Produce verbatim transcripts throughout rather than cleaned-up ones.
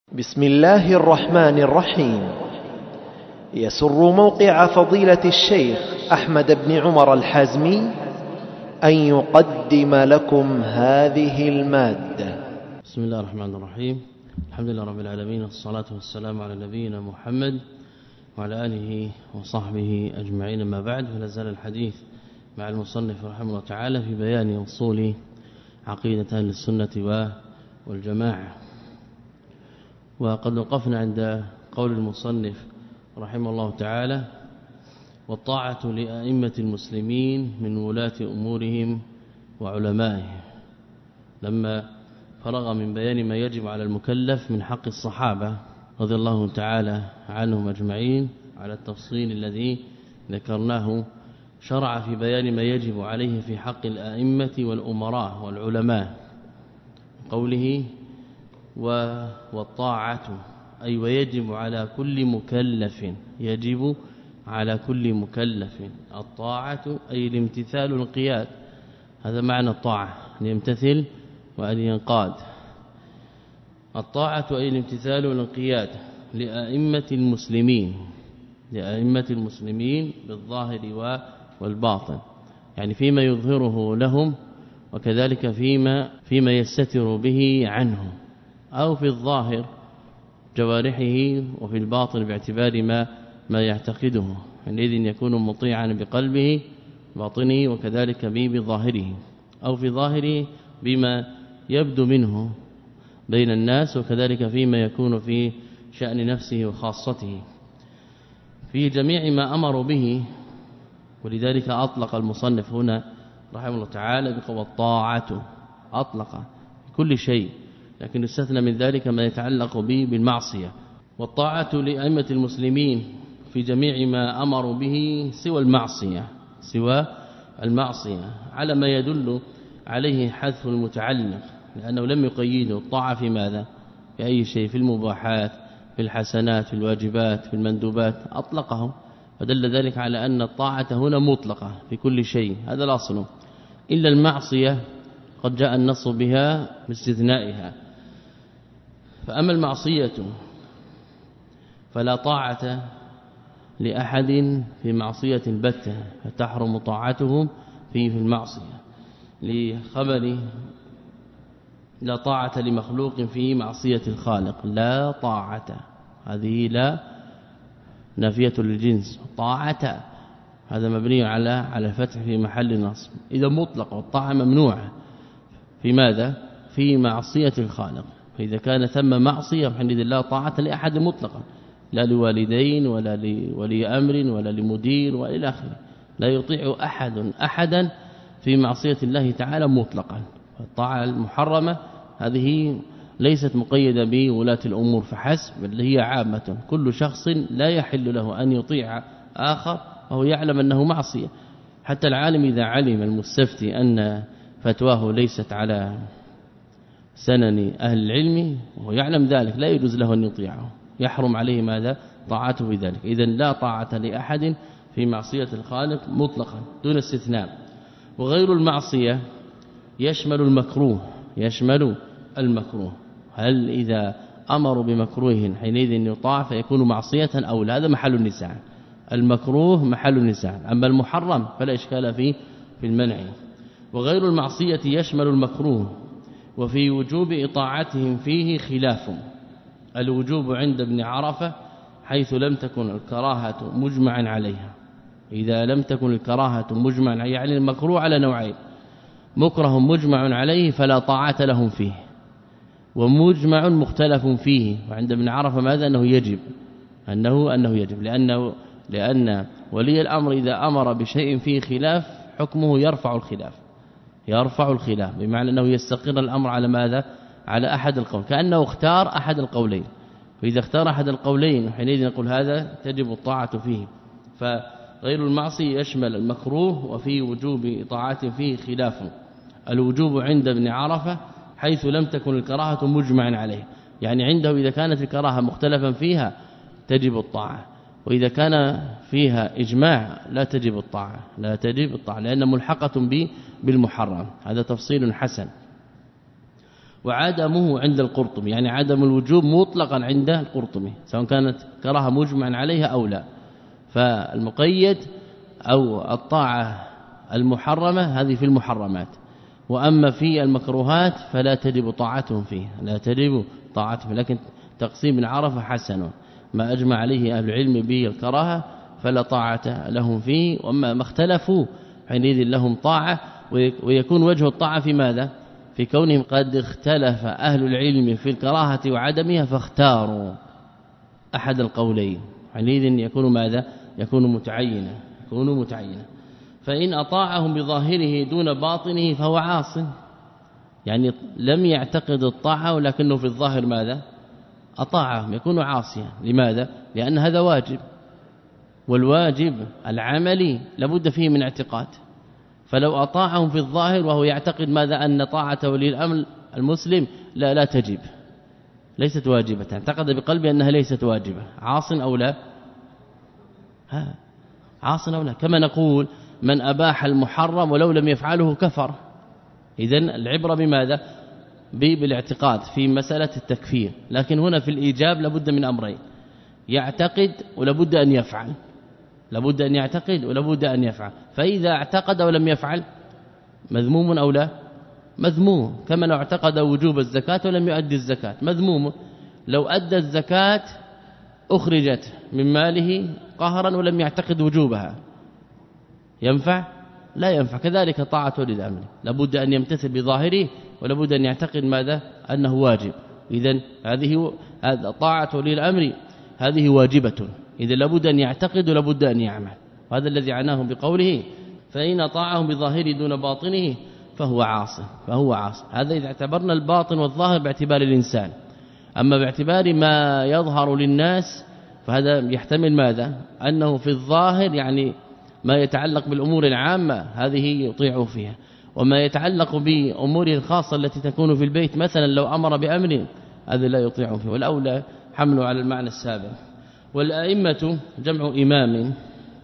بسم الله الرحمن الرحيم. يسر موقع فضيلة الشيخ أحمد بن عمر الحازمي أن يقدم لكم هذه المادة. بسم الله الرحمن الرحيم. الحمد لله رب العالمين، والصلاة والسلام على نبينا محمد وعلى آله وصحبه أجمعين. ما بعد، فلا زال الحديث مع المصنف رحمه الله تعالى في بيان أصول عقيدة أهل السنة والجماعة. وقد وقفنا عند قول المصنف رحمه الله تعالى: والطاعة لأئمة المسلمين من ولاة أمورهم وعلمائهم، لما فرغ من بيان ما يجب على المكلف من حق الصحابة رضي الله تعالى عنهم أجمعين على التفصيل الذي ذكرناه. شرع في بيان ما يجب عليه في حق الأئمة والأمراء والعلماء، قوله: والطاعة أي ويجب على كل مكلف، يجب على كل مكلف الطاعة أي الامتثال والانقياد. هذا معنى الطاعة، أن يمتثل وأن ينقاد. الطاعة أي الامتثال والانقياد لأئمة المسلمين، لأئمة المسلمين بالظاهر والباطن، يعني فيما يظهره لهم وكذلك فيما فيما يستتر به عنهم، أو في الظاهر جوارحه وفي الباطن باعتبار ما ما يعتقده، حينئذ يكون مطيعا بقلبه باطنه وكذلك به بظاهره، أو في ظاهره بما يبدو منه بين الناس وكذلك فيما يكون في شأن نفسه وخاصته، في جميع ما أمروا به. ولذلك أطلق المصنف هنا رحمه الله تعالى بقول الطاعة، أطلق كل شيء، لكن استثنى من ذلك ما يتعلق به بالمعصية. والطاعة لأئمة المسلمين في جميع ما أمروا به سوى المعصية، سوى المعصية، على ما يدل عليه حذف المتعلق، لأنه لم يقيده. الطاعة في ماذا؟ في أي شيء، في المباحات، في الحسنات، في الواجبات، في المندوبات، أطلقه، فدل ذلك على أن الطاعة هنا مطلقة في كل شيء. هذا الأصل، إلا المعصية قد جاء النص بها باستثنائها. فأما المعصية فلا طاعة لأحد في معصية البتة، فتحرم طاعتهم فيه في المعصية، لخبر لا طاعة لمخلوق في معصية الخالق. لا طاعة، هذه لا نافية للجنس، طاعة هذا مبني على على الفتح في محل نصب، إذا مطلق. والطاعة ممنوعة في ماذا؟ في معصية الخالق. فإذا كان ثم معصية فحينئذ لا طاعة لأحد مطلقا، لا لوالدين ولا لولي أمر ولا لمدير وإلى آخره. لا يطيع أحد أحدا في معصية الله تعالى مطلقا. الطاعة المحرمة هذه ليست مقيدة بولاة الأمور فحسب، بل هي عامة. كل شخص لا يحل له أن يطيع آخر وهو يعلم أنه معصية. حتى العالم إذا علم المستفتي أن فتواه ليست على سنن أهل العلم وهو يعلم ذلك، لا يجوز له أن يطيعه، يحرم عليه ماذا؟ طاعته بذلك. إذن لا طاعة لأحد في معصية الخالق مطلقا دون استثناء. وغير المعصية يشمل المكروه، يشمل المكروه. هل إذا أمروا بمكروه حينئذ يطاع فيكون معصية أو لا؟ هذا محل النزاع. المكروه محل النزاع، أما المحرم فلا إشكال فيه في المنع. وغير المعصية يشمل المكروه، وفي وجوب إطاعتهم فيه خلاف. الوجوب عند ابن عرفة حيث لم تكن الكراهة مجمعا عليها. إذا لم تكن الكراهة مجمعا، يعني المكروه على نوعين: مكره مجمع عليه فلا طاعة لهم فيه، ومجمع مختلف فيه. وعند ابن عرفة ماذا؟ أنه يجب، أنه أنه يجب، لأنه لأن ولي الأمر إذا أمر بشيء فيه خلاف حكمه يرفع الخلاف، يرفع الخلاف، بمعنى أنه يستقر الأمر على ماذا؟ على أحد القول، كأنه اختار أحد القولين. فإذا اختار أحد القولين حينئذ نقول هذا تجب الطاعة فيه. فغير المعصية يشمل المكروه، وفي وجوب إطاعته فيه خلاف. الوجوب عند ابن عرفة حيث لم تكن الكراهة مجمعا عليه، يعني عنده إذا كانت الكراهة مختلفا فيها تجب الطاعة، وإذا كان فيها إجماع لا تجب الطاعة، لا تجب الطاعة، لأن ملحقة به بالمحرم. هذا تفصيل حسن. وعدمه عند القرطبي، يعني عدم الوجوب مطلقا عند القرطبي سواء كانت كراهه مجمعا عليها أو لا. فالمقيد أو الطاعة المحرمة هذه في المحرمات، وأما في المكروهات فلا تجب طاعتهم فيه، لا تجب طاعتهم، لكن تقسيم من عرفة حسن، ما أجمع عليه أهل العلم به الكراهه فلا طاعة لهم فيه، وأما ما اختلفوا حينئذ لهم طاعة، ويكون وجه الطاعة في ماذا؟ في كونهم قد اختلف أهل العلم في الكراهة وعدمها فاختاروا أحد القولين، حينئذ يكون ماذا؟ يكون متعينا، يكون متعينا. فإن أطاعهم بظاهره دون باطنه فهو عاص، يعني لم يعتقد الطاعة ولكنه في الظاهر ماذا؟ أطاعهم، يكون عاصيا. لماذا؟ لأن هذا واجب، والواجب العملي لابد فيه من اعتقاد، فلو أطاعهم في الظاهر وهو يعتقد ماذا؟ أن طاعة ولي الأمر المسلم لا لا تجب، ليست واجبة، اعتقد بقلبه أنها ليست واجبة، عاص أو لا؟ ها عاص أو لا؟ كما نقول من أباح المحرم ولو لم يفعله كفر. إذن العبرة بماذا؟ بالاعتقاد في مسألة التكفير، لكن هنا في الإيجاب لابد من أمرين، يعتقد ولابد أن يفعل، لابد أن يعتقد ولابد أن يفعل. فإذا اعتقد ولم يفعل مذموم أو لا؟ مذموم. كما لو اعتقد وجوب الزكاة ولم يؤدي الزكاة مذموم. لو أدى الزكاة أخرجت من ماله قهرا ولم يعتقد وجوبها ينفع؟ لا ينفع. كذلك طاعة للأمر لابد أن يمتثل بظاهره ولابد أن يعتقد ماذا؟ أنه واجب. إذن هذه طاعة للأمر هذه واجبة، إذا لابد أن يعتقد ولابد أن يعمل، وهذا الذي عناه بقوله فإن طاعهم بظاهره دون باطنه فهو عاص، فهو عاص. هذا إذا اعتبرنا الباطن والظاهر باعتبار الإنسان. أما باعتبار ما يظهر للناس فهذا يحتمل ماذا؟ أنه في الظاهر يعني ما يتعلق بالأمور العامة هذه يطيع فيها، وما يتعلق بأموره الخاصة التي تكون في البيت مثلا لو أمر بأمر هذا لا يطيع فيه، والأولى حمله على المعنى السابق. والأئمة جمع إمام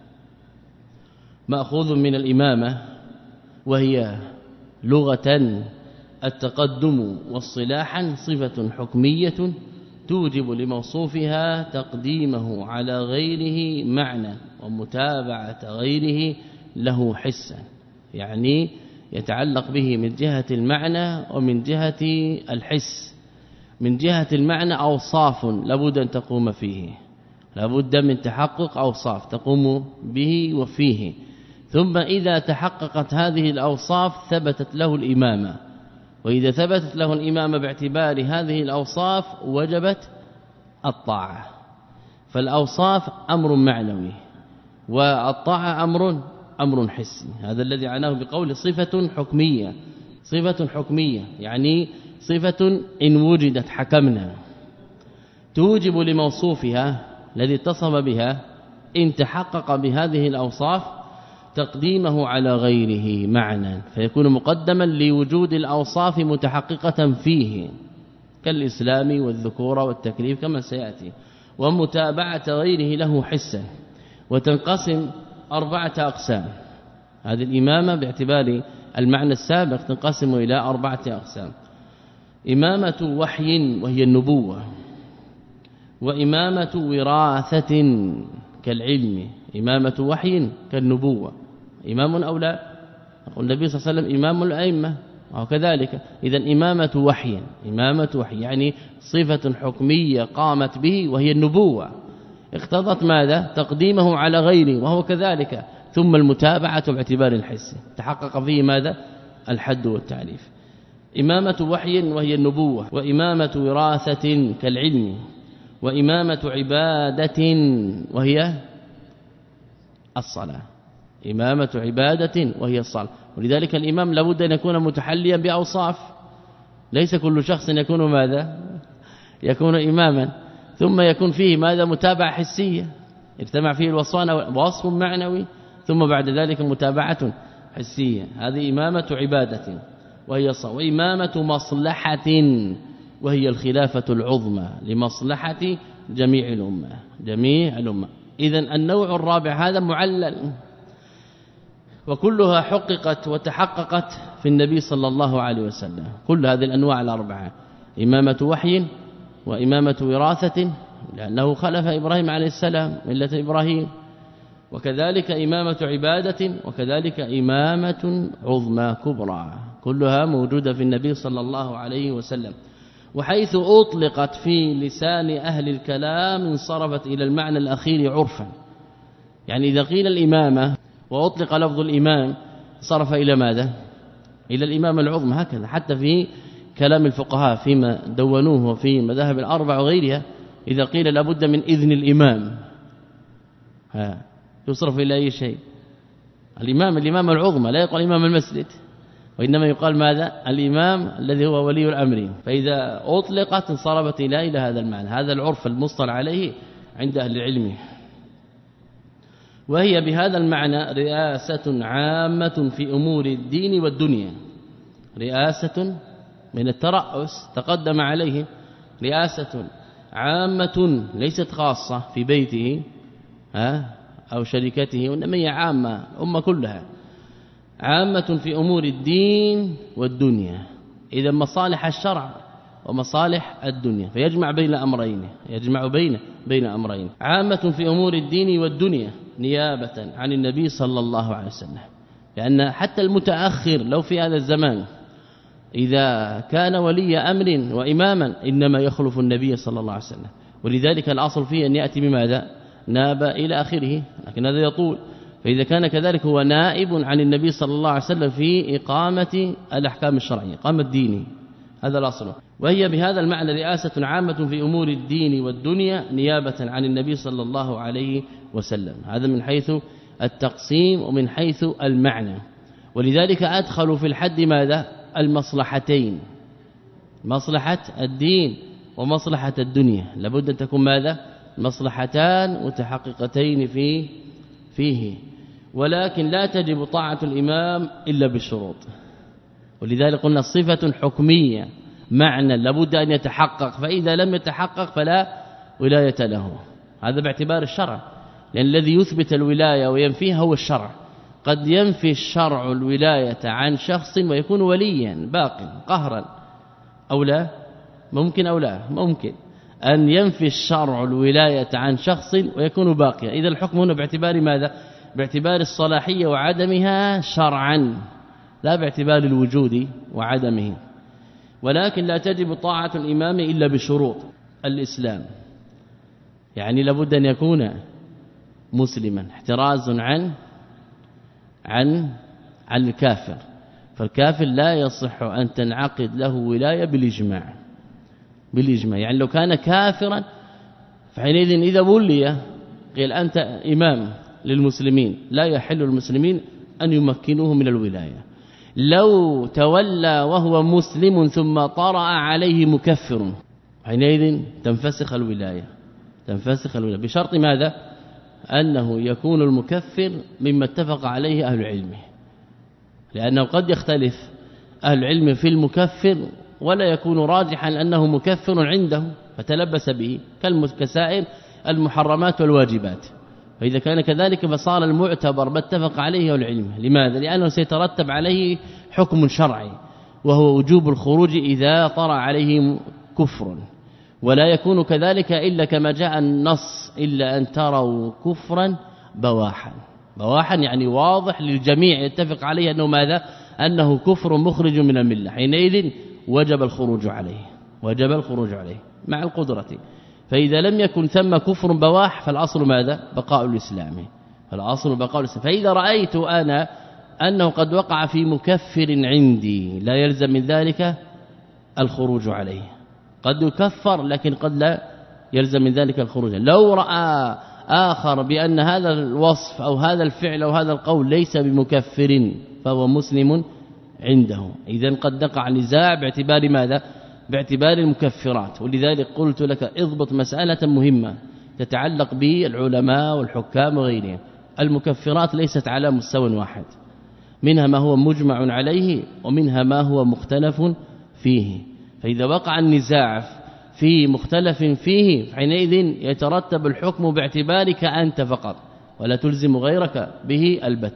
مأخوذ من الإمامة، وهي لغة التقدم، واصطلاحا صفة حكمية توجب لموصوفها تقديمه على غيره معنى ومتابعة غيره له حسا، يعني يتعلق به من جهة المعنى ومن جهة الحس. من جهة المعنى أوصاف لابد أن تقوم فيه، لابد من تحقق أوصاف تقوم به وفيه، ثم إذا تحققت هذه الأوصاف ثبتت له الإمامة، وإذا ثبتت له الإمامة باعتبار هذه الأوصاف وجبت الطاعة. فالأوصاف أمر معنوي والطاعة أمر أمر حسي، هذا الذي عناه بقول صفة حكمية. صفة حكمية يعني صفة إن وجدت حكمنا، توجب لموصوفها الذي اتصف بها إن تحقق بهذه الأوصاف تقديمه على غيره معنى، فيكون مقدما لوجود الأوصاف متحققة فيه كالإسلام والذكورة والتكليف كما سيأتي، ومتابعة غيره له حسا. وتنقسم أربعة أقسام، هذه الإمامة باعتبار المعنى السابق تنقسم إلى أربعة أقسام: إمامة وحي وهي النبوة، وإمامة وراثة كالعلم، إمامة وحي كالنبوة، إمام أو لا؟ النبي صلى الله عليه وسلم إمام الأئمة وكذلك. إذن إمامة وحي، إمامة وحي يعني صفة حكمية قامت به وهي النبوة، اقتضت ماذا؟ تقديمه على غيره وهو كذلك، ثم المتابعة باعتبار الحس تحقق فيه ماذا؟ الحد والتعريف. إمامة وحي وهي النبوة، وإمامة وراثة كالعلم، وإمامة عبادة وهي الصلاة، إمامة عبادة وهي الصلاة. ولذلك الإمام لابد أن يكون متحليا بأوصاف، ليس كل شخص يكون ماذا؟ يكون إماما، ثم يكون فيه ماذا؟ متابعة حسية، اجتمع فيه الوصفان وصف معنوي ثم بعد ذلك متابعة حسية، هذه إمامة عبادة وهي الصلاة. وإمامة مصلحة وهي الخلافة العظمى لمصلحة جميع الأمة، جميع الأمة. إذن النوع الرابع هذا معلل، وكلها حققت وتحققت في النبي صلى الله عليه وسلم. كل هذه الأنواع الأربعة: إمامة وحي، وإمامة وراثة لأنه خلف إبراهيم عليه السلام ملة إبراهيم، وكذلك إمامة عبادة، وكذلك إمامة عظمى كبرى، كلها موجودة في النبي صلى الله عليه وسلم. وحيث أطلقت في لسان أهل الكلام انصرفت إلى المعنى الأخير عرفا. يعني إذا قيل الإمامة وأطلق لفظ الإمام صرف إلى ماذا؟ إلى الإمامة العظمى. هكذا حتى في كلام الفقهاء فيما دونوه في مذاهب الأربع وغيرها، إذا قيل لابد من إذن الإمام ها يصرف إلى أي شيء؟ الإمام الإمامة العظمى، لا يقال إمام المسجد، وإنما يقال ماذا؟ الإمام الذي هو ولي الأمر. فإذا أطلقت انصرفت إلى إلى هذا المعنى. هذا العرف المصطلح عليه عند أهل العلم. وهي بهذا المعنى رئاسة عامة في أمور الدين والدنيا. رئاسة من الترأس تقدم عليه، رئاسة عامة ليست خاصة في بيته ها أو شركته، وإنما هي عامة الأمة كلها، عامة في أمور الدين والدنيا. إذا مصالح الشرع ومصالح الدنيا، فيجمع بين أمرين، يجمع بين بين أمرين. عامة في أمور الدين والدنيا نيابة عن النبي صلى الله عليه وسلم، لأن حتى المتأخر لو في هذا الزمان إذا كان ولي أمر وإماما إنما يخلف النبي صلى الله عليه وسلم، ولذلك الأصل فيه أن يأتي بماذا؟ ناب إلى آخره، لكن هذا يطول. فإذا كان كذلك هو نائب عن النبي صلى الله عليه وسلم في إقامة الأحكام الشرعية، إقامة الدين، هذا الأصل. وهي بهذا المعنى رئاسة عامة في أمور الدين والدنيا نيابة عن النبي صلى الله عليه وسلم. هذا من حيث التقسيم ومن حيث المعنى. ولذلك أدخلوا في الحد ماذا؟ المصلحتين، مصلحة الدين ومصلحة الدنيا، لابد أن تكون ماذا؟ مصلحتان متحققتين في فيه. ولكن لا تجب طاعة الإمام إلا بالشروط. ولذلك قلنا صفة حكمية، معنى لابد أن يتحقق، فإذا لم يتحقق فلا ولاية له. هذا باعتبار الشرع، لأن الذي يثبت الولاية وينفيها هو الشرع. قد ينفي الشرع الولاية عن شخص ويكون وليا باق قهرا أو لا، ممكن أو لا ممكن أن ينفي الشرع الولاية عن شخص ويكون باقيا. إذا الحكم هنا باعتبار ماذا؟ باعتبار الصلاحية وعدمها شرعا، لا باعتبار الوجود وعدمه. ولكن لا تجب طاعة الإمام إلا بشروط الإسلام، يعني لابد أن يكون مسلما، احتراز عن عن عن الكافر. فالكافر لا يصح أن تنعقد له ولاية بالإجماع، بالإجماع. يعني لو كان كافرا فحينئذ إذا ولي قيل أنت إمام للمسلمين، لا يحل المسلمين أن يمكنوه من الولاية. لو تولى وهو مسلم ثم طرأ عليه مكفر حينئذ تنفسخ الولاية، تنفسخ الولاية بشرط ماذا؟ أنه يكون المكفر مما اتفق عليه أهل العلم، لأنه قد يختلف أهل العلم في المكفر ولا يكون راجحا أنه مكفر عنده فتلبس به كالسائر المحرمات والواجبات. فإذا كان كذلك فصار المعتبر ما اتفق عليه العلم. لماذا؟ لأنه سيترتب عليه حكم شرعي وهو وجوب الخروج إذا طرأ عليه كفر، ولا يكون كذلك إلا كما جاء النص إلا أن تروا كفرا بواحا. بواحا يعني واضح للجميع يتفق عليه أنه ماذا؟ أنه كفر مخرج من الملة، حينئذ وجب الخروج عليه، وجب الخروج عليه مع القدرة. فإذا لم يكن ثم كفر بواح فالأصل ماذا؟ بقاء الإسلام، فالأصل بقاء الإسلام. فإذا رأيت أنا أنه قد وقع في مكفر عندي لا يلزم من ذلك الخروج عليه، قد يكفر لكن قد لا يلزم من ذلك الخروج. لو رأى آخر بأن هذا الوصف أو هذا الفعل أو هذا القول ليس بمكفر فهو مسلم عنده، إذن قد نقع نزاع باعتبار ماذا؟ باعتبار المكفرات. ولذلك قلت لك اضبط مسألة مهمة تتعلق بالعلماء والحكام وغيرهم. المكفرات ليست على مستوى واحد، منها ما هو مجمع عليه ومنها ما هو مختلف فيه. فإذا وقع النزاع في مختلف فيه حينئذ يترتب الحكم باعتبارك أنت فقط ولا تلزم غيرك به البتة.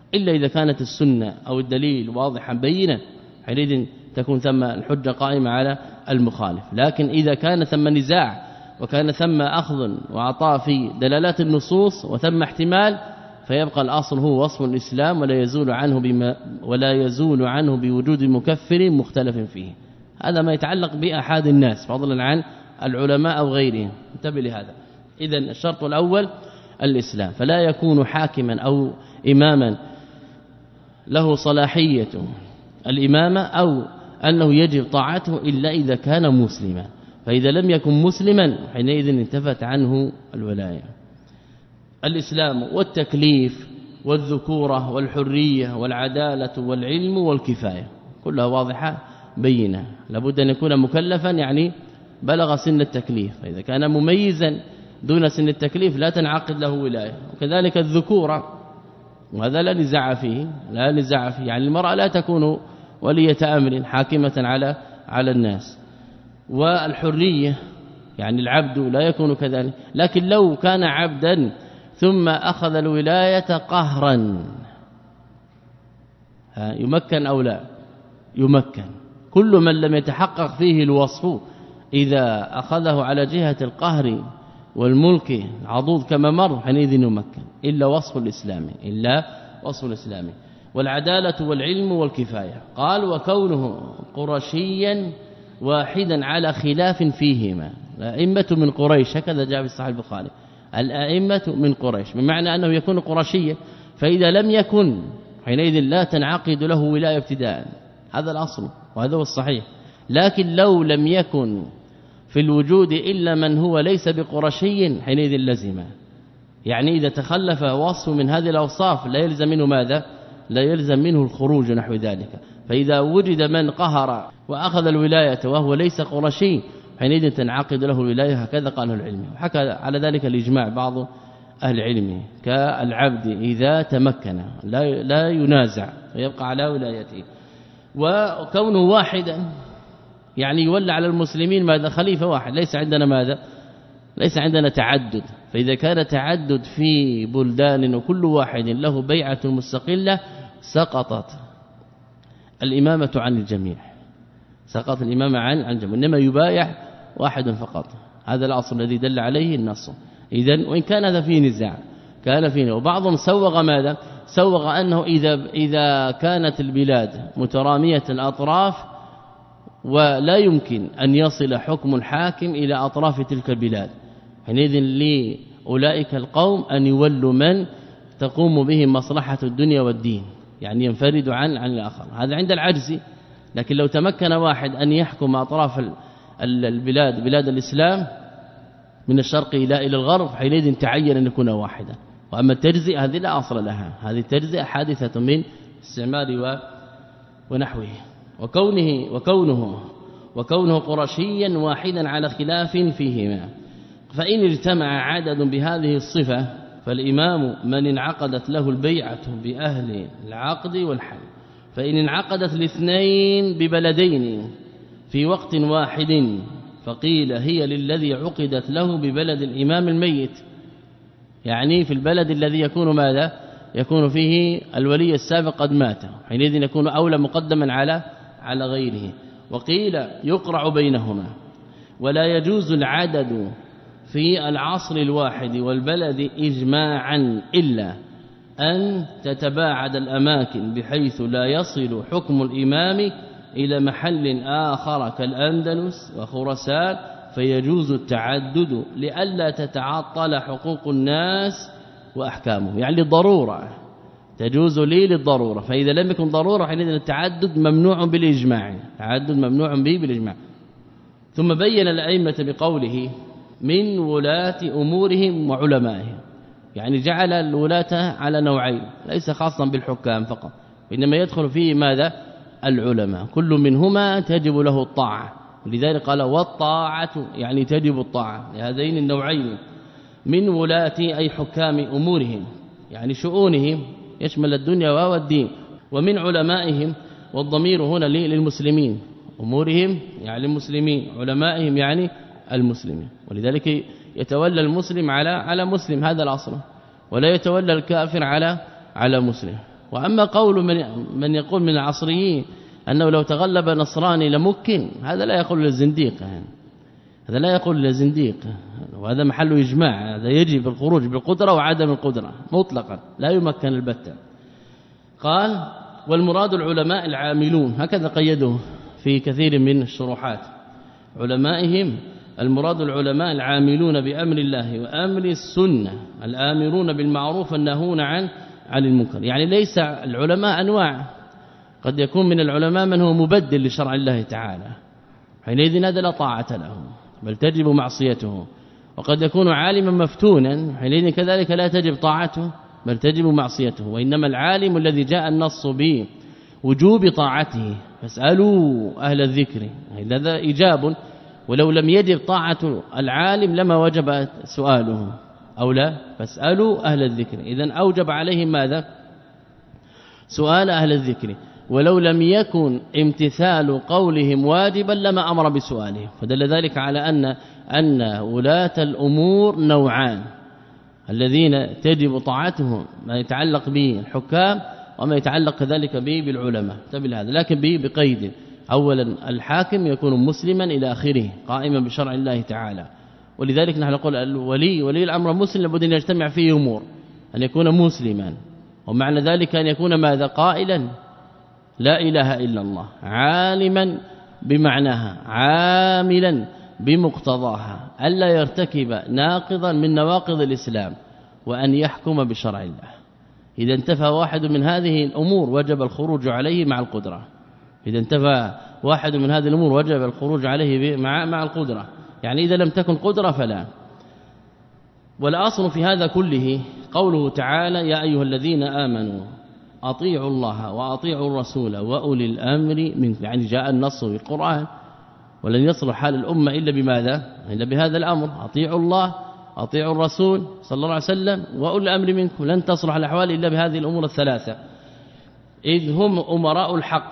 إلا إذا كانت السنة أو الدليل واضحا بينا حينئذ تكون ثم الحجة قائمة على المخالف. لكن إذا كان ثم نزاع وكان ثم أخذ وعطاء في دلالات النصوص وثم احتمال فيبقى الأصل هو وصف الإسلام ولا يزول عنه بما ولا يزول عنه بوجود مكفر مختلف فيه. هذا ما يتعلق بأحد الناس فضلا عن العلماء أو غيرهم. انتبه لهذا. إذن الشرط الأول الإسلام، فلا يكون حاكما أو إماما له صلاحية الإمامة أو أنه يجب طاعته إلا إذا كان مسلما، فإذا لم يكن مسلما حينئذ انتفت عنه الولاية. الإسلام والتكليف والذكورة والحرية والعدالة والعلم والكفاية كلها واضحة بينة. لابد أن يكون مكلفا يعني بلغ سن التكليف، فإذا كان مميزا دون سن التكليف لا تنعقد له ولاية. وكذلك الذكورة وهذا لا نزاع فيه لا نزاع فيه يعني المرأة لا تكون ولية أمر حاكمة على على الناس. والحرية يعني العبد لا يكون كذلك، لكن لو كان عبدا ثم أخذ الولاية قهرا يمكن أو لا يمكن. كل من لم يتحقق فيه الوصف إذا أخذه على جهة القهر والملك العضوض كما مر حينئذ يمكن إلا وصف الإسلام إلا وصف الإسلام. والعدالة والعلم والكفاية قال وكونه قرشيا واحدا على خلاف فيهما. الأئمة من قريش هكذا جاء في صحيح البخاري الأئمة من قريش بمعنى أنه يكون قرشيا، فإذا لم يكن حينئذ لا تنعقد له ولاية ابتداء، هذا الأصل وهذا هو الصحيح. لكن لو لم يكن في الوجود إلا من هو ليس بقرشي حينئذ لزم، يعني إذا تخلف وصف من هذه الأوصاف لا يلزم منه ماذا؟ لا يلزم منه الخروج نحو ذلك. فإذا وجد من قهر وأخذ الولاية وهو ليس قرشي حينئذ تنعقد له الولاية، هكذا قال العلم. وحكى على ذلك الإجماع بعض أهل العلم كالعبد إذا تمكن لا لا ينازع ويبقى على ولايته. وكونه واحدا يعني يولى على المسلمين ماذا؟ خليفة واحد، ليس عندنا ماذا؟ ليس عندنا تعدد. فإذا كان تعدد في بلدان وكل واحد له بيعة مستقلة سقطت الإمامة عن الجميع، سقط الإمامة عن عن الجميع، إنما يبايع واحد فقط. هذا الأصل الذي دل عليه النص. إذن وإن كان هذا فيه نزاع كان فيه، وبعضهم سوغ ماذا؟ سوغ أنه إذا إذا كانت البلاد مترامية الأطراف ولا يمكن أن يصل حكم الحاكم إلى أطراف تلك البلاد حينئذ لأولئك القوم أن يولوا من تقوم بهم مصلحة الدنيا والدين، يعني ينفرد عن عن الآخر. هذا عند العجز. لكن لو تمكن واحد أن يحكم أطراف البلاد بلاد الإسلام من الشرق إلى إلى الغرب حينئذ تعين أن يكون واحدا. وأما التجزئة هذه لا أصل لها، هذه التجزئة حادثة من استعمار ونحوه. وكونه وكونه وكونه قرشيا واحدا على خلاف فيهما. فإن اجتمع عدد بهذه الصفة فالإمام من انعقدت له البيعة بأهل العقد والحل. فإن انعقدت الاثنين ببلدين في وقت واحد فقيل هي للذي عقدت له ببلد الإمام الميت، يعني في البلد الذي يكون ماذا؟ يكون فيه الولي السابق قد مات، حينئذ يكون أولى مقدما على على غيره. وقيل يقرع بينهما. ولا يجوز العدد في العصر الواحد والبلد إجماعا إلا أن تتباعد الأماكن بحيث لا يصل حكم الإمام إلى محل آخر كالأندلس وخراسان فيجوز التعدد لئلا تتعطل حقوق الناس وأحكامه، يعني للضرورة تجوز لي للضرورة. فإذا لم يكن ضرورة حينئذ التعدد ممنوع بالإجماع، تعدد ممنوع به بالإجماع. ثم بين الأئمة بقوله من ولاة أمورهم وعلمائهم، يعني جعل الولاة على نوعين ليس خاصا بالحكام فقط، إنما يدخل فيه ماذا؟ العلماء، كل منهما تجب له الطاعة. ولذلك قال والطاعة يعني تجب الطاعة لهذين النوعين. من ولاة أي حكام أمورهم يعني شؤونهم يشمل الدنيا والدين. ومن علمائهم والضمير هنا للمسلمين، أمورهم يعني المسلمين، علمائهم يعني المسلمين. ولذلك يتولى المسلم على على مسلم، هذا الأصل، ولا يتولى الكافر على على مسلم. وأما قول من من يقول من العصريين أنه لو تغلب نصراني لممكن، هذا لا يقول للزنديق، هذا لا يقول للزنديق، وهذا محل إجماع، هذا يجب الخروج بالقدرة وعدم القدرة مطلقا، لا يمكن البتة. قال والمراد العلماء العاملون، هكذا قيدوه في كثير من الشروحات، علمائهم المراد العلماء العاملون بأمر الله وأمر السنة الآمرون بالمعروف الناهون عن عن المنكر. يعني ليس العلماء أنواع، قد يكون من العلماء من هو مبدل لشرع الله تعالى، حينئذ هذا لا طاعة له بل تجب معصيته، وقد يكون عالما مفتونا، حينئذ كذلك لا تجب طاعته بل تجب معصيته. وإنما العالم الذي جاء النص بوجوب طاعته فاسألوا أهل الذكر، هذا إيجاب، ولو لم يجب طاعة العالم لما وجب سؤاله أو لا، فاسألوا أهل الذكر. إذن أوجب عليهم ماذا؟ سؤال أهل الذكر، ولو لم يكن امتثال قولهم واجبا لما أمر بسؤالهم. فدل ذلك على أن أن ولاة الأمور نوعان، الذين تجب طاعتهم ما يتعلق به الحكام وما يتعلق كذلك به بالعلماء، تبع هذا، لكن به بقيد: اولا الحاكم يكون مسلما الى اخره قائما بشرع الله تعالى. ولذلك نحن نقول الولي ولي الامر مسلم لابد ان يجتمع فيه امور: ان يكون مسلما، ومعنى ذلك ان يكون ماذا؟ قائلا لا اله الا الله، عالما بمعناها، عاملا بمقتضاها، الا يرتكب ناقضا من نواقض الإسلام، وأن يحكم بشرع الله. إذا انتفى واحد من هذه الأمور وجب الخروج عليه مع القدرة. إذا انتفى واحد من هذه الأمور وجب الخروج عليه مع مع القدرة، يعني إذا لم تكن قدرة فلا. والأصل في هذا كله قوله تعالى: يا أيها الذين آمنوا أطيعوا الله وأطيعوا الرسول وأولي الأمر منكم. يعني جاء النص في القرآن، ولن يصلح حال الأمة إلا بماذا؟ إلا بهذا الأمر: أطيعوا الله أطيعوا الرسول صلى الله عليه وسلم وأولي الأمر منكم. لن تصلح الأحوال إلا بهذه الأمور الثلاثة، إذ هم أمراء الحق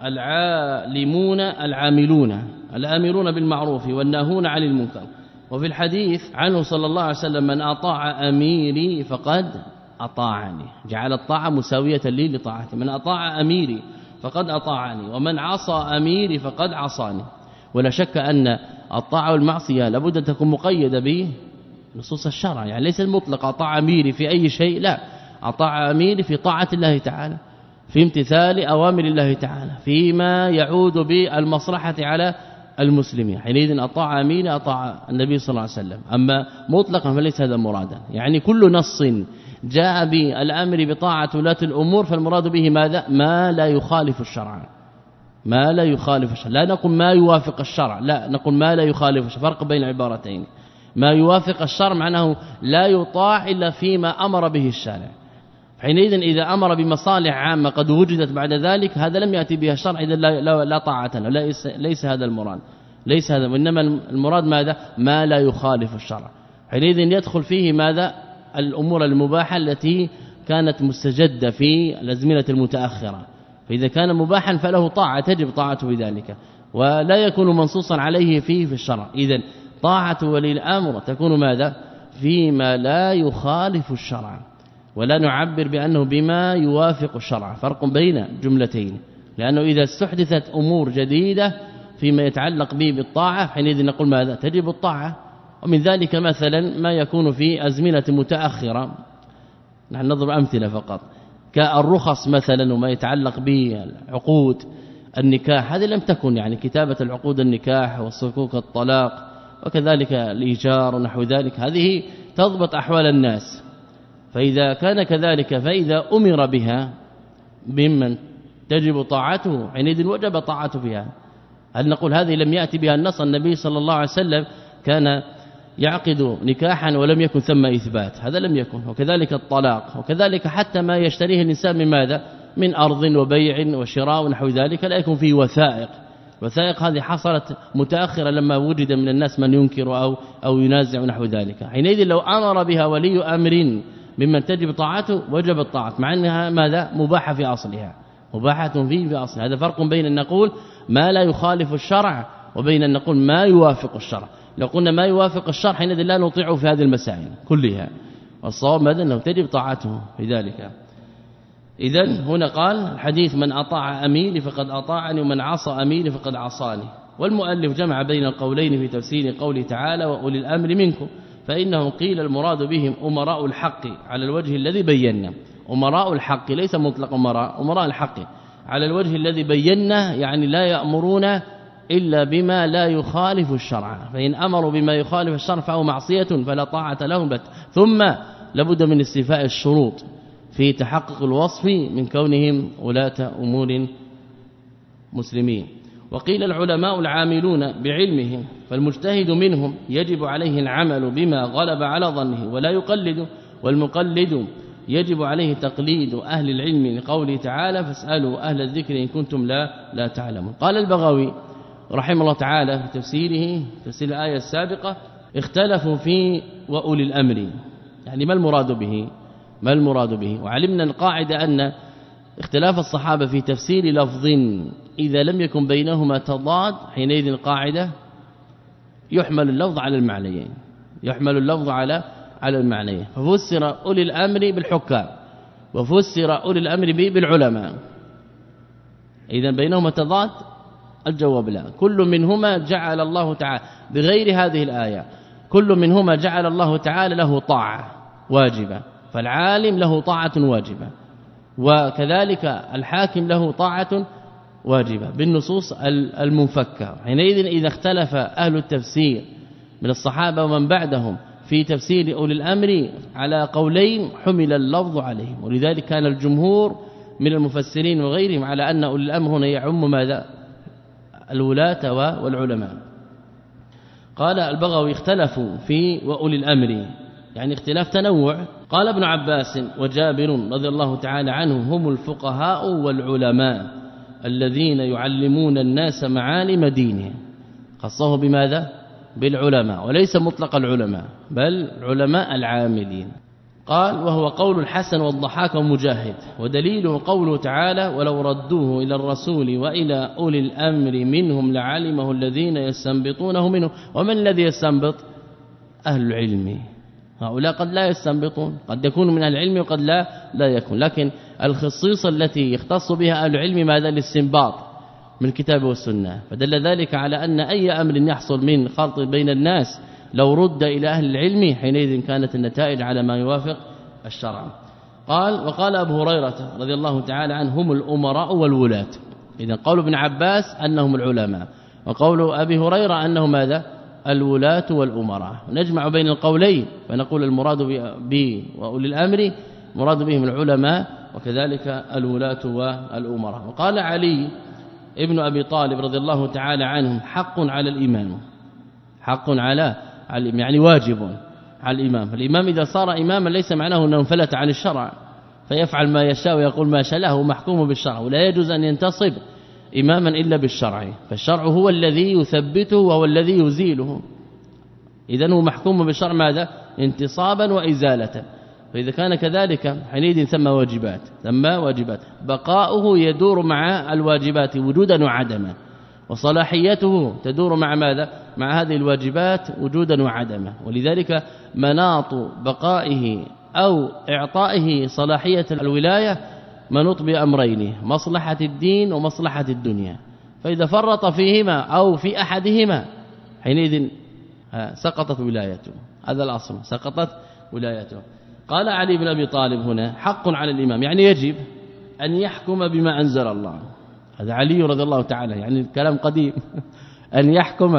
العالمون العاملون الآمرون بالمعروف والناهون عن المنكر. وفي الحديث عنه صلى الله عليه وسلم: من أطاع أميري فقد أطاعني، جعل الطاعة مساوية لي لطاعته. من أطاع أميري فقد أطاعني، ومن عصى أميري فقد عصاني. ولا شك أن الطاعة والمعصية لابد أن تكون مقيدة به نصوص الشرع، يعني ليس المطلق أطاع أميري في أي شيء، لا، أطاع أميري في طاعة الله تعالى، في امتثال أوامر الله تعالى، فيما يعود بالمصلحة على المسلمين. حينئذ أطاع أميري أطاع النبي صلى الله عليه وسلم. أما مطلقا فليس هذا مرادا، يعني كل نص جاء بالأمر بطاعة ولاة الأمور فالمراد به ماذا؟ ما لا يخالف الشرع، ما لا يخالف الشرع. لا نقول ما يوافق الشرع، لا، نقول ما لا يخالف الشرع. فرق بين عبارتين: ما يوافق الشرع معناه لا يطاع إلا فيما أمر به الشارع. حينئذ إذا أمر بمصالح عامة قد وجدت بعد ذلك هذا لم يأتي بها الشرع، إذا لا, لا, لا طاعة له، ليس, ليس هذا المراد، ليس هذا، وإنما المراد ماذا؟ ما لا يخالف الشرع. حينئذ يدخل فيه ماذا؟ الأمور المباحة التي كانت مستجدة في الأزمنة المتأخرة، فإذا كان مباحا فله طاعة تجب طاعته بذلك، ولا يكون منصوصا عليه فيه في الشرع. إذن طاعة ولي الأمر تكون ماذا؟ فيما لا يخالف الشرع، ولا نعبر بأنه بما يوافق الشرع. فرق بين جملتين، لأنه إذا استحدثت أمور جديدة فيما يتعلق به بالطاعة حينئذ نقول ماذا؟ تجب الطاعة. ومن ذلك مثلا ما يكون في أزمنة متأخرة، نحن نضرب أمثلة فقط، كالرخص مثلا وما يتعلق بالعقود النكاح، هذه لم تكن يعني كتابة العقود النكاح والصكوك الطلاق وكذلك الإيجار ونحو ذلك، هذه تضبط أحوال الناس. فإذا كان كذلك فإذا أمر بها ممن تجب طاعته حينئذ وجب طاعته فيها. هل نقول هذه لم يأتي بها النص؟ النبي صلى الله عليه وسلم كان يعقد نكاحا ولم يكن ثم إثبات، هذا لم يكن. وكذلك الطلاق، وكذلك حتى ما يشتريه الإنسان من ماذا؟ من أرض وبيع وشراء ونحو ذلك لا يكون فيه وثائق. وثائق هذه حصلت متأخرة لما وجد من الناس من ينكر أو, أو ينازع ونحو ذلك. حينئذ لو أمر بها ولي أمر ممن تجب طاعته وجب الطاعة، مع أنها ماذا؟ مباحة في أصلها، مباحة فيه في أصلها. هذا فرق بين أن نقول ما لا يخالف الشرع وبين أن نقول ما يوافق الشرع. لو قلنا ما يوافق الشرع حينئذ لا نطيعه في هذه المسائل كلها، والصواب ماذا؟ أنه تجب طاعته في ذلك. إذن هنا قال الحديث من أطاع أميري فقد أطاعني ومن عصى أميري فقد عصاني. والمؤلف جمع بين القولين في تفسير قوله تعالى وأولي الأمر منكم، فإنه قيل المراد بهم أمراء الحق على الوجه الذي بينا. أمراء الحق ليس مطلق أمراء، أمراء الحق على الوجه الذي بينا، يعني لا يأمرون إلا بما لا يخالف الشرع، فإن أمروا بما يخالف الشرع فهو معصية فلا طاعة لهم بت. ثم لابد من استيفاء الشروط في تحقق الوصف من كونهم ولاة أمور مسلمين. وقيل العلماء العاملون بعلمهم، فالمجتهد منهم يجب عليه العمل بما غلب على ظنه ولا يقلد، والمقلد يجب عليه تقليد أهل العلم لقوله تعالى فاسألوا أهل الذكر إن كنتم لا لا تعلمون. قال البغوي رحمه الله تعالى في تفسيره تفسير الآية السابقة اختلفوا في وأولي الأمر، يعني ما المراد به ما المراد به وعلمنا القاعدة أن اختلاف الصحابة في تفسير لفظ إذا لم يكن بينهما تضاد حينئذ القاعدة يحمل اللفظ على المعنيين يحمل اللفظ على على المعنيين ففسر أولي الأمر بالحكام وفسر أولي الأمر بالعلماء. إذا بينهما تضاد الجواب لا، كل منهما جعل الله تعالى بغير هذه الآية كل منهما جعل الله تعالى له طاعة واجبة، فالعالم له طاعة واجبة وكذلك الحاكم له طاعة واجبة بالنصوص المنفكة. حينئذ إذا اختلف أهل التفسير من الصحابة ومن بعدهم في تفسير أولي الأمر على قولين حمل اللفظ عليهم، ولذلك كان الجمهور من المفسرين وغيرهم على أن أولي الأمر هنا يعم ماذا الولاة والعلماء. قال البغوي اختلفوا في وأولي الأمر، يعني اختلاف تنوع. قال ابن عباس وجابر رضي الله تعالى عنهم هم الفقهاء والعلماء الذين يعلمون الناس معالم دينهم، خصه بماذا بالعلماء وليس مطلق العلماء بل علماء العاملين. قال وهو قول الحسن والضحاك ومجاهد، ودليله قوله تعالى ولو ردوه إلى الرسول وإلى أولي الأمر منهم لعلمه الذين يستنبطونه منه. ومن الذي يستنبط؟ أهل العلم، هؤلاء قد لا يستنبطون، قد يكون من العلم وقد لا لا يكون، لكن الخصيصة التي يختص بها أهل العلم ماذا الاستنباط من الكتاب والسنة، فدل ذلك على أن أي أمر يحصل من خلط بين الناس لو رد إلى أهل العلم حينئذ كانت النتائج على ما يوافق الشرع. قال وقال أبو هريرة رضي الله تعالى عنه هم الأمراء والولاة. إذن قول ابن عباس أنهم العلماء، وقول أبي هريرة أنه ماذا الولاة والأمراء. نجمع بين القولين فنقول المراد ب وأولي الأمر مراد بهم العلماء وكذلك الولاة والأمراء. وقال علي ابن أبي طالب رضي الله تعالى عنه حق على الإمام، حق على يعني واجب على الإمام. الإمام إذا صار إماما ليس معناه أنه انفلت عن الشرع فيفعل ما يشاء ويقول ما شاء له محكوم بالشرع، ولا يجوز أن ينتصب إماما إلا بالشرع، فالشرع هو الذي يثبته وهو الذي يزيله. إذن هو محكوم بالشرع ماذا انتصابا وإزالة، فإذا كان كذلك حينئذ ثم واجبات ثم واجبات بقاؤه يدور مع الواجبات وجودا وعدما، وصلاحيته تدور مع ماذا مع هذه الواجبات وجودا وعدما. ولذلك مناط بقائه أو إعطائه صلاحية الولاية منوط بأمرين مصلحة الدين ومصلحة الدنيا، فإذا فرط فيهما أو في أحدهما حينئذ سقطت ولايته، هذا الأصل سقطت ولايته. قال علي بن أبي طالب هنا حق على الإمام يعني يجب أن يحكم بما أنزل الله، هذا علي رضي الله تعالى يعني الكلام قديم أن يحكم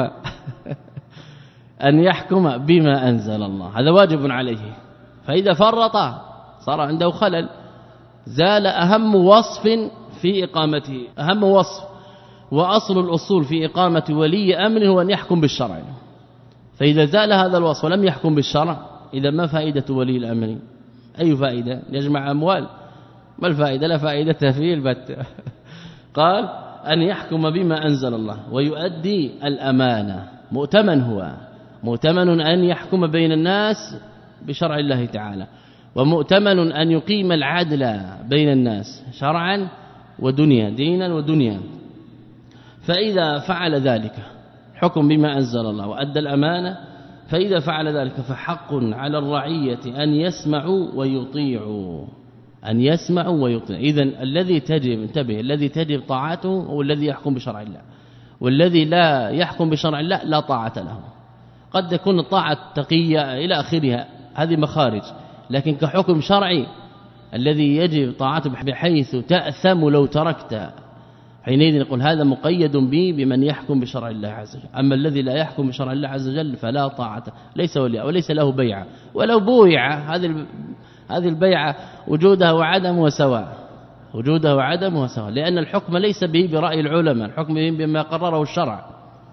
أن يحكم بما أنزل الله، هذا واجب عليه. فإذا فرط صار عنده خلل، زال أهم وصف في إقامته، أهم وصف وأصل الأصول في إقامة ولي أمر هو أن يحكم بالشرع، فإذا زال هذا الوصف ولم يحكم بالشرع إذا ما فائدة ولي الأمر؟ أي فائدة؟ يجمع أموال، ما الفائدة؟ لا فائدة فيه البت. قال أن يحكم بما أنزل الله ويؤدي الأمانة، مؤتمن هو مؤتمن أن يحكم بين الناس بشرع الله تعالى، ومؤتمن أن يقيم العدل بين الناس شرعا ودنيا دينا ودنيا. فإذا فعل ذلك حكم بما أنزل الله وأدى الأمانة، فإذا فعل ذلك فحق على الرعية أن يسمعوا ويطيعوا، أن يسمعوا ويطيعوا. إذن الذي تجب انتبه الذي تجب طاعته هو الذي يحكم بشرع الله، والذي لا يحكم بشرع الله لا طاعة له. قد تكون الطاعة تقية إلى آخرها، هذه مخارج، لكن كحكم شرعي الذي يجب طاعته بحيث تأثم لو تركت، حينئذ نقول هذا مقيد به بمن يحكم بشرع الله عز وجل. أما الذي لا يحكم بشرع الله عز وجل فلا طاعة، ليس ولي وليس له بيعة، ولو بويع هذه هذه البيعة وجودها وعدم وسواء، وجودها وعدم وسواء، لأن الحكم ليس به برأي العلماء، الحكم بما قرره الشرع.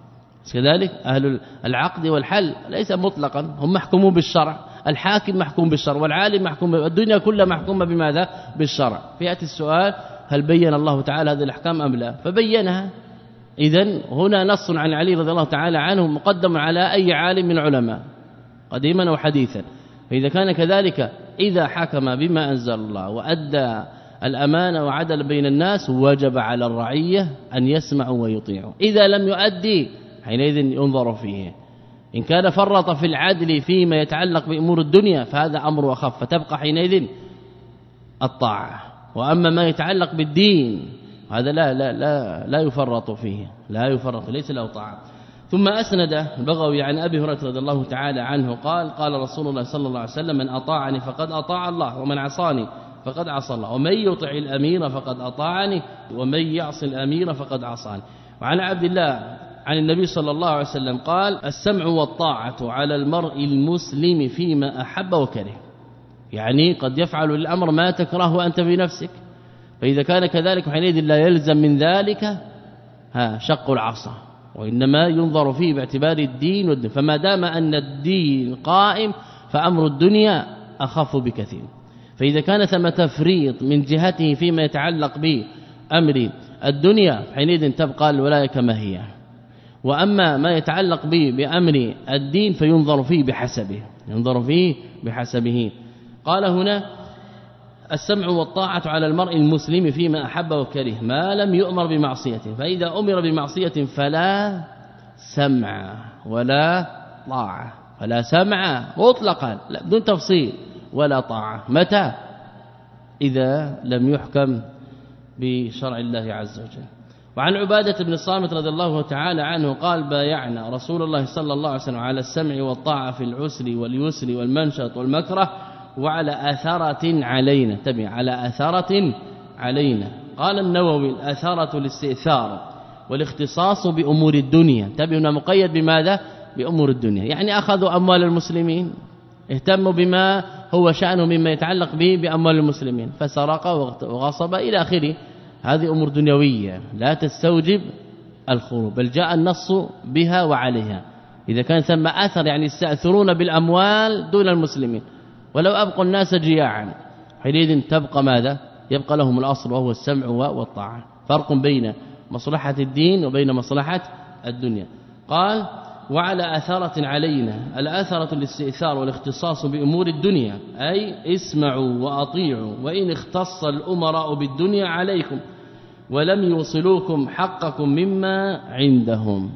كذلك أهل العقد والحل ليس مطلقا، هم محكومون بالشرع، الحاكم محكوم بالشرع والعالم محكوم، الدنيا كلها محكومة بماذا؟ بالشرع. فيأتي السؤال هل بين الله تعالى هذه الأحكام أم لا؟ فبينها. إذن هنا نص عن علي رضي الله تعالى عنه مقدم على أي عالم من العلماء قديما أو حديثا. فإذا كان كذلك إذا حكم بما أنزل الله وأدى الأمانة وعدل بين الناس وجب على الرعية أن يسمعوا ويطيعوا. إذا لم يؤدي حينئذ ينظر فيه، إن كان فرط في العدل فيما يتعلق بأمور الدنيا فهذا أمر أخف، فتبقى حينئذ الطاعة. وأما ما يتعلق بالدين هذا لا لا لا لا يفرط فيه، لا يفرط، ليس له طاعة. ثم أسند البغوي عن أبي هريرة رضي الله تعالى عنه قال قال رسول الله صلى الله عليه وسلم من أطاعني فقد أطاع الله ومن عصاني فقد عصى الله ومن يطع الأمير فقد أطاعني ومن يعصي الأمير فقد عصاني. وعن عبد الله عن النبي صلى الله عليه وسلم قال السمع والطاعة على المرء المسلم فيما أحب وكره، يعني قد يفعل الأمر ما تكرهه أنت بنفسك، فإذا كان كذلك حينئذ لا يلزم من ذلك ها شق العصا، وإنما ينظر فيه باعتبار الدين والدين. فما دام أن الدين قائم فأمر الدنيا أخف بكثير. فإذا كان ثم تفريط من جهته فيما يتعلق بأمر الدنيا حينئذ تبقى الولاية كما هي، وأما ما يتعلق به بأمر الدين فينظر فيه بحسبه، ينظر فيه بحسبه. قال هنا السمع والطاعة على المرء المسلم فيما أحب وكره ما لم يؤمر بمعصية، فإذا أمر بمعصية فلا سمع ولا طاعة، فلا سمع مطلقا لا بدون تفصيل ولا طاعة. متى؟ إذا لم يحكم بشرع الله عز وجل. وعن عبادة بن الصامت رضي الله تعالى عنه قال بايعنا رسول الله صلى الله عليه وسلم على السمع والطاعة في العسر واليسر والمنشط والمكره وعلى أثرة علينا، تبع على أثرة علينا. قال النووي الأثرة الاستئثار والاختصاص بأمور الدنيا، تبعنا مقيد بماذا؟ بأمور الدنيا، يعني أخذوا أموال المسلمين، اهتموا بما هو شأنه مما يتعلق به بأموال المسلمين، فسرق وغصب إلى آخره، هذه أمور دنيوية لا تستوجب الخروج، بل جاء النص بها وعليها. إذا كان ثم أثر يعني يستأثرون بالأموال دون المسلمين، ولو أبقوا الناس جياعا حينئذ تبقى ماذا؟ يبقى لهم الأصل وهو السمع والطاعة. فرق بين مصلحة الدين وبين مصلحة الدنيا. قال وعلى أثرة علينا، الأثرة الاستئثار والاختصاص بأمور الدنيا، أي اسمعوا وأطيعوا وإن اختص الأمراء بالدنيا عليكم ولم يوصلوكم حقكم مما عندهم.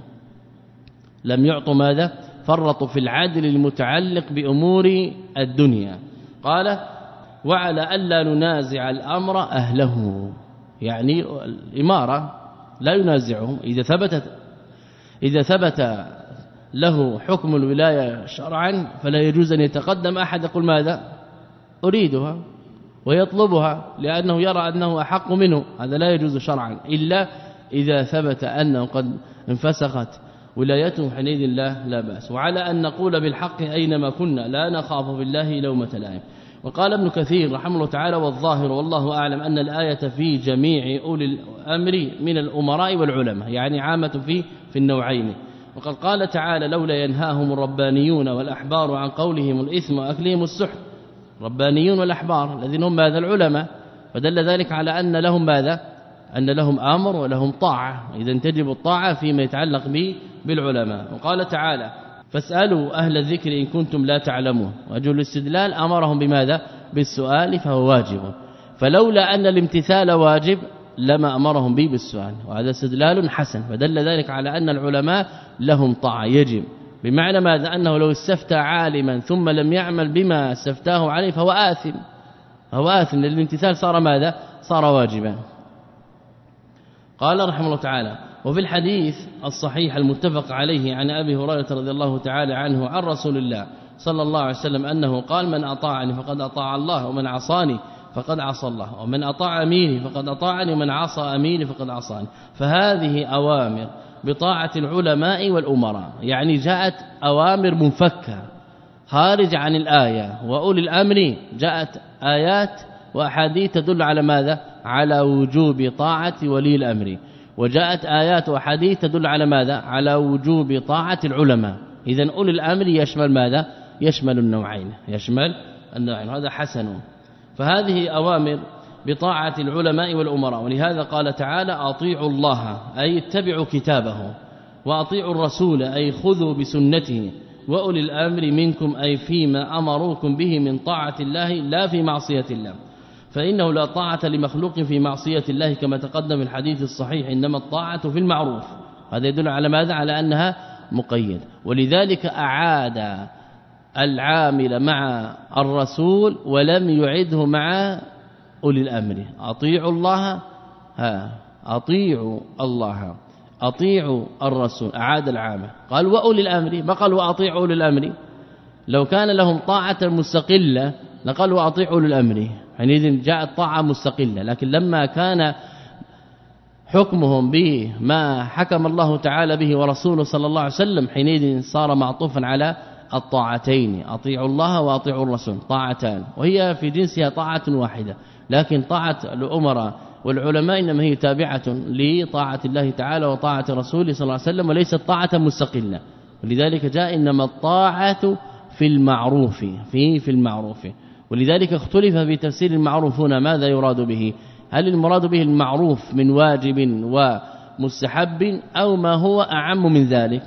لم يعطوا ماذا؟ فرطوا في العدل المتعلق بأمور الدنيا. قال وعلى ألا ننازع الأمر أهله، يعني الإمارة لا ينازعهم، إذا ثبتت إذا ثبت له حكم الولاية شرعا فلا يجوز أن يتقدم أحد يقول ماذا؟ أريدها ويطلبها لأنه يرى أنه أحق منه، هذا لا يجوز شرعا إلا إذا ثبت أنه قد انفسخت ولايته حينئذ لا لا بأس. وعلى أن نقول بالحق أينما كنا لا نخاف بالله لومة لائم. وقال ابن كثير رحمه الله تعالى والظاهر والله أعلم أن الآية في جميع أولي الأمر من الأمراء والعلماء، يعني عامة في في النوعين. وقد قال تعالى لولا ينهاهم الربانيون والأحبار عن قولهم الإثم وأكلهم السحت، ربانيون والأحبار الذين هم ماذا؟ العلماء، فدل ذلك على أن لهم ماذا؟ أن لهم أمر ولهم طاعة، إذا تجب الطاعة فيما يتعلق به بالعلماء. وقال تعالى فاسألوا أهل الذكر إن كنتم لا تعلمون، وجه الاستدلال أمرهم بماذا؟ بالسؤال فهو واجب، فلولا أن الامتثال واجب لما أمرهم به بالسؤال، وهذا استدلال حسن، فدل ذلك على أن العلماء لهم طاعة يجب، بمعنى ماذا؟ أنه لو استفتى عالما ثم لم يعمل بما استفتاه عليه فهو آثم، هو آثم، الامتثال صار ماذا؟ صار واجبا. قال رحمه الله تعالى: وفي الحديث الصحيح المتفق عليه عن أبي هريرة رضي الله تعالى عنه عن رسول الله صلى الله عليه وسلم أنه قال: من أطاعني فقد أطاع الله، ومن عصاني فقد عصى الله، ومن أطاع أميني فقد أطاعني، ومن عصى أميني فقد عصاني. فهذه أوامر بطاعة العلماء والأمراء، يعني جاءت أوامر منفكة خارج عن الآية. وأولي الأمر جاءت آيات وأحاديث تدل على ماذا؟ على وجوب طاعة ولي الأمر، وجاءت آيات وأحاديث تدل على ماذا؟ على وجوب طاعة العلماء. إذن أولي الأمر يشمل ماذا؟ يشمل النوعين، يشمل النوعين، هذا حسن. فهذه أوامر بطاعة العلماء والأمراء، ولهذا قال تعالى: أطيعوا الله أي اتبعوا كتابه، وأطيعوا الرسول أي خذوا بسنته، وأولي الأمر منكم أي فيما أمروكم به من طاعة الله لا في معصية الله، فإنه لا طاعة لمخلوق في معصية الله كما تقدم في الحديث الصحيح: إنما الطاعة في المعروف. هذا يدل على ماذا؟ على أنها مقيد. ولذلك أعاد العامل مع الرسول ولم يعده مع أولي الأمر. أطيعوا الله، ها أطيعوا الله، أطيعوا الرسول، أعاد العامل. قال وأولي الأمر، ما قال وأطيعوا أولي الأمر. لو كان لهم طاعة مستقلة لقال وأطيعوا أولي الأمر، حينئذ جاءت طاعة مستقلة. لكن لما كان حكمهم به ما حكم الله تعالى به ورسوله صلى الله عليه وسلم، حينئذ صار معطوفا على الطاعتين: أطيعوا الله وأطيعوا الرسول، طاعتان، وهي في جنسها طاعة واحدة. لكن طاعة الأمراء والعلماء إنما هي تابعة لطاعة الله تعالى وطاعة رسوله صلى الله عليه وسلم، وليست طاعة مستقلة. ولذلك جاء إنما الطاعة في المعروف، في في المعروف. ولذلك اختلف في تفسير المعروف هنا ماذا يراد به؟ هل المراد به المعروف من واجب ومستحب أو ما هو أعم من ذلك؟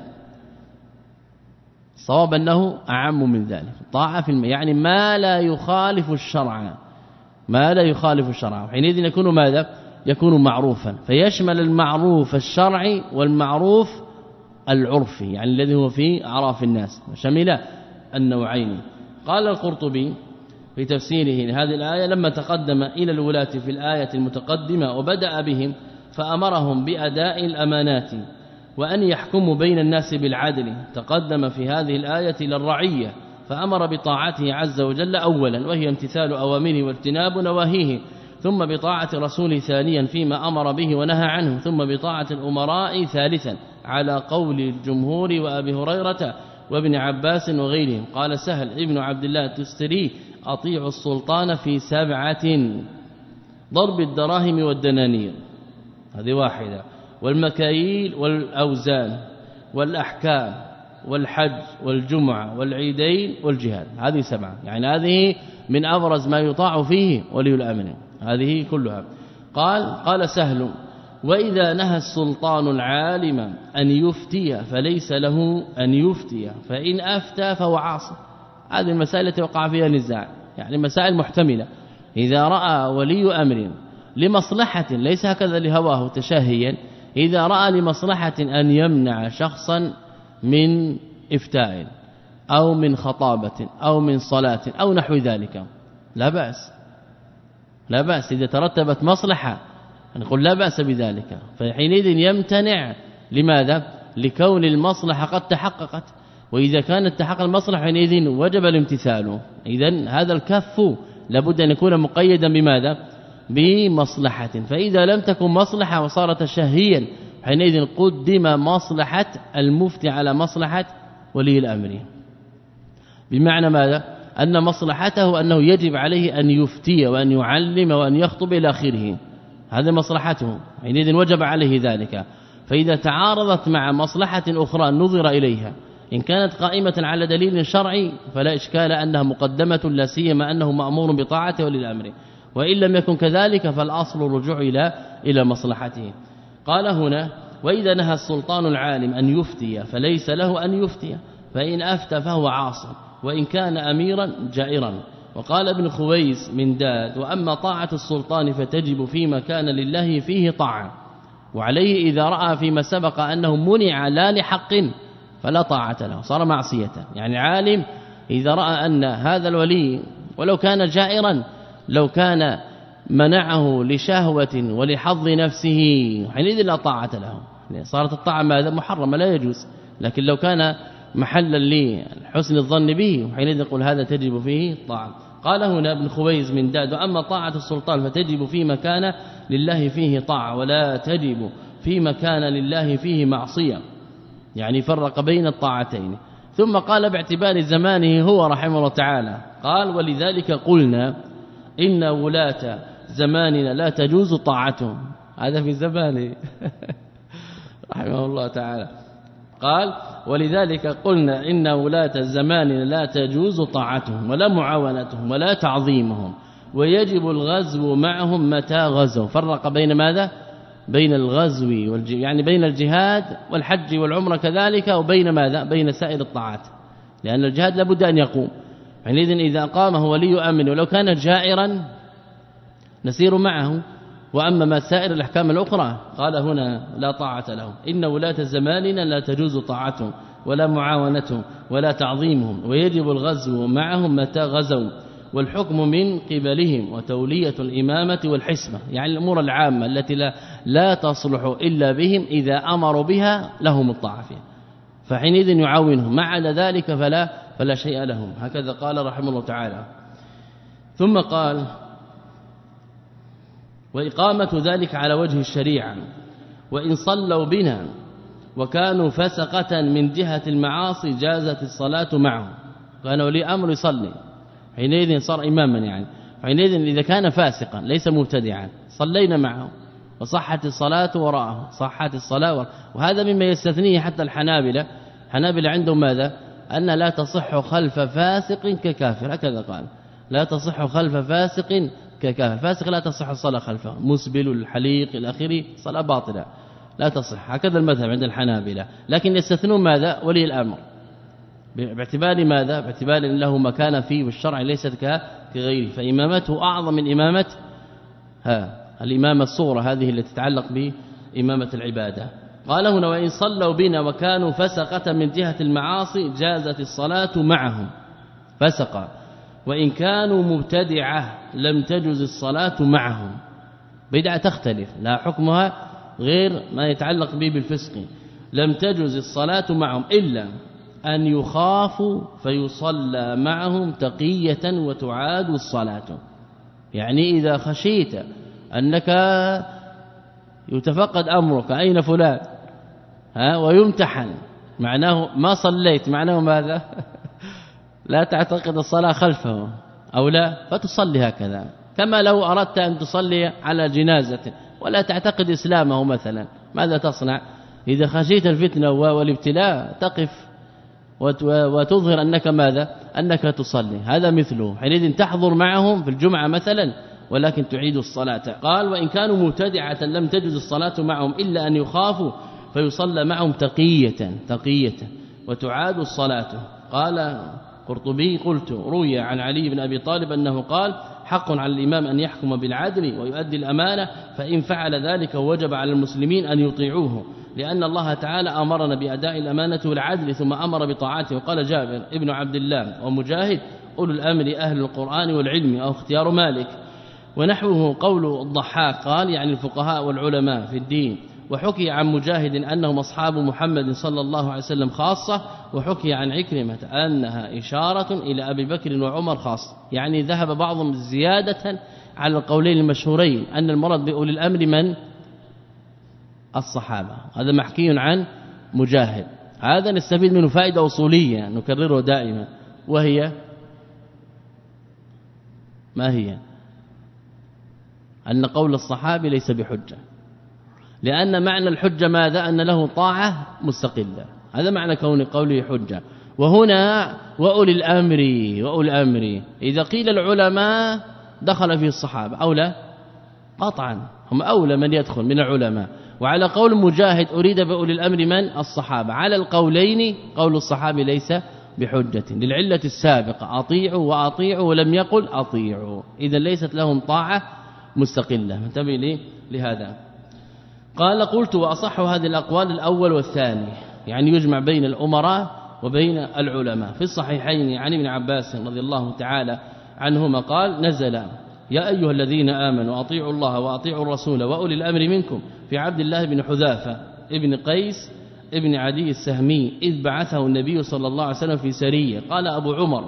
صواب أنه أعم من ذلك. طاعة في الم... يعني ما لا يخالف الشرع، ما لا يخالف الشرع، حينئذ يكون ماذا؟ يكون معروفا، فيشمل المعروف الشرعي والمعروف العرفي، يعني الذي هو في أعراف الناس، شمل النوعين. قال القرطبي في تفسيره لهذه الآية: لما تقدم إلى الولاة في الآية المتقدمة وبدأ بهم فأمرهم بأداء الأمانات وأن يحكموا بين الناس بالعدل، تقدم في هذه الآية إلى الرعية فأمر بطاعته عز وجل أولا، وهي امتثال أوامره واجتناب نواهيه، ثم بطاعة رسوله ثانيا فيما أمر به ونهى عنه، ثم بطاعة الأمراء ثالثا على قول الجمهور وأبي هريرة وابن عباس وغيرهم. قال سهل ابن عبد الله التستري: أطيعوا السلطان في سبعة: ضرب الدراهم والدنانير، هذه واحدة، والمكاييل والأوزان والأحكام والحج والجمعة والعيدين والجهاد، هذه سبعة. يعني هذه من أبرز ما يطاع فيه ولي الأمر، هذه كلها. قال قال سهل: وإذا نهى السلطان العالم أن يفتي فليس له أن يفتي، فإن أفتى فهو عاصي. هذه المسائل التي وقع فيها نزاع، يعني مسائل محتملة. إذا رأى ولي أمر لمصلحة، ليس هكذا لهواه تشاهيا، إذا رأى لمصلحة أن يمنع شخصا من إفتاء أو من خطابة أو من صلاة أو نحو ذلك، لا بأس، لا بأس. إذا ترتبت مصلحة نقول لا بأس بذلك، فحينئذ يمتنع. لماذا؟ لكون المصلحة قد تحققت، وإذا كانت تحقق المصلحة حينئذ وجب الامتثال. إذن هذا الكف لابد أن يكون مقيدا بماذا؟ بمصلحة. فإذا لم تكن مصلحة وصارت تشهيا، حينئذ قدم مصلحة المفتي على مصلحة ولي الأمر، بمعنى ماذا؟ أن مصلحته أنه يجب عليه أن يفتي وأن يعلم وأن يخطب إلى آخره، هذا مصلحته، حينئذ وجب عليه ذلك. فإذا تعارضت مع مصلحة أخرى نظر إليها، إن كانت قائمة على دليل شرعي فلا إشكال أنها مقدمة، لا سيما أنه مأمور بطاعته ولي الأمر، وإن لم يكن كذلك فالأصل الرجوع إلى إلى مصلحته. قال هنا: وإذا نهى السلطان العالم أن يفتي فليس له أن يفتي، فإن أفتى فهو عاص وإن كان أميرا جائرا. وقال ابن خويس من داد: وأما طاعة السلطان فتجب فيما كان لله فيه طاعة، وعليه إذا رأى فيما سبق أنه منع لا لحق فلا طاعة له، صار معصية. يعني عالم إذا رأى أن هذا الولي ولو كان جائرا لو كان منعه لشهوة ولحظ نفسه حينئذ لا طاعة له، صارت الطاعة ماذا محرمة لا يجوز. لكن لو كان محلا لحسن الظن به حينئذ نقول هذا تجب فيه طاعة. قال هنا ابن خويز من داد: أما طاعة السلطان فتجب فيما كان لله فيه طاعة ولا تجب فيما كان لله فيه معصية، يعني فرق بين الطاعتين. ثم قال باعتبار زمانه هو رحمه الله تعالى، قال: ولذلك قلنا إن ولاة زماننا لا تجوز طاعتهم. هذا في زمانه رحمه الله تعالى. قال: ولذلك قلنا إن ولاة زماننا لا تجوز طاعتهم ولا معاونتهم ولا تعظيمهم، ويجب الغزو معهم متى غزوا. فرق بين ماذا؟ بين الغزو يعني بين الجهاد والحج والعمرة كذلك، وبين ماذا؟ بين سائر الطاعات، لأن الجهاد لابد أن يقوم. حينئذ إذا قامه ولي أمن ولو كان جائرا نسير معه، وأما ما سائر الأحكام الأخرى قال هنا لا طاعة لهم. إن ولاة زماننا لا تجوز طاعتهم ولا معاونتهم ولا تعظيمهم، ويجب الغزو معهم متى غزوا، والحكم من قبلهم وتولية الإمامة والحسمة، يعني الأمور العامة التي لا, لا تصلح إلا بهم إذا أمروا بها لهم الطاعة فيها، فحينئذ يعاونهم، ما عدا ذلك فلا, فلا شيء لهم. هكذا قال رحمه الله تعالى. ثم قال: وإقامة ذلك على وجه الشريعة، وإن صلوا بنا وكانوا فسقة من جهة المعاصي جازت الصلاة معهم. كان ولي أمر يصلي حينئذ صار إماما، يعني حينئذ إذا كان فاسقا ليس مبتدعا صلينا معه وصحت الصلاة وراءه، صحت الصلاة وراءه. وهذا مما يستثنيه حتى الحنابلة. الحنابلة عندهم ماذا؟ أن لا تصح خلف فاسق ككافر، هكذا قال: لا تصح خلف فاسق ككافر. فاسق لا تصح الصلاة خلفه، مسبل الحليق إلى آخره صلاة باطلة لا تصح، هكذا المذهب عند الحنابلة. لكن يستثنون ماذا؟ ولي الأمر، باعتبار ماذا؟ باعتبار أن له مكان فيه والشرع ليست كغيره، فإمامته أعظم من إمامة ها الإمامة الصغرى هذه التي تتعلق بإمامة العبادة. قال هنا: وإن صلوا بنا وكانوا فسقة من جهة المعاصي جازت الصلاة معهم. فسقة وإن كانوا مبتدعة لم تجز الصلاة معهم. بدعة تختلف، لا حكمها غير ما يتعلق به بالفسق. لم تجز الصلاة معهم إلا أن يخافوا فيصلى معهم تقية وتعاد الصلاة. يعني إذا خشيت أنك يتفقد أمرك أين فلان ها ويمتحن، معناه ما صليت، معناه ماذا؟ لا تعتقد الصلاة خلفه أو لا، فتصلي هكذا. كما لو أردت أن تصلي على جنازة ولا تعتقد إسلامه مثلا، ماذا تصنع؟ إذا خشيت الفتنة والابتلاء تقف وتظهر أنك ماذا؟ أنك تصلي. هذا مثله، حينئذ تحضر معهم في الجمعة مثلا ولكن تعيد الصلاة. قال: وإن كانوا مبتدعة لم تجز الصلاة معهم إلا أن يخافوا فيصلى معهم تقية تقية وتعاد الصلاة. قال قرطبي: قلت روي عن علي بن أبي طالب أنه قال: حق على الإمام أن يحكم بالعدل ويؤدي الأمانة، فإن فعل ذلك وجب على المسلمين أن يطيعوه، لأن الله تعالى أمرنا بأداء الأمانة والعدل ثم أمر بطاعته. وقال جابر ابن عبد الله ومجاهد: أولو الأمر أهل القرآن والعلم، أو اختيار مالك. ونحوه قول الضحاك قال: يعني الفقهاء والعلماء في الدين. وحكي عن مجاهد أنهم أصحاب محمد صلى الله عليه وسلم خاصة، وحكي عن عكرمة أنها إشارة إلى أبي بكر وعمر خاصة. يعني ذهب بعضهم زيادة على القولين المشهورين أن المراد بأولي الأمر من؟ الصحابة. هذا محكي عن مجاهد. هذا نستفيد منه فائدة أصولية نكرره دائما، وهي ما هي؟ أن قول الصحابي ليس بحجة، لأن معنى الحجة ماذا؟ أن له طاعة مستقلة، هذا معنى كون قوله حجة. وهنا وأولي الأمر وأولي الأمر إذا قيل العلماء دخل فيه الصحابة أو لا؟ قطعا هم أولى من يدخل من العلماء. وعلى قول مجاهد أريد بأولي الأمر من؟ الصحابة. على القولين قول الصحابي ليس بحجة للعلة السابقة: أطيعوا وأطيعوا، ولم يقل أطيعوا، إذا ليست لهم طاعة مستقلة. انتبه لي لهذا. قال: قلت: وأصح هذه الأقوال الأول والثاني، يعني يجمع بين الأمراء وبين العلماء. في الصحيحين عن ابن عباس رضي الله تعالى عنهما قال: نزل يا أيها الذين آمنوا أطيعوا الله وأطيعوا الرسول وأولي الأمر منكم في عبد الله بن حذافة ابن قيس ابن عدي السهمي إذ بعثه النبي صلى الله عليه وسلم في سرية. قال أبو عمر: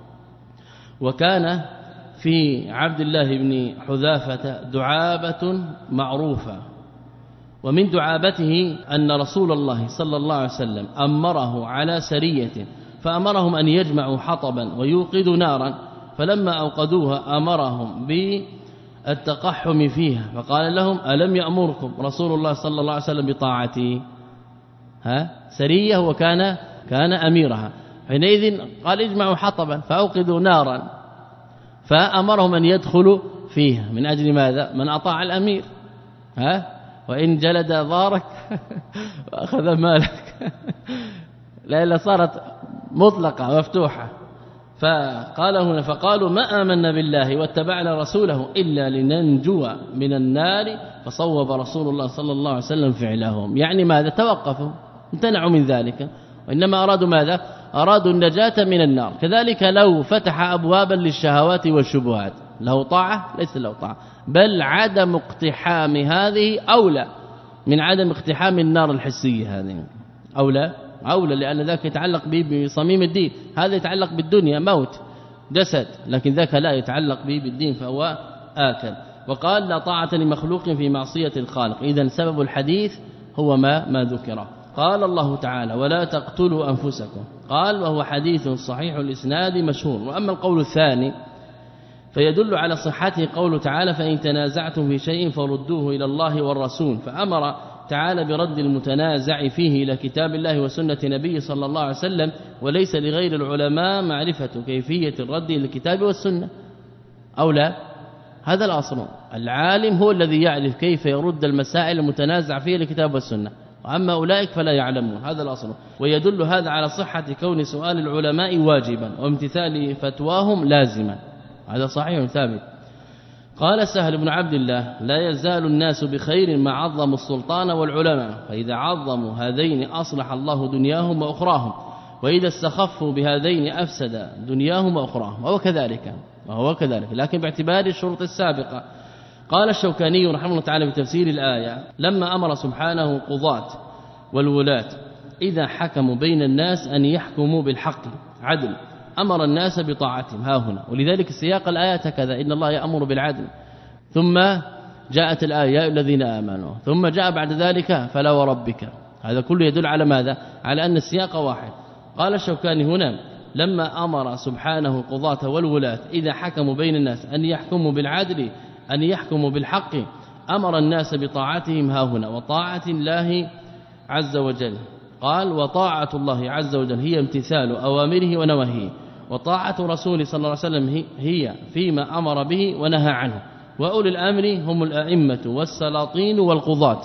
وكان في عبد الله بن حذافة دعابة معروفة، ومن دعابته أن رسول الله صلى الله عليه وسلم أمره على سرية فأمرهم أن يجمعوا حطبا ويوقدوا نارا، فلما أوقدوها أمرهم بالتقحم فيها فقال لهم: ألم يأمركم رسول الله صلى الله عليه وسلم بطاعتي؟ ها سرية وكان كان أميرها، حينئذ قال: اجمعوا حطبا فأوقدوا نارا، فأمرهم أن يدخلوا فيها. من أجل ماذا؟ من أطاع الأمير، ها وإن جلد ضارك وأخذ مالك لا إلا صارت مطلقة مفتوحة. فقال هنا: فقالوا ما آمنا بالله واتبعنا رسوله إلا لننجو من النار، فصوب رسول الله صلى الله عليه وسلم فعلهم. يعني ماذا؟ توقفوا، امتنعوا من ذلك، وإنما أرادوا ماذا؟ أرادوا النجاة من النار. كذلك لو فتح أبوابا للشهوات والشبهات له طاعة؟ ليس له طاعة، بل عدم اقتحام هذه أولى من عدم اقتحام النار الحسية. هذه أولى أولى لأن ذاك يتعلق به بصميم الدين، هذا يتعلق بالدنيا موت جسد، لكن ذاك لا يتعلق به بالدين فهو آكل. وقال: لا طاعة لمخلوق في معصية الخالق. إذن سبب الحديث هو ما ما ذكره. قال الله تعالى: ولا تقتلوا أنفسكم. قال: وهو حديث صحيح الإسناد مشهور. وأما القول الثاني فيدل على صحته قوله تعالى: فإن تنازعتم في شيء فردوه إلى الله والرسول، فأمر تعالى برد المتنازع فيه إلى كتاب الله وسنة نبيه صلى الله عليه وسلم، وليس لغير العلماء معرفة كيفية الرد إلى الكتاب والسنة أو لا. هذا الأصل، العالم هو الذي يعرف كيف يرد المسائل المتنازع فيها للكتاب والسنة، وأما أولئك فلا يعلمون. هذا الأصل. ويدل هذا على صحة كون سؤال العلماء واجبا وامتثال فتواهم لازما، هذا صحيح ثابت. قال سهل بن عبد الله: لا يزال الناس بخير ما عظموا السلطان والعلماء، فإذا عظموا هذين أصلح الله دنياهم وأخراهم، وإذا استخفوا بهذين أفسد دنياهم وأخراهم. وهو كذلك وهو كذلك لكن باعتبار الشروط السابقة. قال الشوكاني رحمه الله تعالى بتفسير الآية: لما أمر سبحانه القضاة والولاة إذا حكموا بين الناس أن يحكموا بالحق عدل، أمر الناس بطاعتهم ها هنا. ولذلك سياق الآيات كذا: إن الله يأمر بالعدل، ثم جاءت الآية: يا الذين آمنوا، ثم جاء بعد ذلك: فلا وربك. هذا كله يدل على ماذا؟ على أن السياق واحد. قال الشوكاني هنا: لما أمر سبحانه القضاة والولاة إذا حكموا بين الناس أن يحكموا بالعدل أن يحكموا بالحق، أمر الناس بطاعتهم ها هنا، وطاعة الله عز وجل. قال: وطاعة الله عز وجل هي امتثال أوامره ونواهيه، وطاعة رسوله صلى الله عليه وسلم هي فيما أمر به ونهى عنه. وأولي الأمر هم الأئمة والسلاطين والقضاة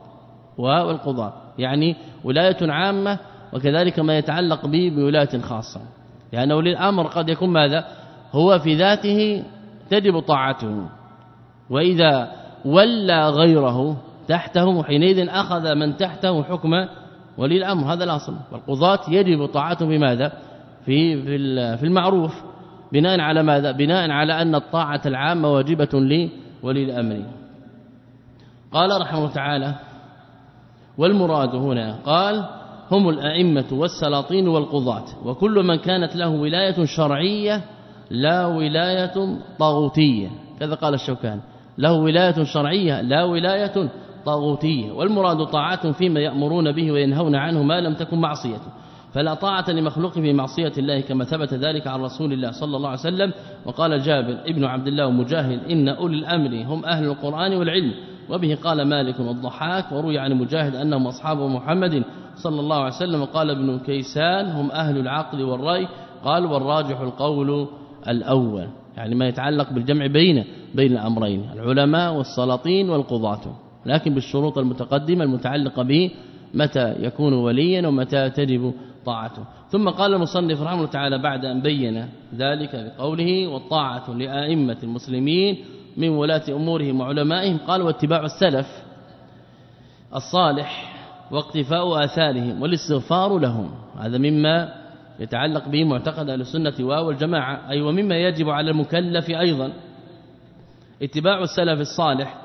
والقضاة، يعني ولاية عامة، وكذلك ما يتعلق به بولاية خاصة. يعني أولي الأمر قد يكون ماذا؟ هو في ذاته تجب طاعته، وإذا ولى غيره تحته حينئذ أخذ من تحته حكم ولي الأمر. هذا الأصل. والقضاة يجب طاعتهم بماذا؟ في في المعروف، بناء على ماذا؟ بناء على أن الطاعة العامة واجبة لولي الأمر. قال رحمه الله تعالى: والمراد هنا قال: هم الأئمة والسلاطين والقضاة، وكل من كانت له ولاية شرعية لا ولاية طاغوتية. كذا قال الشوكاني: له ولاية شرعية لا ولاية طاغوتية. والمراد طاعة فيما يأمرون به وينهون عنه ما لم تكن معصية، فلا طاعة لمخلوق في معصية الله، كما ثبت ذلك عن رسول الله صلى الله عليه وسلم. وقال جابر ابن عبد الله ومجاهد: إن أولي الأمر هم أهل القرآن والعلم. وبه قال مالك والضحاك. وروي عن مجاهد أنهم أصحاب محمد صلى الله عليه وسلم. وقال ابن كيسان: هم أهل العقل والرأي. قال: والراجح القول الأول، يعني ما يتعلق بالجمع بين بين الأمرين، العلماء والسلاطين والقضاة، لكن بالشروط المتقدمة المتعلقة به متى يكون وليا ومتى تجب طاعته. ثم قال المصنف رحمه الله تعالى بعد أن بين ذلك بقوله: والطاعة لأئمة المسلمين من ولاة أمورهم وعلمائهم، قال: واتباع السلف الصالح واقتفاء آثارهم والاستغفار لهم. هذا مما يتعلق به معتقد أهل السنة والجماعة، أي ومما يجب على المكلف أيضا اتباع السلف الصالح،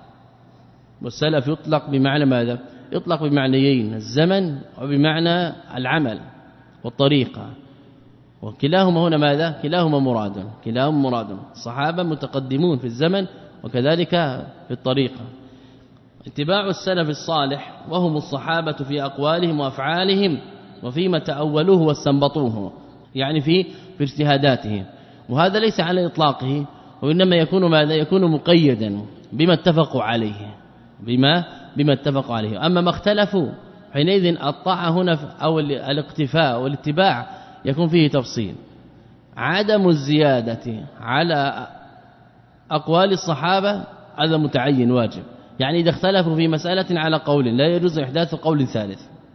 والسلف يطلق بمعنى ماذا؟ يطلق بمعنيين، الزمن وبمعنى العمل والطريقة، وكلاهما هنا ماذا؟ كلاهما مراد، كلاهما مراد. الصحابة متقدمون في الزمن وكذلك في الطريقة. اتباع السلف الصالح وهم الصحابة في أقوالهم وأفعالهم وفيما تأولوه واستنبطوه، يعني في في اجتهاداتهم، وهذا ليس على إطلاقه، وإنما يكون ماذا؟ يكون مقيدا بما اتفقوا عليه، بما بما اتفقوا عليه. أما ما اختلفوا حينئذ الطاعة هنا أو الاقتفاء والاتباع يكون فيه تفصيل. عدم الزيادة على أقوال الصحابة هذا متعين واجب، يعني إذا اختلفوا في مسألة على قول لا يجوز إحداث قول ثالث،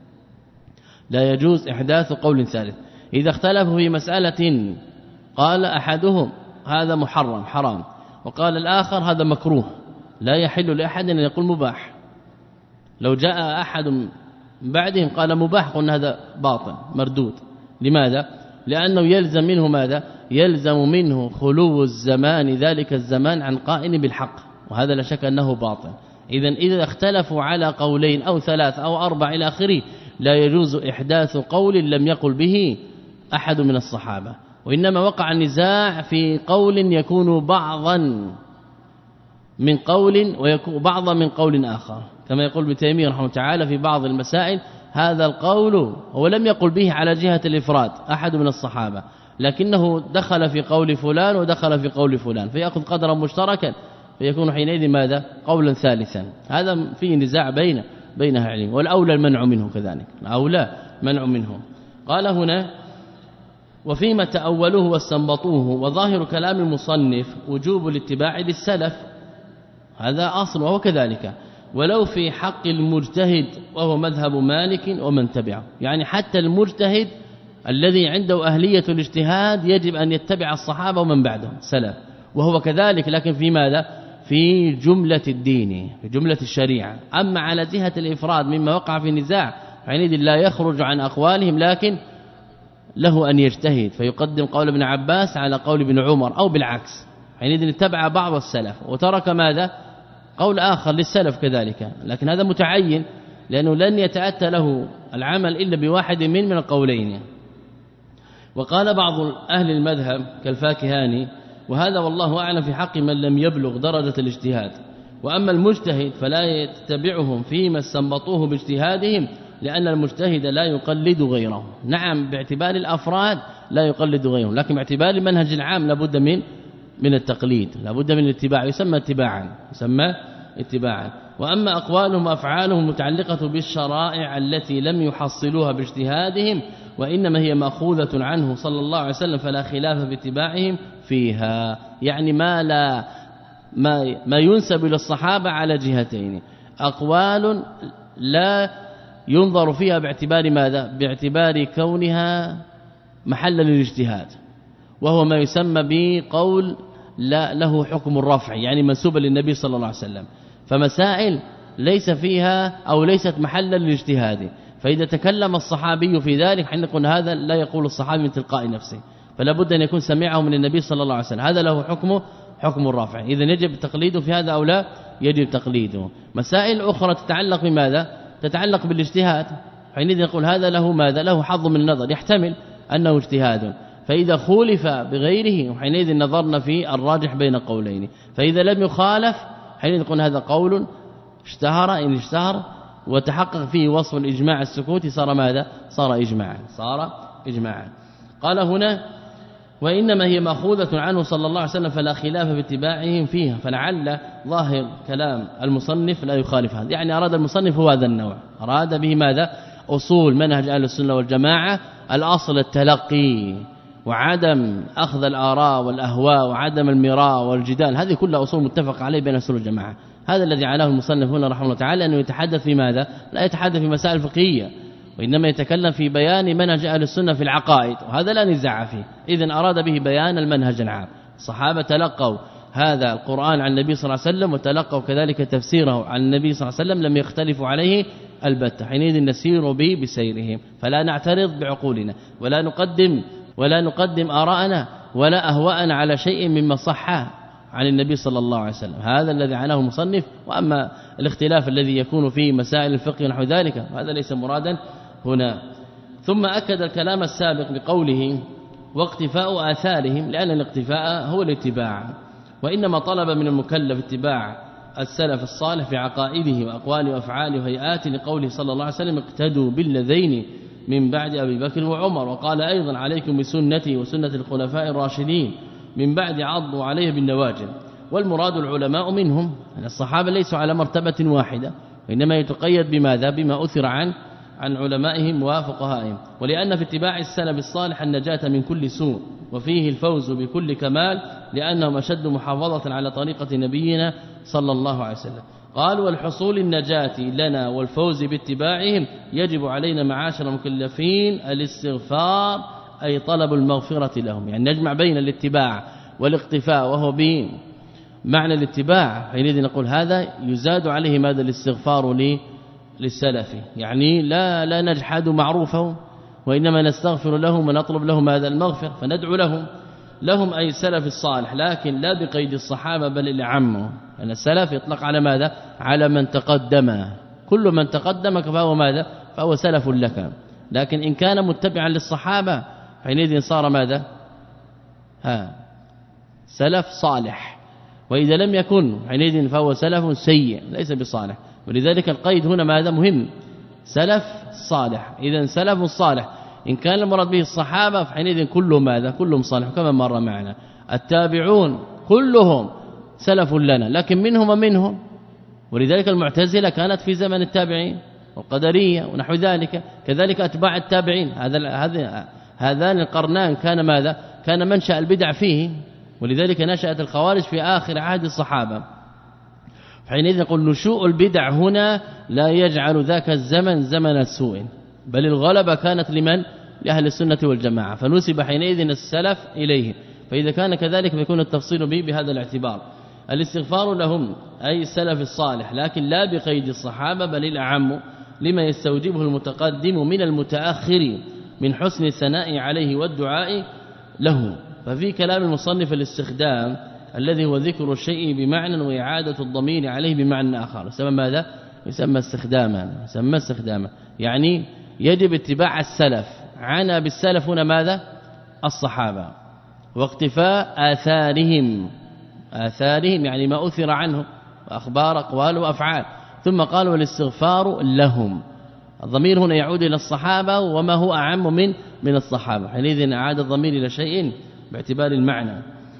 لا يجوز إحداث قول ثالث. إذا اختلفوا في مسألة قال أحدهم هذا محرم حرام وقال الآخر هذا مكروه، لا يحل لأحد أن يقول مباح. لو جاء أحد بعدهم قال مباح قلنا هذا باطل مردود. لماذا؟ لأنه يلزم منه ماذا؟ يلزم منه خلو الزمان ذلك الزمان عن قائل بالحق، وهذا لا شك أنه باطل. إذن إذا اختلفوا على قولين أو ثلاث أو أربع إلى آخره لا يجوز إحداث قول لم يقل به أحد من الصحابة، وإنما وقع النزاع في قول يكون بعضا من قول ويكون بعضا من قول آخر، كما يقول ابن تيمية رحمه الله تعالى في بعض المسائل هذا القول هو لم يقل به على جهة الإفراد أحد من الصحابة، لكنه دخل في قول فلان ودخل في قول فلان فيأخذ قدرا مشتركا فيكون حينئذ ماذا؟ قولا ثالثا. هذا فيه نزاع بين بين أهل العلم، والأولى المنع منه كذلك، الأولى منع منه. قال هنا وفيما تأولوه واستنبطوه، وظاهر كلام المصنف وجوب الاتباع للسلف، هذا أصل وهو كذلك، ولو في حق المجتهد وهو مذهب مالك ومن تبعه، يعني حتى المجتهد الذي عنده أهلية الاجتهاد يجب أن يتبع الصحابة ومن بعدهم سلف، وهو كذلك لكن في ماذا؟ في جملة الدين، في جملة الشريعة. أما على جهة الإفراد مما وقع في نزاع حينئذ لا يخرج عن أقوالهم، لكن له أن يجتهد فيقدم قول ابن عباس على قول ابن عمر أو بالعكس، حينئذ اتبع بعض السلف وترك ماذا؟ قول آخر للسلف كذلك، لكن هذا متعين لأنه لن يتأتى له العمل إلا بواحد من من القولين. وقال بعض أهل المذهب كالفاكهاني وهذا والله أعلم في حق من لم يبلغ درجة الاجتهاد، وأما المجتهد فلا يتبعهم فيما استنبطوه باجتهادهم، لأن المجتهد لا يقلد غيره. نعم باعتبار الأفراد لا يقلد غيرهم، لكن باعتبار المنهج العام لابد من من التقليد، لابد من الاتباع، يسمى اتباعا، يسمى اتباعا. وأما أقوالهم وأفعالهم متعلقة بالشرائع التي لم يحصلوها باجتهادهم وإنما هي مأخوذة عنه صلى الله عليه وسلم فلا خلاف باتباعهم فيها، يعني ما لا ما, ما ينسب للصحابة على جهتين، أقوال لا ينظر فيها باعتبار ماذا؟ باعتبار كونها محل للاجتهاد، وهو ما يسمى بقول لا له حكم الرفع، يعني منسوبة للنبي صلى الله عليه وسلم، فمسائل ليس فيها أو ليست محلا للاجتهاد، فإذا تكلم الصحابي في ذلك حين نقول هذا لا يقول الصحابي من تلقاء نفسه، فلا بد أن يكون سمعه من النبي صلى الله عليه وسلم، هذا له حكمه حكم الرفع. إذا يجب تقليده في هذا أو لا يجب تقليده. مسائل أخرى تتعلق بماذا؟ تتعلق بالاجتهاد، حينئذ نقول هذا له ماذا؟ له حظ من النظر، يحتمل أنه اجتهاد، فإذا خولف بغيره حينئذ نظرنا في الراجح بين قولين، فإذا لم يخالف حينئذ نقول هذا قول اشتهر، إن اشتهر وتحقق فيه وصف الإجماع السكوتي صار ماذا؟ صار إجماعا، صار إجماعا. قال هنا وإنما هي مأخوذة عنه صلى الله عليه وسلم فلا خلاف باتباعهم فيها، فلعل ظاهر كلام المصنف لا يخالف هذا، يعني أراد المصنف هو هذا النوع، أراد به ماذا؟ أصول منهج أهل السنة والجماعة، الأصل التلقي وعدم أخذ الآراء والأهواء وعدم المراء والجدال، هذه كلها أصول متفق عليه بين السنة والجماعة. هذا الذي علاه المصنف هنا رحمه الله تعالى أنه يتحدث في ماذا؟ لا يتحدث في مسائل فقهية، وإنما يتكلم في بيان منهج أهل السنة في العقائد، وهذا لا نزاع فيه. إذن أراد به بيان المنهج العام. الصحابة تلقوا هذا القرآن عن النبي صلى الله عليه وسلم وتلقوا كذلك تفسيره عن النبي صلى الله عليه وسلم، لم يختلفوا عليه البتة، حينئذ نسير به بسيرهم، فلا نعترض بعقولنا ولا نقدم ولا نقدم آراءنا ولا أهواءنا على شيء مما صح عن النبي صلى الله عليه وسلم. هذا الذي عناه المصنف. وأما الاختلاف الذي يكون في مسائل الفقه نحو ذلك هذا ليس مرادا هنا. ثم أكد الكلام السابق بقوله واقتفاء آثارهم، لأن الاقتفاء هو الاتباع، وإنما طلب من المكلف اتباع السلف الصالح في عقائده وأقواله وأفعاله وهيئاته، لقوله صلى الله عليه وسلم اقتدوا بالذين من بعد أبي بكر وعمر. وقال أيضا عليكم بسنتي وسنة الخلفاء الراشدين من بعد عضوا عليه بالنواجذ. والمراد العلماء منهم أن الصحابة ليسوا على مرتبة واحدة، وإنما يتقيد بماذا؟ بما أثر عن عن علمائهم وفقهائهم. ولأن في اتباع السلف الصالح النجاة من كل سوء، وفيه الفوز بكل كمال، لأنهم أشد محافظة على طريقة نبينا صلى الله عليه وسلم. قال والحصول النجاة لنا والفوز باتباعهم يجب علينا معاشر المكلفين الاستغفار، أي طلب المغفرة لهم. يعني نجمع بين الاتباع والاقتفاء، وهو بين معنى الاتباع حينئذ نقول هذا يزاد عليه ماذا؟ الاستغفار للسلف، يعني لا لا نجحد معروفهم، وإنما نستغفر لهم ونطلب لهم هذا المغفر، فندعو لهم لهم أي السلف الصالح، لكن لا بقيد الصحابة بل العامة. أن السلف يطلق على ماذا؟ على من تقدم، كل من تقدمك فهو ماذا؟ فهو سلف لك. لكن إن كان متبعا للصحابة حينئذ صار ماذا؟ ها سلف صالح، وإذا لم يكن حينئذ فهو سلف سيء ليس بصالح. ولذلك القيد هنا ماذا؟ مهم، سلف صالح. إذا سلف صالح إن كان المراد به الصحابة فحينئذ كلهم ماذا؟ كلهم صالح، كما مر معنا. التابعون كلهم سلف لنا، لكن منهم ومنهم. ولذلك المعتزلة كانت في زمن التابعين، والقدرية ونحو ذلك، كذلك أتباع التابعين. هذا هذا هذان القرنان كان ماذا؟ كان منشأ البدع فيه، ولذلك نشأت الخوارج في آخر عهد الصحابة. حينئذ نقول نشوء البدع هنا لا يجعل ذاك الزمن زمن السوء، بل الغلبة كانت لمن؟ لأهل السنة والجماعة، فنسب حينئذ السلف إليه. فإذا كان كذلك فيكون التفصيل به بهذا الاعتبار. الاستغفار لهم أي السلف الصالح، لكن لا بقيد الصحابة بل الأعم، لما يستوجبه المتقدم من المتأخر من حسن الثناء عليه والدعاء له. ففي كلام المصنف الاستخدام الذي هو ذكر الشيء بمعنى وإعادة الضمير عليه بمعنى آخر، يسمى ماذا؟ يسمى استخداما، يسمى استخداما. يعني يجب اتباع السلف، عنا بالسلف هنا ماذا؟ الصحابة، واقتفاء آثارهم، آثارهم يعني ما أثر عنه أخبار أقوال وأفعال. ثم قال والاستغفار لهم، الضمير هنا يعود إلى الصحابة وما هو أعم من من الصحابة، حينئذ أعاد الضمير إلى شيء باعتبار المعنى.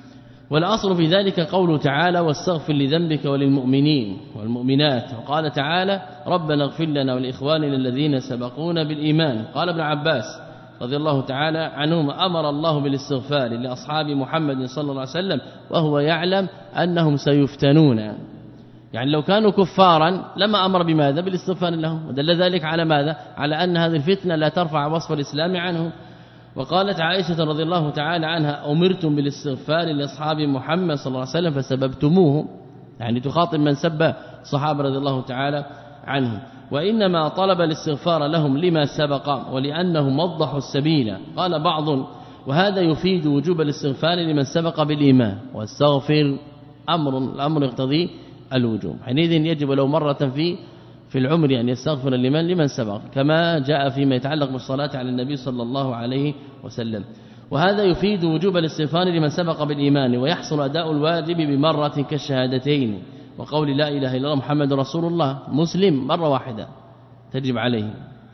والأصل في ذلك قوله تعالى واستغفر لذنبك وللمؤمنين والمؤمنات. وقال تعالى ربنا اغفر لنا ولإخواننا الذين سبقونا بالإيمان. قال ابن عباس رضي الله تعالى عنهما أمر الله بالاستغفار لأصحاب محمد صلى الله عليه وسلم وهو يعلم أنهم سيفتنون. يعني لو كانوا كفارا لما أمر بماذا؟ بالاستغفار لهم. ودل ذلك على ماذا؟ على أن هذه الفتنة لا ترفع وصف الإسلام عنه. وقالت عائشة رضي الله تعالى عنها أمرتم بالاستغفار لأصحاب محمد صلى الله عليه وسلم فسببتموه، يعني تخاطب من سب الصحابة رضي الله تعالى عنهم. وإنما طلب الاستغفار لهم لما سبق ولأنهم وضحوا السبيل. قال بعض وهذا يفيد وجوب الاستغفار لمن سبق بالإيمان، واستغفر أمر الأمر يقتضي الوجوب، حينئذ يجب لو مرة في في العمر أن يستغفر لمن لمن سبق، كما جاء فيما يتعلق بالصلاة على النبي صلى الله عليه وسلم. وهذا يفيد وجوب الاستغفار لمن سبق بالإيمان، ويحصل أداء الواجب بمرة كالشهادتين وقول لا إله إلا الله محمد رسول الله. مسلم مرة واحدة تجب عليه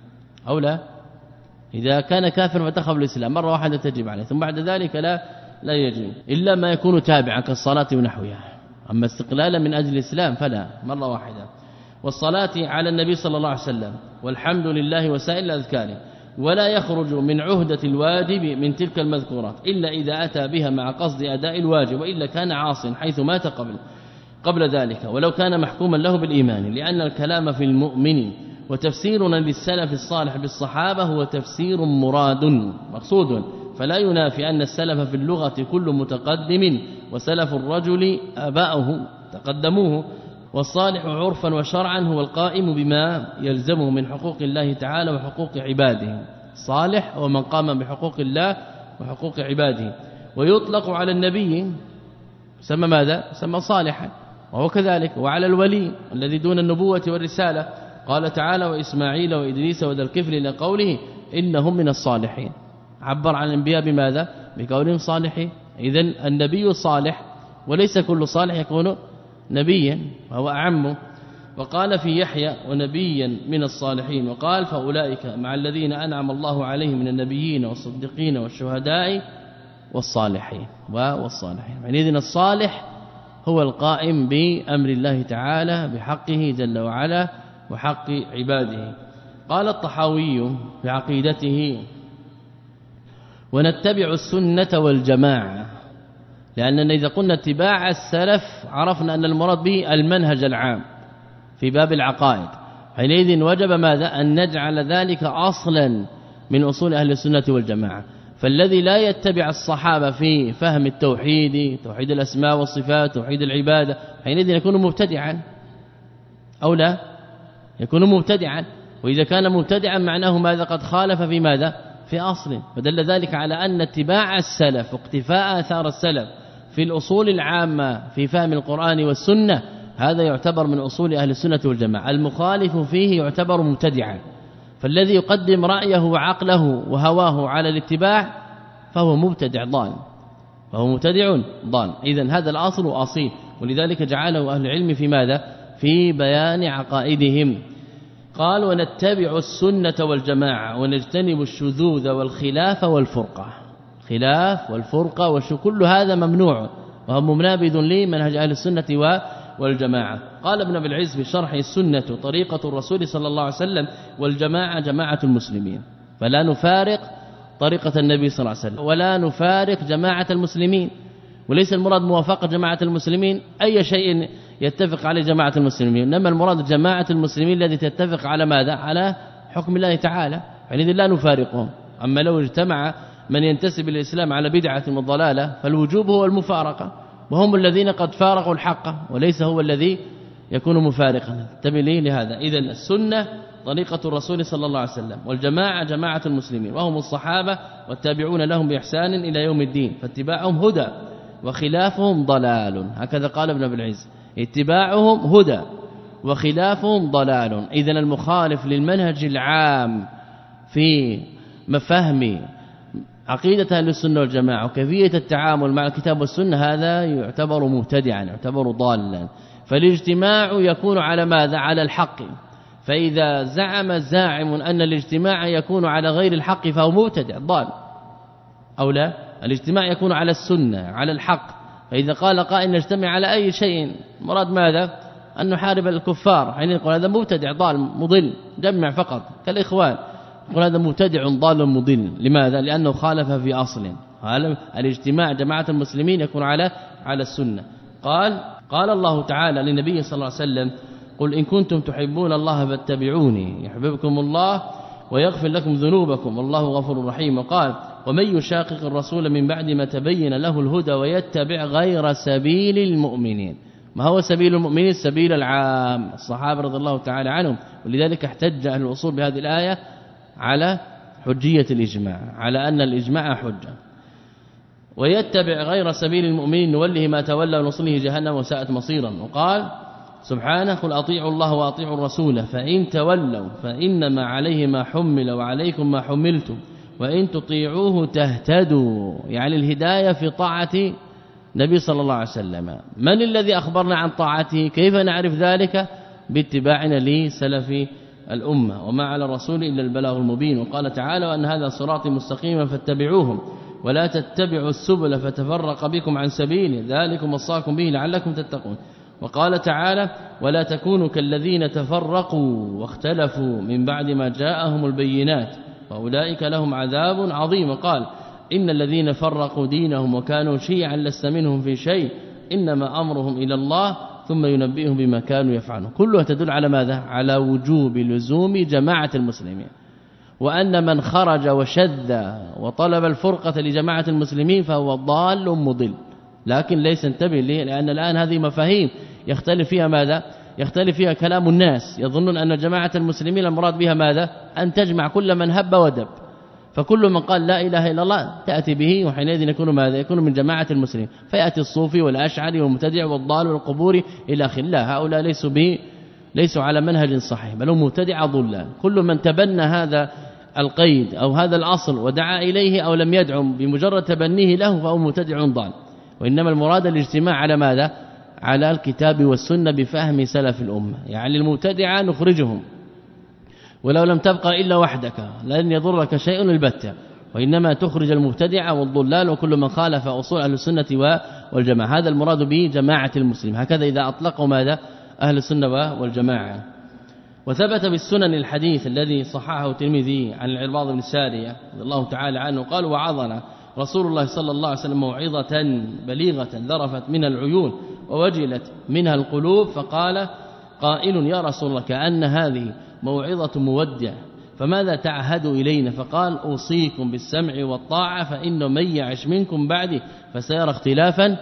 أو لا؟ إذا كان كافر فتخف الإسلام مرة واحدة تجب عليه، ثم بعد ذلك لا لا يجب إلا ما يكون تابعا كالصلاة ونحوها. أما استقلالا من أجل الإسلام فلا، مرة واحدة. والصلاة على النبي صلى الله عليه وسلم والحمد لله وسائر الأذكار. ولا يخرج من عهدة الواجب من تلك المذكورات إلا إذا أتى بها مع قصد أداء الواجب، وإلا كان عاصٍ حيث مات قبل قبل ذلك ولو كان محكوما له بالإيمان. لأن الكلام في المؤمن وتفسيرنا للسلف الصالح بالصحابة هو تفسير مراد مقصود، فلا ينافي أن السلف في اللغة كل متقدم، وسلف الرجل آباؤه تقدموه. والصالح عرفا وشرعا هو القائم بما يلزمه من حقوق الله تعالى وحقوق عباده. صالح ومن قام بحقوق الله وحقوق عباده. ويطلق على النبي يسمى ماذا؟ يسمى صالحا. وهو كذلك. وعلى الولي الذي دون النبوة والرسالة قال تعالى وإسماعيل وإدريس وذا الكفل إلى قوله إنهم من الصالحين. عبر عن الانبياء بماذا؟ بقولهم صالحين. إذن النبي صالح، وليس كل صالح يكون نبيا، وهو أعم. وقال في يحيى ونبيا من الصالحين، وقال فأولئك مع الذين أنعم الله عليهم من النبيين والصديقين والشهداء والصالحين والصالحين. يعني إذن الصالح هو القائم بأمر الله تعالى بحقه جل وعلا وحق عباده. قال الطحاوي في عقيدته ونتبع السنة والجماعة، لأننا إذا قلنا اتباع السلف عرفنا أن المراد به المنهج العام في باب العقائد، حينئذ وجب ماذا؟ أن نجعل ذلك أصلا من أصول أهل السنة والجماعة. فالذي لا يتبع الصحابة في فهم التوحيد، توحيد الأسماء والصفات، توحيد العبادة، حينئذ يكون مبتدعا أو لا يكون مبتدعا. وإذا كان مبتدعا معناه ماذا؟ قد خالف في ماذا؟ في أصل. فدل ذلك على أن اتباع السلف واقتفاء آثار السلف في الأصول العامة في فهم القرآن والسنة هذا يعتبر من أصول أهل السنة والجماعة. المخالف فيه يعتبر مبتدعا. فالذي يقدم رأيه وعقله وهواه على الاتباع فهو مبتدع ضال، فهو مبتدع ضال. إذن هذا الأصل أصيل، ولذلك جعله أهل العلم في ماذا؟ في بيان عقائدهم. قال ونتبع السنة والجماعة ونجتنب الشذوذ والخلاف والفرقة. خلاف والفرقة وكل هذا ممنوع وهو منابذ لمنهج أهل السنة والجماعة. قال ابن أبي العز في شرح السنة طريقة الرسول صلى الله عليه وسلم، والجماعة جماعة المسلمين، فلا نفارق طريقة النبي صلى الله عليه وسلم ولا نفارق جماعة المسلمين. وليس المراد موافقة جماعة المسلمين أي شيء يتفق عليه جماعة المسلمين، إنما المراد جماعة المسلمين التي تتفق على ماذا؟ على حكم الله تعالى، يعني لا نفارقهم. أما لو اجتمع من ينتسب الإسلام على بدعة وضلالة فالوجوب هو المفارقة، وهم الذين قد فارقوا الحق وليس هو الذي يكون مفارقا. انتبه لي لهذا. إذن السنة طريقة الرسول صلى الله عليه وسلم، والجماعة جماعة المسلمين وهم الصحابة والتابعون لهم بإحسان إلى يوم الدين، فاتباعهم هدى وخلافهم ضلال. هكذا قال ابن أبي العز، اتباعهم هدى وخلافهم ضلال. إذن المخالف للمنهج العام في مفاهيم عقيدة أهل السنة والجماعة وكيفية التعامل مع الكتاب والسنة هذا يعتبر مبتدعا، يعتبر ضالا. فالاجتماع يكون على ماذا؟ على الحق. فإذا زعم زاعم أن الاجتماع يكون على غير الحق فهو مبتدع ضال أو لا. الاجتماع يكون على السنة على الحق. فإذا قال قائل نجتمع على أي شيء مراد ماذا؟ أن نحارب الكفار، حين يقول هذا مبتدع ضال مضل، جمع فقط كالإخوان، يقول هذا مبتدع ضال مضل. لماذا؟ لأنه خالف في أصل. الاجتماع جماعة المسلمين يكون على على السنة. قال قال الله تعالى للنبي صلى الله عليه وسلم قل إن كنتم تحبون الله فاتبعوني يحببكم الله ويغفر لكم ذنوبكم والله غفور رحيم. وقال ومن يشاقق الرسول من بعد ما تبين له الهدى ويتبع غير سبيل المؤمنين. ما هو سبيل المؤمنين؟ السبيل العام، الصحابة رضي الله تعالى عنهم. ولذلك احتج أهل الأصول بهذه الآية على حجية الإجماع، على أن الإجماع حجة. ويتبع غير سبيل المؤمنين نوله ما تولى ونصله جهنم وساءت مصيرا. وقال سبحانه قل أطيعوا الله وأطيعوا الرسول فإن تولوا فإنما عليه ما حمل وعليكم ما حملتم وإن تطيعوه تهتدوا. يعني الهداية في طاعة النبي صلى الله عليه وسلم. من الذي أخبرنا عن طاعته؟ كيف نعرف ذلك؟ باتباعنا لسلف الأمة، وما على الرسول إلا البلاغ المبين. وقال تعالى وأن هذا صراطي مستقيما فاتبعوهم ولا تتبعوا السبل فتفرق بكم عن سبيله ذلكم وصاكم به لعلكم تتقون. وقال تعالى ولا تكونوا كالذين تفرقوا واختلفوا من بعد ما جاءهم البينات وأولئك لهم عذاب عظيم. وقال إن الذين فرقوا دينهم وكانوا شيعا لست منهم في شيء إنما أمرهم إلى الله ثم ينبئهم بما كانوا يفعلون. كلها تدل على ماذا؟ على وجوب لزوم جماعة المسلمين، وأن من خرج وشذ وطلب الفرقة لجماعة المسلمين فهو ضال مضل. لكن ليس انتبه ليه، لأن الآن هذه مفاهيم يختلف فيها ماذا؟ يختلف فيها كلام الناس. يظنون أن جماعة المسلمين المراد بها ماذا؟ أن تجمع كل من هب ودب، فكل من قال لا إله إلا الله تأتي به، وحينئذ يكون ماذا؟ يكون من جماعة المسلمين. فيأتي الصوفي والأشعري والمبتدع والضال والقبور إلى آخره. لا، هؤلاء ليسوا به ليسوا على منهج صحيح، بل هم مبتدع ضلال. كل من تبنى هذا القيد أو هذا الأصل ودعا إليه أو لم يدعو بمجرد تبنيه له فهو مبتدع ضال. وإنما المراد الاجتماع على ماذا؟ على الكتاب والسنة بفهم سلف الأمة. يعني المبتدعة نخرجهم، ولو لم تبقى إلا وحدك لن يضرك شيء البتة، وإنما تخرج المبتدع والضلال وكل من خالف أصول أهل السنة والجماعة. هذا المراد به جماعة المسلم. هكذا إذا أطلقوا ماذا؟ أهل السنة والجماعة. وثبت بالسنن الحديث الذي صححه الترمذي عن العرباض بن سارية رضي الله تعالى عنه قال: وعظنا رسول الله صلى الله عليه وسلم موعظة بليغة ذرفت منها العيون ووجلت منها القلوب، فقال قائل: يا رسول الله كأن هذه موعظة مودع، فماذا تعهد إلينا؟ فقال: أوصيكم بالسمع والطاعة، فإنه من يعش منكم بعدي فسيرى اختلافا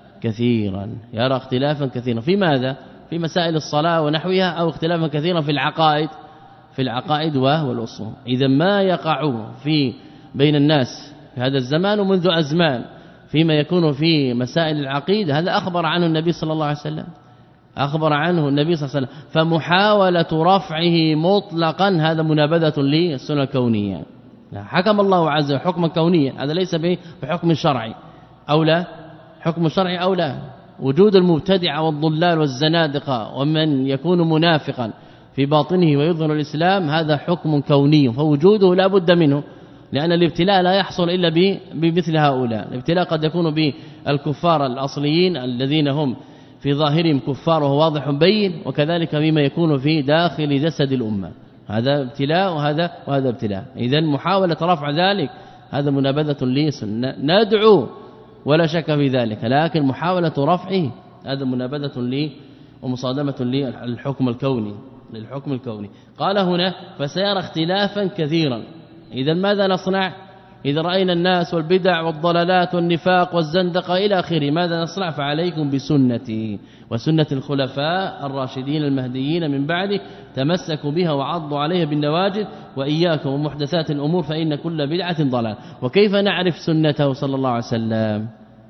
كثيرا. يرى اختلافا كثيرا في ماذا؟ في مسائل الصلاة ونحوها، أو اختلافا كثيرا في العقائد في العقائد والأصول. إذا ما يقع في بين الناس في هذا الزمان ومنذ أزمان فيما يكون في مسائل العقيدة، هذا أخبر عنه النبي صلى الله عليه وسلم أخبر عنه النبي صلى الله عليه وسلم. فمحاولة رفعه مطلقا هذا منابذة للسنة الكونية. حكم الله عز وجل حكما كونيا، هذا ليس بحكم شرعي أو لا، حكم شرعي أو لا. وجود المبتدع والضلال والزنادقة ومن يكون منافقا في باطنه ويظهر الإسلام هذا حكم كوني، فوجوده لا بد منه، لأن الابتلاء لا يحصل إلا بمثل هؤلاء. الابتلاء قد يكون بالكفار الأصليين الذين هم في ظاهرهم كفار وهو واضح بين، وكذلك بما يكون في داخل جسد الأمة، هذا ابتلاء وهذا وهذا ابتلاء. إذن محاولة رفع ذلك هذا منابذة لسنة، ندعو ولا شك في ذلك، لكن محاولة رفعه هذا منابذة لي ومصادمة للحكم الكوني للحكم الكوني. قال هنا: فسيرى اختلافا كثيرا. إذا ماذا نصنع؟ إذا رأينا الناس والبدع والضلالات والنفاق والزندقة إلى آخره، ماذا نصنع؟ فعليكم بسنتي وسنة الخلفاء الراشدين المهديين من بعده، تمسكوا بها وعضوا عليها بالنواجذ، وإياكم ومحدثات الأمور فإن كل بدعة ضلال. وكيف نعرف سنته صلى الله عليه وسلم؟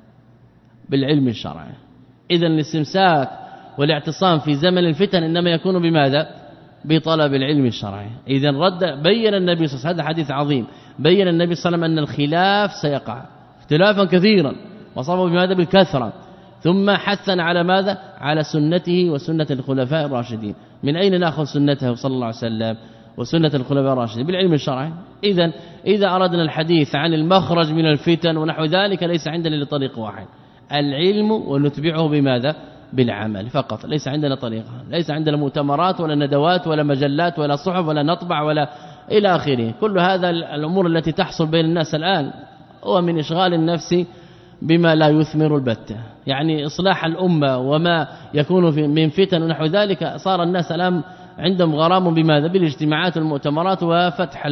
بالعلم الشرعي. إذا الاستمساك والاعتصام في زمن الفتن إنما يكون بماذا؟ بطلب العلم الشرعي. إذا رد بين النبي صلى الله عليه وسلم، هذا حديث عظيم، بين النبي صلى الله عليه وسلم أن الخلاف سيقع اختلافا كثيرا، وصابوا بماذا؟ بالكثرة. ثم حثنا على ماذا؟ على سنته وسنة الخلفاء الراشدين. من أين نأخذ سنته صلى الله عليه وسلم وسنة الخلفاء الراشدين؟ بالعلم الشرعي. إذا إذا أردنا الحديث عن المخرج من الفتن ونحو ذلك ليس عندنا لطريق واحد، العلم، ونتبعه بماذا؟ بالعمل فقط. ليس عندنا طريقة، ليس عندنا مؤتمرات ولا ندوات ولا مجلات ولا صحف ولا نطبع ولا إلى آخره. كل هذا الأمور التي تحصل بين الناس الآن هو من إشغال النفس بما لا يثمر البتة. يعني إصلاح الأمة وما يكون في من فتن ونحو ذلك، صار الناس الآن عندهم غرام بماذا؟ بالاجتماعات والمؤتمرات وفتح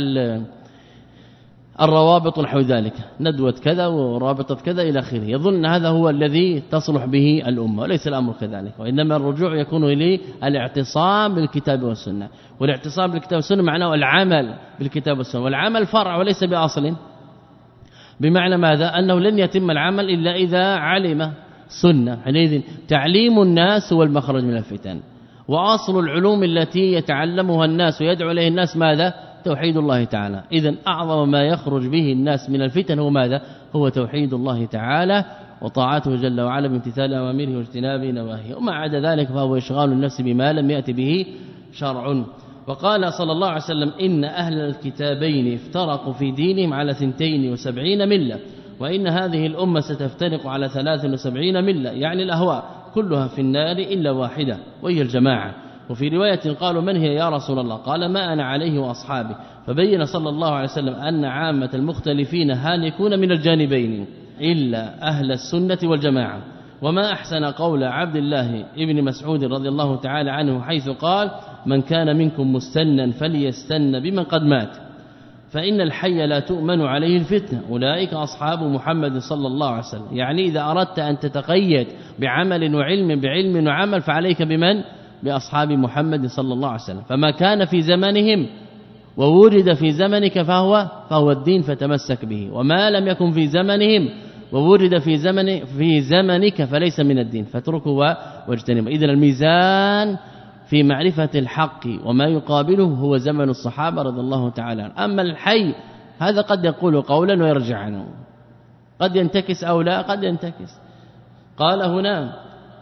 الروابط ونحو ذلك، ندوة كذا ورابطة كذا إلى آخره. يظن هذا هو الذي تصلح به الأمة، وليس الأمر كذلك، وإنما الرجوع يكون إليه الاعتصام بالكتاب والسنة. والاعتصام بالكتاب والسنة معناه العمل بالكتاب والسنة، والعمل فرع وليس بأصل. بمعنى ماذا؟ أنه لن يتم العمل إلا إذا علم سنة. حينئذ تعليم الناس هو المخرج من الفتن، وأصل العلوم التي يتعلمها الناس ويدعو إليه الناس ماذا؟ توحيد الله تعالى. إذن أعظم ما يخرج به الناس من الفتن هو ماذا؟ هو توحيد الله تعالى وطاعته جل وعلا بامتثال أوامره واجتناب نواهيه، وما عدا ذلك فهو إشغال النفس بما لم يأتي به شرع. وقال صلى الله عليه وسلم: إن أهل الكتابين افترقوا في دينهم على ثنتين وسبعين ملة، وإن هذه الأمة ستفترق على ثلاث وسبعين ملة، يعني الأهواء كلها في النار إلا واحدة وهي الجماعة. وفي رواية قالوا: من هي يا رسول الله؟ قال: ما أنا عليه وأصحابي. فبين صلى الله عليه وسلم أن عامة المختلفين هالكون من الجانبين إلا أهل السنة والجماعة. وما أحسن قول عبد الله ابن مسعود رضي الله تعالى عنه حيث قال: من كان منكم مستنا فليستن بمن قد مات، فإن الحي لا تؤمن عليه الفتنة، أولئك أصحاب محمد صلى الله عليه وسلم. يعني إذا أردت أن تتقيد بعمل وعلم بعلم وعمل فعليك بمن؟ بأصحاب محمد صلى الله عليه وسلم. فما كان في زمانهم ووجد في زمنك فهو فهو الدين فتمسك به، وما لم يكن في زمنهم ووجد في زمن في زمنك فليس من الدين فاتركه واجتنبه. اذا الميزان في معرفة الحق وما يقابله هو زمن الصحابة رضي الله تعالى عنهم. أما الحي هذا قد يقول قولا ويرجع عنه، قد ينتكس أو لا قد ينتكس. قال هنا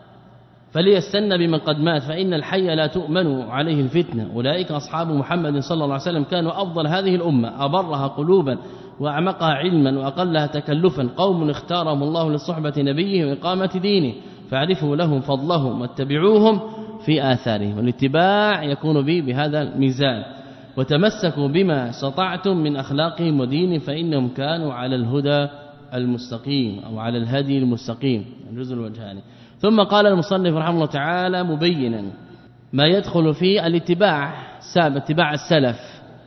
فليستن بمن قد مات فإن الحي لا تؤمن عليه الفتنة. أولئك أصحاب محمد صلى الله عليه وسلم كانوا أفضل هذه الأمة، أبرها قلوبا وأعمقها علما وأقلها تكلفا، قوم اختارهم الله لصحبة نبيه وإقامة دينه فاعرفوا لهم فضلهم واتبعوهم في آثارهم. والاتباع يكون به بهذا الميزان. وتمسكوا بما استطعتم من أخلاقهم ودينهم فإنهم كانوا على الهدى المستقيم أو على الهدي المستقيم الجزء الوجهاني. ثم قال المصنف رحمه الله تعالى مبينا ما يدخل في الاتباع ساب اتباع السلف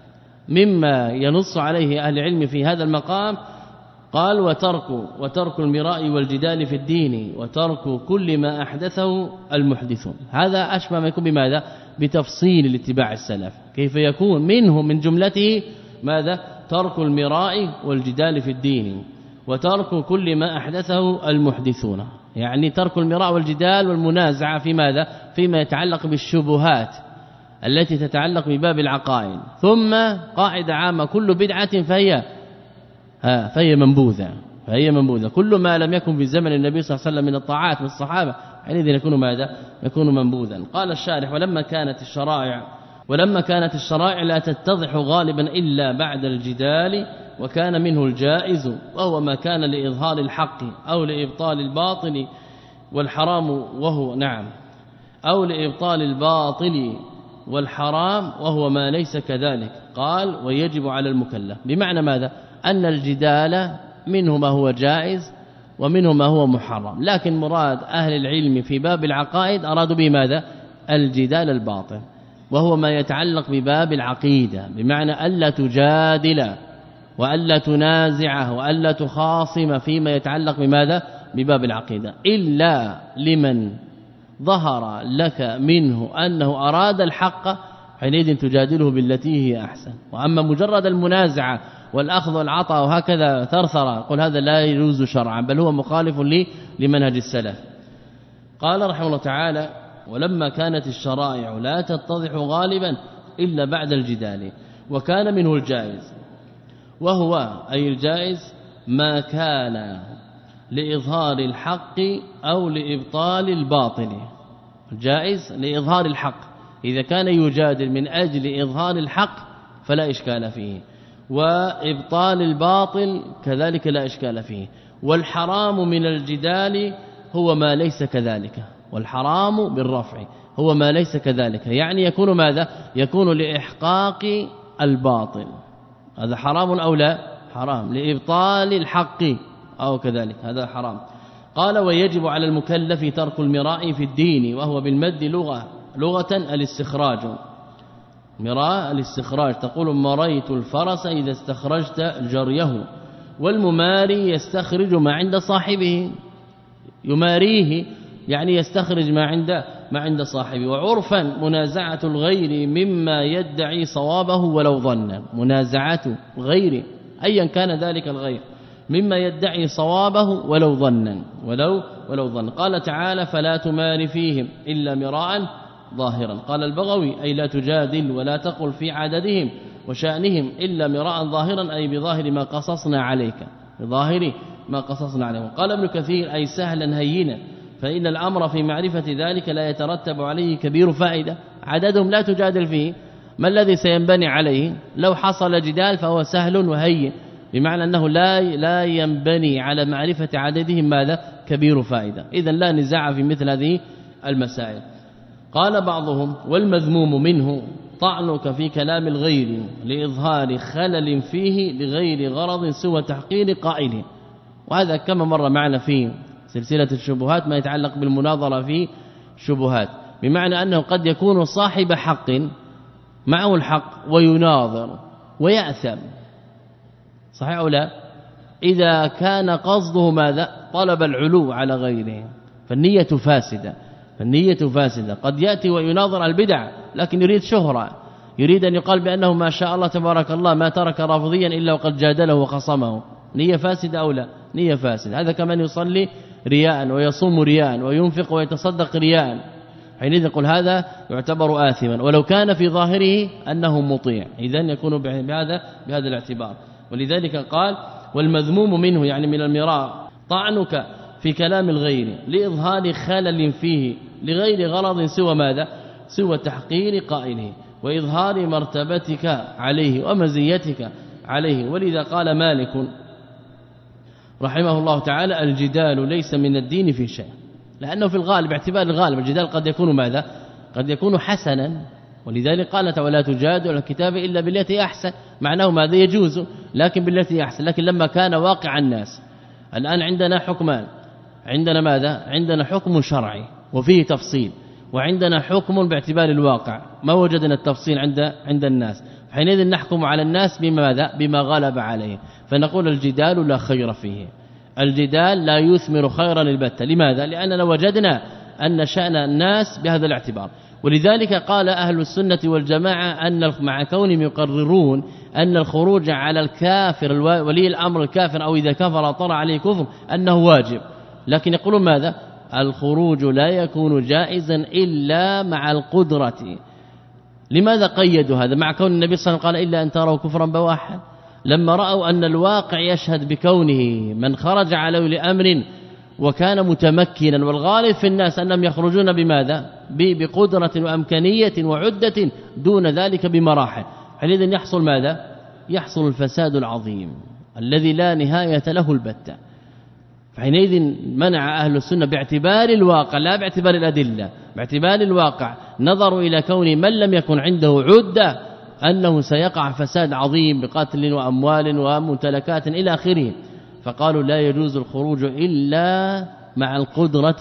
مما ينص عليه أهل العلم في هذا المقام. قال وترك وترك المراء والجدال في الدين وترك كل ما أحدثه المحدثون. هذا أشبه ما يكون بماذا؟ بتفصيل الاتباع السلف، كيف يكون منه من جملته ماذا؟ ترك المراء والجدال في الدين وترك كل ما أحدثه المحدثون، يعني ترك المراء والجدال والمنازعة في ماذا؟ فيما يتعلق بالشبهات التي تتعلق بباب العقائد. ثم قاعدة عامة كل بدعة فهي ها فهي منبوذة فهي منبوذة كل ما لم يكن في زمن النبي صلى الله عليه وسلم من الطاعات والصحابة حينئذ يكون ماذا؟ يكون منبوذا. قال الشارح ولما كانت الشرائع ولما كانت الشرائع لا تتضح غالبا إلا بعد الجدال وكان منه الجائز وهو ما كان لإظهار الحق أو لإبطال الباطل والحرام وهو نعم أو لإبطال الباطل والحرام وهو ما ليس كذلك. قال ويجب على المكلف، بمعنى ماذا؟ أن الجدال منه ما هو جائز ومنه ما هو محرم، لكن مراد أهل العلم في باب العقائد أرادوا به ماذا؟ الجدال الباطل، وهو ما يتعلق بباب العقيدة، بمعنى ألا تجادل وألا تنازعه وألا تخاصم فيما يتعلق بماذا؟ بباب العقيدة، إلا لمن ظهر لك منه أنه أراد الحق حينئذ تجادله بالتي هي أحسن. وأما مجرد المنازعة والأخذ والعطاء وهكذا ثرثرة قل هذا لا يجوز شرعا بل هو مخالف لي لمنهج السلف. قال رحمه الله تعالى ولما كانت الشرائع لا تتضح غالبا إلا بعد الجدال وكان منه الجائز، وهو أي الجائز ما كان لإظهار الحق أو لإبطال الباطل. الجائز لإظهار الحق، إذا كان يجادل من أجل إظهار الحق فلا إشكال فيه، وإبطال الباطل كذلك لا إشكال فيه. والحرام من الجدال هو ما ليس كذلك، والحرام بالرفع هو ما ليس كذلك، يعني يكون ماذا؟ يكون لإحقاق الباطل، هذا حرام أو لا؟ حرام. لإبطال الحق أو كذلك هذا حرام. قال ويجب على المكلف ترك المراء في الدين وهو بالمد لغة لغة الاستخراج، مراء الاستخراج تقول مريت الفرس إذا استخرجت جريه، والمماري يستخرج ما عند صاحبه، يماريه يعني يستخرج ما عند ما عند صاحبه. وعرفا منازعة الغير مما يدعي صوابه ولو ظن، منازعة الغير أيا كان ذلك الغير مما يدعي صوابه ولو ظنا ولو ولو ظن. قال تعالى فلا تمار فيهم إلا مراء ظاهرا. قال البغوي أي لا تجادل ولا تقل في عددهم وشأنهم إلا مراء ظاهرا أي بظاهر ما قصصنا عليك، بظاهر ما قصصنا عليه. قال ابن كثير أي سهلا هينا، فإن الأمر في معرفة ذلك لا يترتب عليه كبير فائدة. عددهم لا تجادل فيه، ما الذي سينبني عليه؟ لو حصل جدال فهو سهل وهين، بمعنى أنه لا لا ينبني على معرفة عددهم ماذا؟ كبير فائدة. إذن لا نزاع في مثل هذه المسائل. قال بعضهم والمذموم منه طعنك في كلام الغير لإظهار خلل فيه لغير غرض سوى تحقير قائله. وهذا كما مر معنا في سلسلة الشبهات ما يتعلق بالمناظرة في شبهات، بمعنى أنه قد يكون صاحب حق معه الحق ويناظر ويأثم، صحيح أو لا؟ إذا كان قصده ماذا؟ طلب العلو على غيره فالنية فاسدة، فالنية فاسدة. قد يأتي ويناظر البدع لكن يريد شهرة، يريد أن يقال بأنه ما شاء الله تبارك الله ما ترك رافضيا إلا وقد جادله وخصمه، نية فاسدة أو لا؟ نية فاسدة. هذا كمان يصلي رياء ويصوم رياء وينفق ويتصدق رياء، حينئذ يقول هذا يعتبر آثما ولو كان في ظاهره أنه مطيع، إذن يكون بهذا بهذا الاعتبار. ولذلك قال والمذموم منه يعني من المراء طعنك في كلام الغير لإظهار خلل فيه لغير غرض سوى ماذا؟ سوى تحقير قائله وإظهار مرتبتك عليه ومزيتك عليه. ولذا قال مالك رحمه الله تعالى الجدال ليس من الدين في شيء، لأنه في الغالب باعتبار الغالب الجدال قد يكون ماذا؟ قد يكون حسنا، ولذلك قالت ولا تجادل الكتاب إلا بالتي أحسن، معناه ماذا؟ يجوز لكن بالتي أحسن. لكن لما كان واقع الناس الآن عندنا حكمان، عندنا ماذا؟ عندنا حكم شرعي وفيه تفصيل، وعندنا حكم باعتبار الواقع ما وجدنا التفصيل عند عند الناس، حينئذ نحكم على الناس بماذا؟ بما غلب عليه، فنقول الجدال لا خير فيه، الجدال لا يثمر خيرا البتة. لماذا؟ لأننا وجدنا أن شأن الناس بهذا الاعتبار. ولذلك قال أهل السنة والجماعة أن مع كونهم يقررون أن الخروج على الكافر ولي الأمر الكافر أو إذا كفر طلع عليه كفر أنه واجب، لكن يقولون ماذا؟ الخروج لا يكون جائزا إلا مع القدرة. لماذا قيدوا هذا مع كون النبي صلى الله عليه وسلم قال إلا أن تروا كفرا بواحا؟ لما رأوا أن الواقع يشهد بكونه من خرج عليه لأمر وكان متمكنا، والغالب في الناس أنهم يخرجون بماذا؟ بقدرة وأمكانية وعدة، دون ذلك بمراحل، حينئذ يحصل ماذا؟ يحصل الفساد العظيم الذي لا نهاية له البتة. حينئذ منع أهل السنة باعتبار الواقع لا باعتبار الأدلة، باعتبار الواقع نظروا إلى كون من لم يكن عنده عدة أنه سيقع فساد عظيم بقتل وأموال وممتلكات إلى آخره، فقالوا لا يجوز الخروج إلا مع القدرة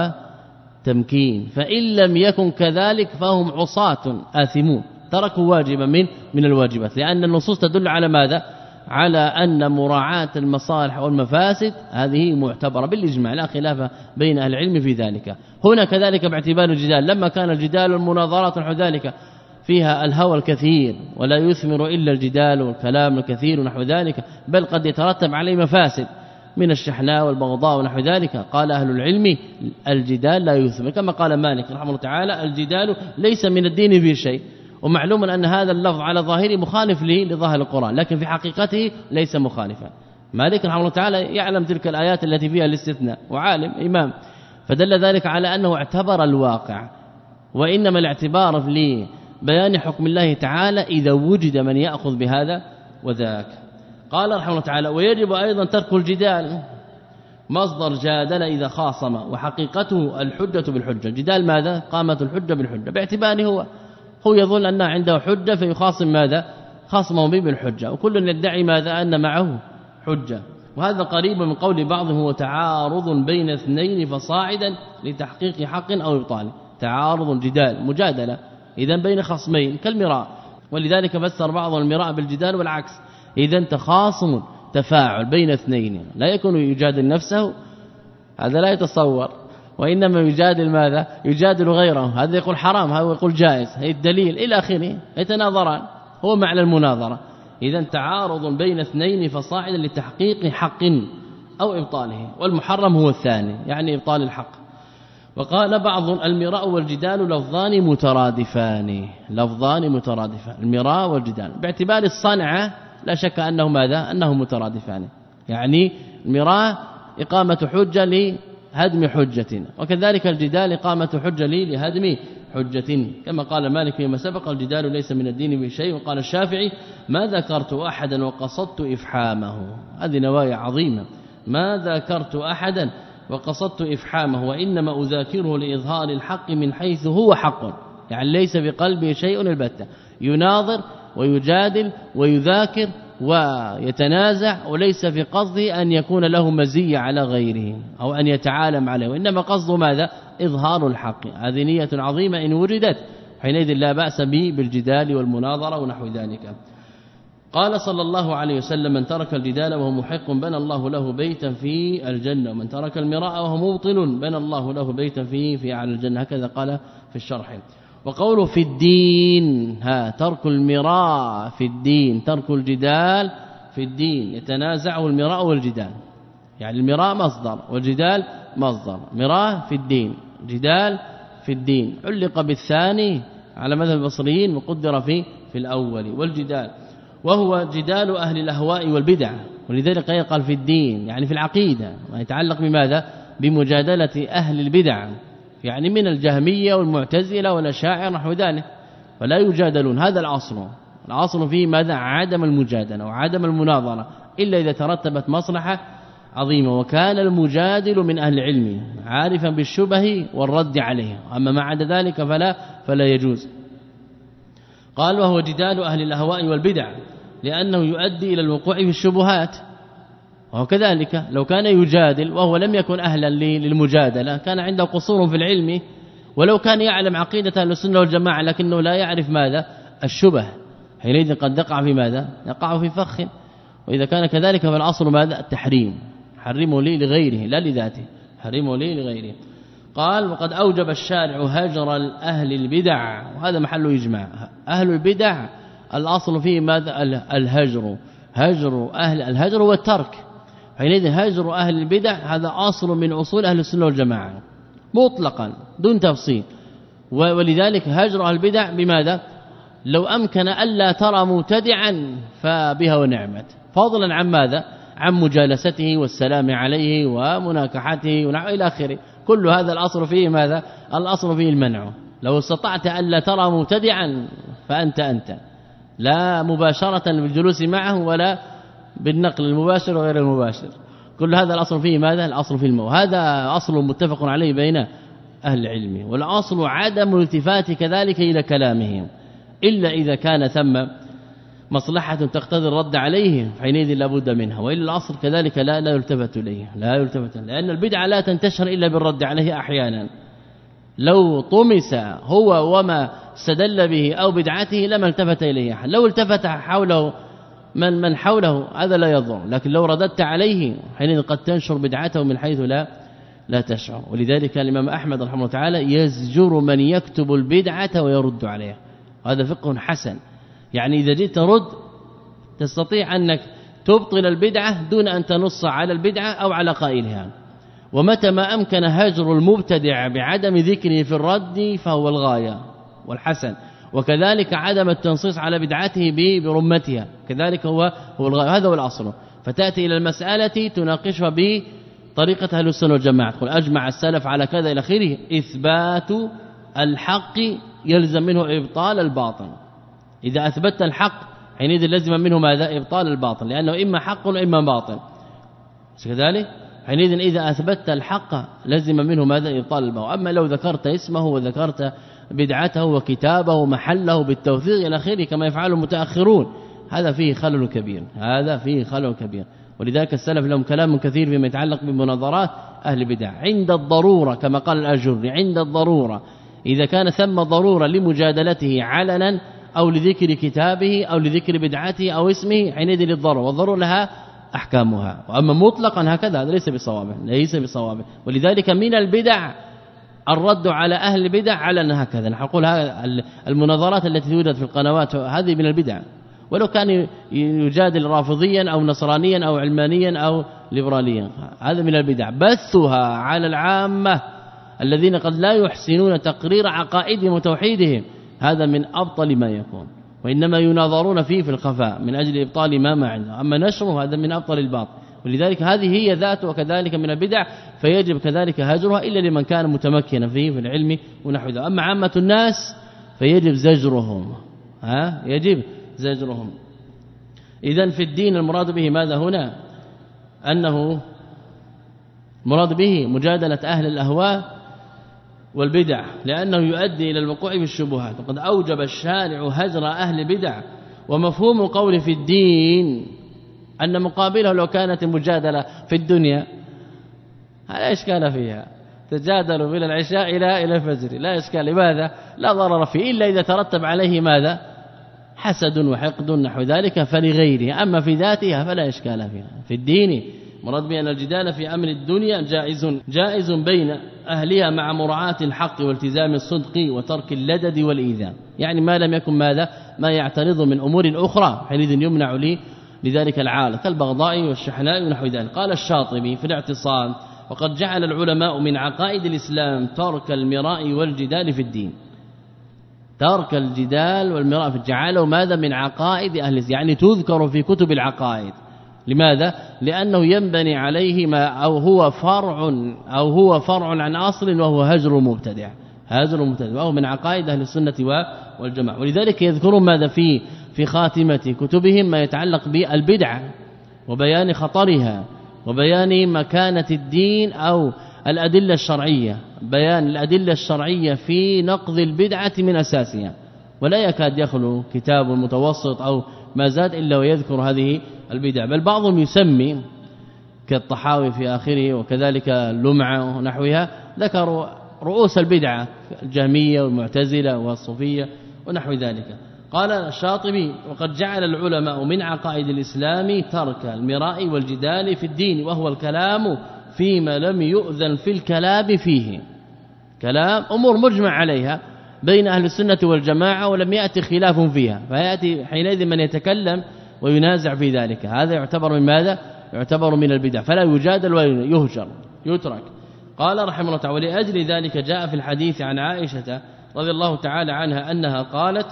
وتمكين، فإن لم يكن كذلك فهم عصاة آثمون تركوا واجبا من من الواجبات، لأن النصوص تدل على ماذا؟ على أن مراعاة المصالح والمفاسد هذه معتبرة بالإجماع لا خلاف بين أهل العلم في ذلك. هنا كذلك باعتبار الجدال، لما كان الجدال والمناظرات ونحو ذلك فيها الهوى الكثير ولا يثمر إلا الجدال والكلام الكثير ونحو ذلك، بل قد يترتب عليه مفاسد من الشحناء والبغضاء ونحو ذلك، قال أهل العلم الجدال لا يثمر، كما قال مالك رحمه الله تعالى الجدال ليس من الدين في شيء. ومعلوم أن هذا اللفظ على ظاهره مخالف له لظاهر القرآن، لكن في حقيقته ليس مخالفا. مالك رحمه الله تعالى يعلم تلك الآيات التي فيها الاستثناء وعالم إمام، فدل ذلك على أنه اعتبر الواقع، وإنما الاعتبار لبيان حكم الله تعالى إذا وجد من يأخذ بهذا وذاك. قال رحمه الله تعالى ويجب أيضا ترك الجدال، مصدر جادل إذا خاصم، وحقيقته الحجة بالحجة. جدال ماذا؟ قامت الحجة بالحجة، باعتباره هو هو يظن أن عنده حجة فيخاصم ماذا؟ خاصمه به بالحجة، وكل يدعي ماذا؟ أن معه حجة. وهذا قريب من قول بعضهم هو تعارض بين اثنين فصاعدا لتحقيق حق أو إبطال، تعارض جدال مجادلة إذن بين خصمين كالمراء، ولذلك فسر بعضهم المراء بالجدال والعكس، إذن تخاصم تفاعل بين اثنين لا يكون يجادل نفسه، هذا لا يتصور، وإنما يجادل ماذا؟ يجادل غيره، هذا يقول حرام هذا يقول جائز، هي الدليل إلى آخره، يتناظران، هو معنى المناظرة. إذن تعارض بين اثنين فصاعدا لتحقيق حق أو إبطاله، والمحرم هو الثاني يعني إبطال الحق. وقال بعض المراء والجدال لفظان مترادفان، لفظان مترادفان المراء والجدال باعتبار الصنعة لا شك أنه ماذا؟ أنه مترادفان، يعني المراء إقامة حجة لهدم حجة، وكذلك الجدال إقامة حجة لهدم حجة، كما قال مالك فيما سبق الجدال ليس من الدين بشيء. وقال الشافعي ما ذكرت أحدا وقصدت إفحامه، هذه نوايا عظيمة، ما ذكرت أحدا وقصدت إفحامه وإنما أذاكره لإظهار الحق من حيث هو حق، يعني ليس بقلبه شيء البتة، يناظر ويجادل ويذاكر ويتنازع، وليس في قصده أن يكون له مزية على غيره أو أن يتعالم عليه، وإنما قصده ماذا؟ إظهار الحق. هذه نية عظيمة إن وجدت حينئذ لا بأس به بالجدال والمناظرة ونحو ذلك. قال صلى الله عليه وسلم من ترك الجدال وهو محق بنى الله له بيتا في الجنة، ومن ترك المراء وهو مبطل بنى الله له بيتا في في أعلى الجنة، هكذا قال في الشرح. وقوله في الدين ها ترك المراء في الدين، ترك الجدال في الدين، يتنازعه المراء والجدال، يعني المراء مصدر والجدال مصدر، مراء في الدين جدال في الدين، علق بالثاني على مذهب البصريين وقدر في في الأول والجدال، وهو جدال أهل الأهواء والبدع، ولذلك قال في الدين يعني في العقيدة، ما يتعلق بماذا؟ بمجادلة أهل البدع، يعني من الجهمية والمعتزلة والأشاعرة نحو ذلك، فلا يجادلون. هذا الأصل، الأصل فيه ماذا؟ عدم المجادلة وعدم المناظرة إلا إذا ترتبت مصلحة عظيمة، وكان المجادل من أهل العلم عارفا بالشبه والرد عليه، أما ما عدا ذلك فلا فلا يجوز. قال وهو جدال أهل الأهواء والبدع لأنه يؤدي إلى الوقوع في الشبهات، وكذلك لو كان يجادل وهو لم يكن أهلا للمجادلة كان عنده قصور في العلم، ولو كان يعلم عقيدة أهل السنة والجماعة لكنه لا يعرف ماذا؟ الشبه، حينئذ قد يقع في ماذا؟ يقع في فخ. وإذا كان كذلك فالأصل ماذا؟ التحريم، حرمه لي لغيره لا لذاته، حرمه لي لغيره. قال وقد أوجب الشارع هجر أهل البدع، وهذا محل إجماع، أهل البدع الأصل فيه ماذا؟ الهجر، هجر أهل الهجر والترك، حينئذ هجر أهل البدع هذا أصل من أصول أهل السنة والجماعة مطلقا دون تفصيل. ولذلك هجر أهل البدع بماذا؟ لو أمكن ألا ترى مبتدعا فبها ونعمت، فضلا عن ماذا؟ عن مجالسته والسلام عليه ومناكحته ونحو إلى آخره، كل هذا الأصل فيه ماذا؟ الأصل فيه المنع. لو استطعت ألا ترى مبتدعا فأنت أنت، لا مباشرة بالجلوس معه ولا بالنقل المباشر وغير المباشر، كل هذا الأصل فيه ماذا؟ الأصل فيه المو، هذا أصل متفق عليه بين أهل العلم. والأصل عدم الالتفات كذلك إلى كلامهم إلا إذا كان ثم مصلحة تقتضي الرد عليه حينئذ لا بد منها، وإلا الأصل كذلك لا لا يلتفت إليه، لا يلتفت، لأن البدعة لا تنتشر إلا بالرد عليه أحيانا، لو طمس هو وما استدل به أو بدعته لما التفت إليه، لو التفت حوله من من حوله هذا لا يضر، لكن لو رددت عليه حينئذ قد تنشر بدعته من حيث لا لا تشعر. ولذلك الإمام أحمد رحمه الله تعالى يزجر من يكتب البدعة ويرد عليها، هذا فقه حسن، يعني إذا جئت ترد تستطيع أنك تبطل البدعة دون أن تنص على البدعة أو على قائلها، ومتى ما أمكن هجر المبتدع بعدم ذكره في الرد فهو الغاية والحسن، وكذلك عدم التنصيص على بدعته برمتها كذلك هو هو الغاية، هذا هو الأصل. فتأتي إلى المسألة تناقشها بطريقة أهل السنة والجماعة، تقول أجمع السلف على كذا إلى آخره، إثبات الحق يلزم منه إبطال الباطل، إذا أثبت الحق حينئذ لازم منه ماذا؟ إبطال الباطل، لأنه إما حق وإما باطل، كذلك حينئذ إذا أثبت الحق لازم منه ماذا؟ إبطال الباطل. أما لو ذكرت اسمه وذكرت بدعته وكتابه ومحله بالتوثيق إلى آخره كما يفعل المتأخرون، هذا فيه خلل كبير، هذا فيه خلل كبير. ولذلك السلف لهم كلام كثير فيما يتعلق بمناظرات أهل البدع عند الضرورة، كما قال الأجري عند الضرورة، إذا كان ثم ضرورة لمجادلته علنا أو لذكر كتابه أو لذكر بدعته أو اسمه حينئذ للضرورة، والضرورة لها أحكامها. وأما مطلقا هكذا هذا ليس بصواب، ليس بصواب. ولذلك من البدع الرد على أهل البدع على أنها هكذا. نقول المناظرات التي توجد في القنوات هذه من البدع، ولو كان يجادل رافضيا أو نصرانيا أو علمانيا أو ليبراليا، هذا من البدع. بثها على العامة الذين قد لا يحسنون تقرير عقائدهم وتوحيدهم، هذا من أبطل ما يكون، وإنما يناظرون فيه في الخفاء من أجل إبطال ما ما عنده، أما نشره هذا من أبطل الباطل. ولذلك هذه هي ذاته وكذلك من البدع، فيجب كذلك هجرها إلا لمن كان متمكنا فيه في العلم ونحو ذلك. أما عامة الناس فيجب زجرهم، ها يجب زجرهم. إذن في الدين المراد به ماذا هنا؟ أنه مراد به مجادلة أهل الأهواء والبدع، لأنه يؤدي إلى الوقوع في الشبهات. وقد أوجب الشارع هجر أهل البدع، ومفهوم القول في الدين أن مقابله لو كانت المجادلة في الدنيا لا إشكال فيها، تجادلوا من العشاء إلى إلى الفجر لا إشكال. لماذا؟ لا ضرر فيه إلا إذا ترتب عليه ماذا؟ حسد وحقد نحو ذلك فلغيره، أما في ذاتها فلا إشكال فيها. في الدين مراد بأن الجدال في أمر الدنيا جائز جائز بين أهلها مع مراعاة الحق والتزام الصدق وترك اللدد والإيذاء، يعني ما لم يكن ماذا ما يعترض من أمور أخرى حينئذ يمنع لي لذلك العالة كالبغضاء والشحناء ونحو ذلك. قال الشاطبي في الاعتصام: وقد جعل العلماء من عقائد الإسلام ترك المراء والجدال في الدين. ترك الجدال والمراء في جعله ماذا من عقائد أهل الإسلام، يعني تذكر في كتب العقائد. لماذا؟ لأنه ينبني عليه ما أو هو فرع أو هو فرع عن أصل وهو هجر المبتدع، هجر المبتدع وهو من عقائد أهل السنة والجماعة. ولذلك يذكرون ماذا في في خاتمة كتبهم ما يتعلق بالبدعة وبيان خطرها وبيان مكانة الدين أو الأدلة الشرعية، بيان الأدلة الشرعية في نقض البدعة من أساسها. ولا يكاد يخلو كتاب متوسط أو ما زاد إلا ويذكر هذه البدع، بل بعضهم يسمي كالطحاوي في آخره وكذلك اللمعة ونحوها ذكروا رؤوس البدعة الجهمية والمعتزلة والصوفية ونحو ذلك. قال الشاطبي: وقد جعل العلماء من عقائد الإسلام ترك المراء والجدال في الدين، وهو الكلام فيما لم يؤذن في الكلام فيه. كلام أمور مجمع عليها بين أهل السنة والجماعة ولم يأتي خلاف فيها، فيأتي حينئذ من يتكلم وينازع في ذلك، هذا يعتبر من ماذا؟ يعتبر من البدع، فلا يجادل ويهجر يترك. قال رحمه الله تعالى: ولأجل ذلك جاء في الحديث عن عائشة رضي الله تعالى عنها أنها قالت: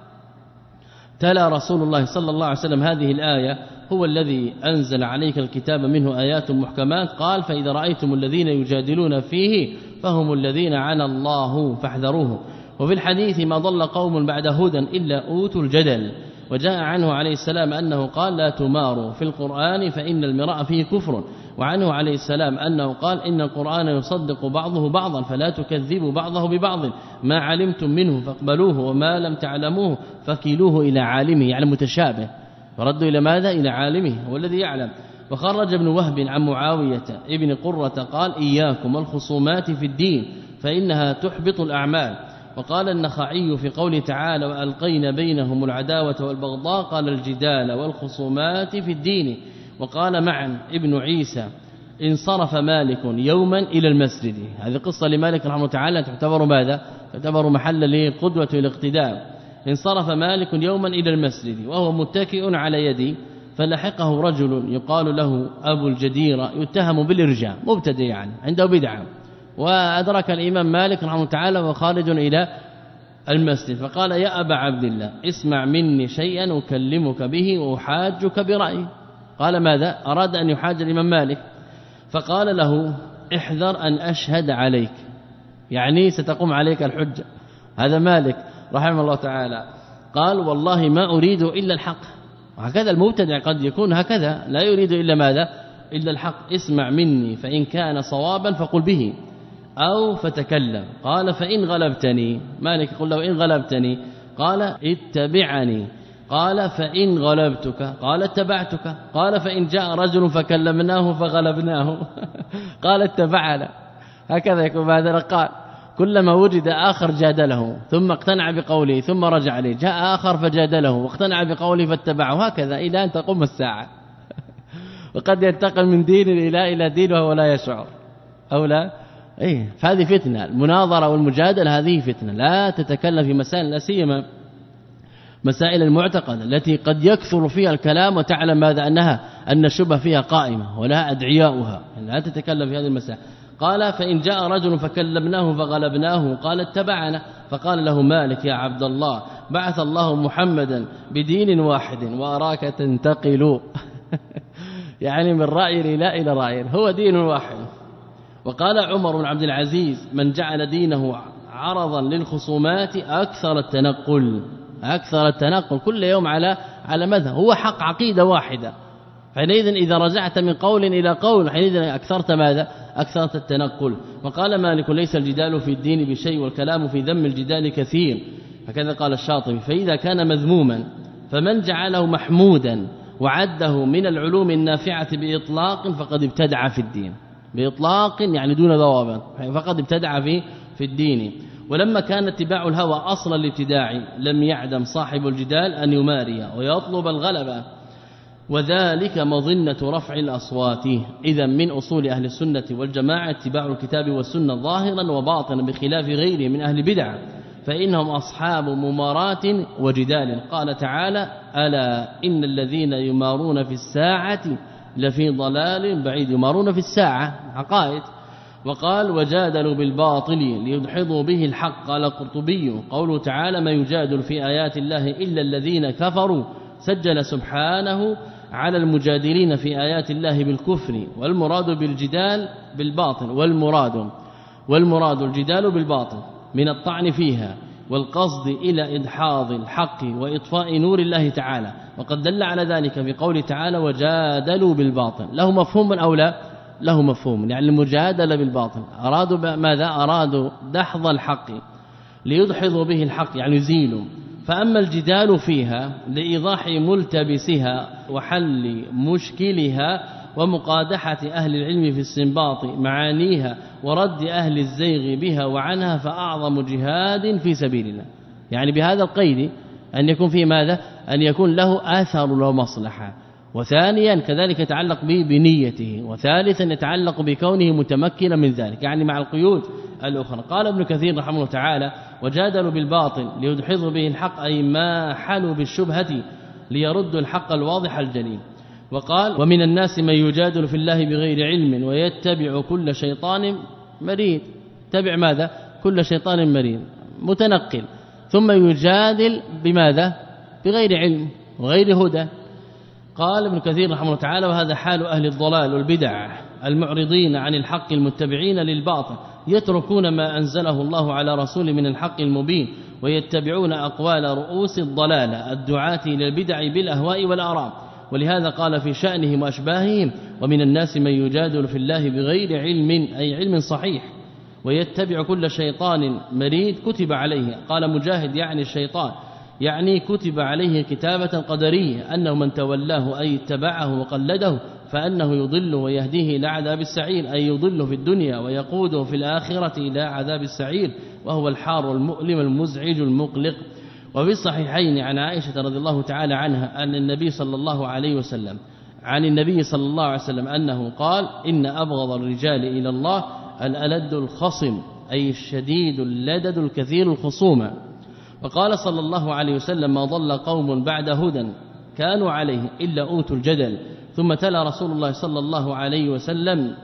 تلا رسول الله صلى الله عليه وسلم هذه الآية: هو الذي أنزل عليك الكتاب منه آيات محكمات، قال: فإذا رأيتم الذين يجادلون فيه فهم الذين عنى الله فاحذروه. وفي الحديث: ما ضل قوم بعد هدى إلا أوتوا الجدل. وجاء عنه عليه السلام أنه قال: لا تماروا في القرآن فإن المراء فيه كفر. وعنه عليه السلام أنه قال: إن القرآن يصدق بعضه بعضا فلا تكذبوا بعضه ببعض، ما علمتم منه فاقبلوه وما لم تعلموه فكيلوه إلى عالمه، يعني متشابه، فردوا إلى ماذا؟ إلى عالمه هو الذي يعلم. وخرج ابن وهب عن معاوية ابن قرة قال: إياكم والخصومات في الدين فإنها تحبط الأعمال. وقال النخعي في قوله تعالى: وألقينا بينهم العداوة والبغضاء، قال: الجدال والخصومات في الدين. وقال معا ابن عيسى: انصرف مالك يوما إلى المسجد. هذه قصة لمالك رحمه الله تعالى تعتبر ماذا؟ تعتبر محل للقدوة والاقتداء. انصرف مالك يوما إلى المسجد وهو متكئ على يدي، فلحقه رجل يقال له أبو الجديرة يتهم بالإرجاء، مبتدئ يعني عنده بدعة، وأدرك الإمام مالك رحمه الله تعالى وخارج إلى المسجد، فقال: يا أبا عبد الله اسمع مني شيئا أكلمك به وأحاجك برأيي. قال: ماذا؟ أراد أن يحاج الإمام مالك، فقال له: احذر أن أشهد عليك، يعني ستقوم عليك الحجة. هذا مالك رحمه الله تعالى قال: والله ما أريد إلا الحق. وهكذا المبتدع قد يكون هكذا، لا يريد إلا ماذا؟ إلا الحق. اسمع مني فإن كان صوابا فقل به أو فتكلم. قال: فإن غلبتني، مالك يقول له: إن غلبتني، قال: اتبعني. قال: فإن غلبتك، قال: اتبعتك. قال: فإن جاء رجل فكلمناه فغلبناه قال: اتبعنا. هكذا يكون هذا. قال: كلما وجد آخر جادله ثم اقتنع بقوله ثم رجع عليه، جاء آخر فجادله واقتنع بقوله فاتبعه، هكذا إلى أن تقوم الساعة وقد ينتقل من دين إلى إلى دين وهو لا يشعر أو لا. إيه، فهذه فتنة، المناظرة والمجادلة هذه فتنة. لا تتكلم في مسائل، لا سيما مسائل المعتقد التي قد يكثر فيها الكلام وتعلم ماذا أنها أن الشبه فيها قائمة ولا أدعياؤها، لا تتكلم في هذه المسائل. قال: فإن جاء رجل فكلمناه فغلبناه، قال: اتبعنا. فقال له مالك: يا عبد الله، بعث الله محمدا بدين واحد وأراك تنتقل يعني من رأي لا إلى رأي، هو دين واحد. وقال عمر بن عبد العزيز: من جعل دينه عرضا للخصومات أكثر التنقل، أكثر التنقل كل يوم على على مذهب، هو حق عقيدة واحدة، حينئذ إذا رجعت من قول إلى قول حينئذ أكثرت ماذا؟ أكثرت التنقل. وقال مالك: ليس الجدال في الدين بشيء والكلام في ذم الجدال كثير. هكذا قال الشاطبي: فإذا كان مذموما فمن جعله محمودا وعده من العلوم النافعة بإطلاق فقد ابتدع في الدين، بإطلاق يعني دون ضوابط، فقد ابتدع في في الدين. ولما كان اتباع الهوى أصل الابتداع لم يعدم صاحب الجدال أن يماري ويطلب الغلبة وذلك مظنة رفع الأصوات. إذا من أصول أهل السنة والجماعة اتباع الكتاب والسنة ظاهرا وباطنا بخلاف غيره من أهل البدع، فإنهم أصحاب ممارات وجدال. قال تعالى: ألا إن الذين يمارون في الساعة لفي ضلال بعيد. يمارون في الساعة عقائد. وقال: وجادلوا بالباطل ليدحضوا به الحق. قال القرطبي: قوله تعالى: ما يجادل في آيات الله إلا الذين كفروا. سجل سبحانه على المجادلين في آيات الله بالكفر، والمراد بالجدال بالباطل، والمراد والمراد الجدال بالباطل من الطعن فيها والقصد إلى إدحاض الحق وإطفاء نور الله تعالى. وقد دل على ذلك بقول تعالى: وجادلوا بالباطل. له مفهوم أو لا؟ له مفهوم، يعني المجادلة بالباطل أرادوا ماذا؟ أرادوا دحض الحق ليدحضوا به الحق، يعني يزيلوا. فأما الجدال فيها لإيضاح ملتبسها وحل مشكلها ومقادحة أهل العلم في استنباط معانيها ورد أهل الزيغ بها وعنها، فأعظم جهاد في سبيل الله. يعني بهذا القيد أن يكون فيه ماذا؟ أن يكون له آثار ومصلحة. وثانيا كذلك يتعلق به بنيته. وثالثا يتعلق بكونه متمكنا من ذلك، يعني مع القيود الأخرى. قال ابن كثير رحمه الله تعالى: وجادلوا بالباطل ليدحضوا به الحق، أي ما حلوا بالشبهة ليردوا الحق الواضح الجليل. وقال: ومن الناس من يجادل في الله بغير علم ويتبع كل شيطان مريد. تبع ماذا؟ كل شيطان مريد متنقل. ثم يجادل بماذا؟ بغير علم وغير هدى. قال ابن كثير رحمه الله تعالى: وهذا حال أهل الضلال والبدع المعرضين عن الحق المتبعين للباطل، يتركون ما أنزله الله على رسوله من الحق المبين ويتبعون أقوال رؤوس الضلالة الدعاة إلى البدع بالأهواء والآراء. ولهذا قال في شأنهم وأشباههم: ومن الناس من يجادل في الله بغير علم، أي علم صحيح، ويتبع كل شيطان مريد كتب عليه. قال مجاهد: يعني الشيطان، يعني كتب عليه كتابة قدرية أنه من تولاه أي اتبعه وقلده فأنه يضل ويهديه إلى عذاب السعير، أي يضل في الدنيا ويقوده في الآخرة إلى عذاب السعير، وهو الحار المؤلم المزعج المقلق. وفي الصحيحين عن عائشة رضي الله تعالى عنها أن النبي صلى الله عليه وسلم عن النبي صلى الله عليه وسلم أنه قال: إن أبغض الرجال إلى الله الألد الخصم، أي الشديد اللدد الكثير الخصومة. وقال صلى الله عليه وسلم: ما ضل قوم بعد هدى كانوا عليه إلا أوتوا الجدل. ثم تلا رسول الله صلى الله عليه وسلم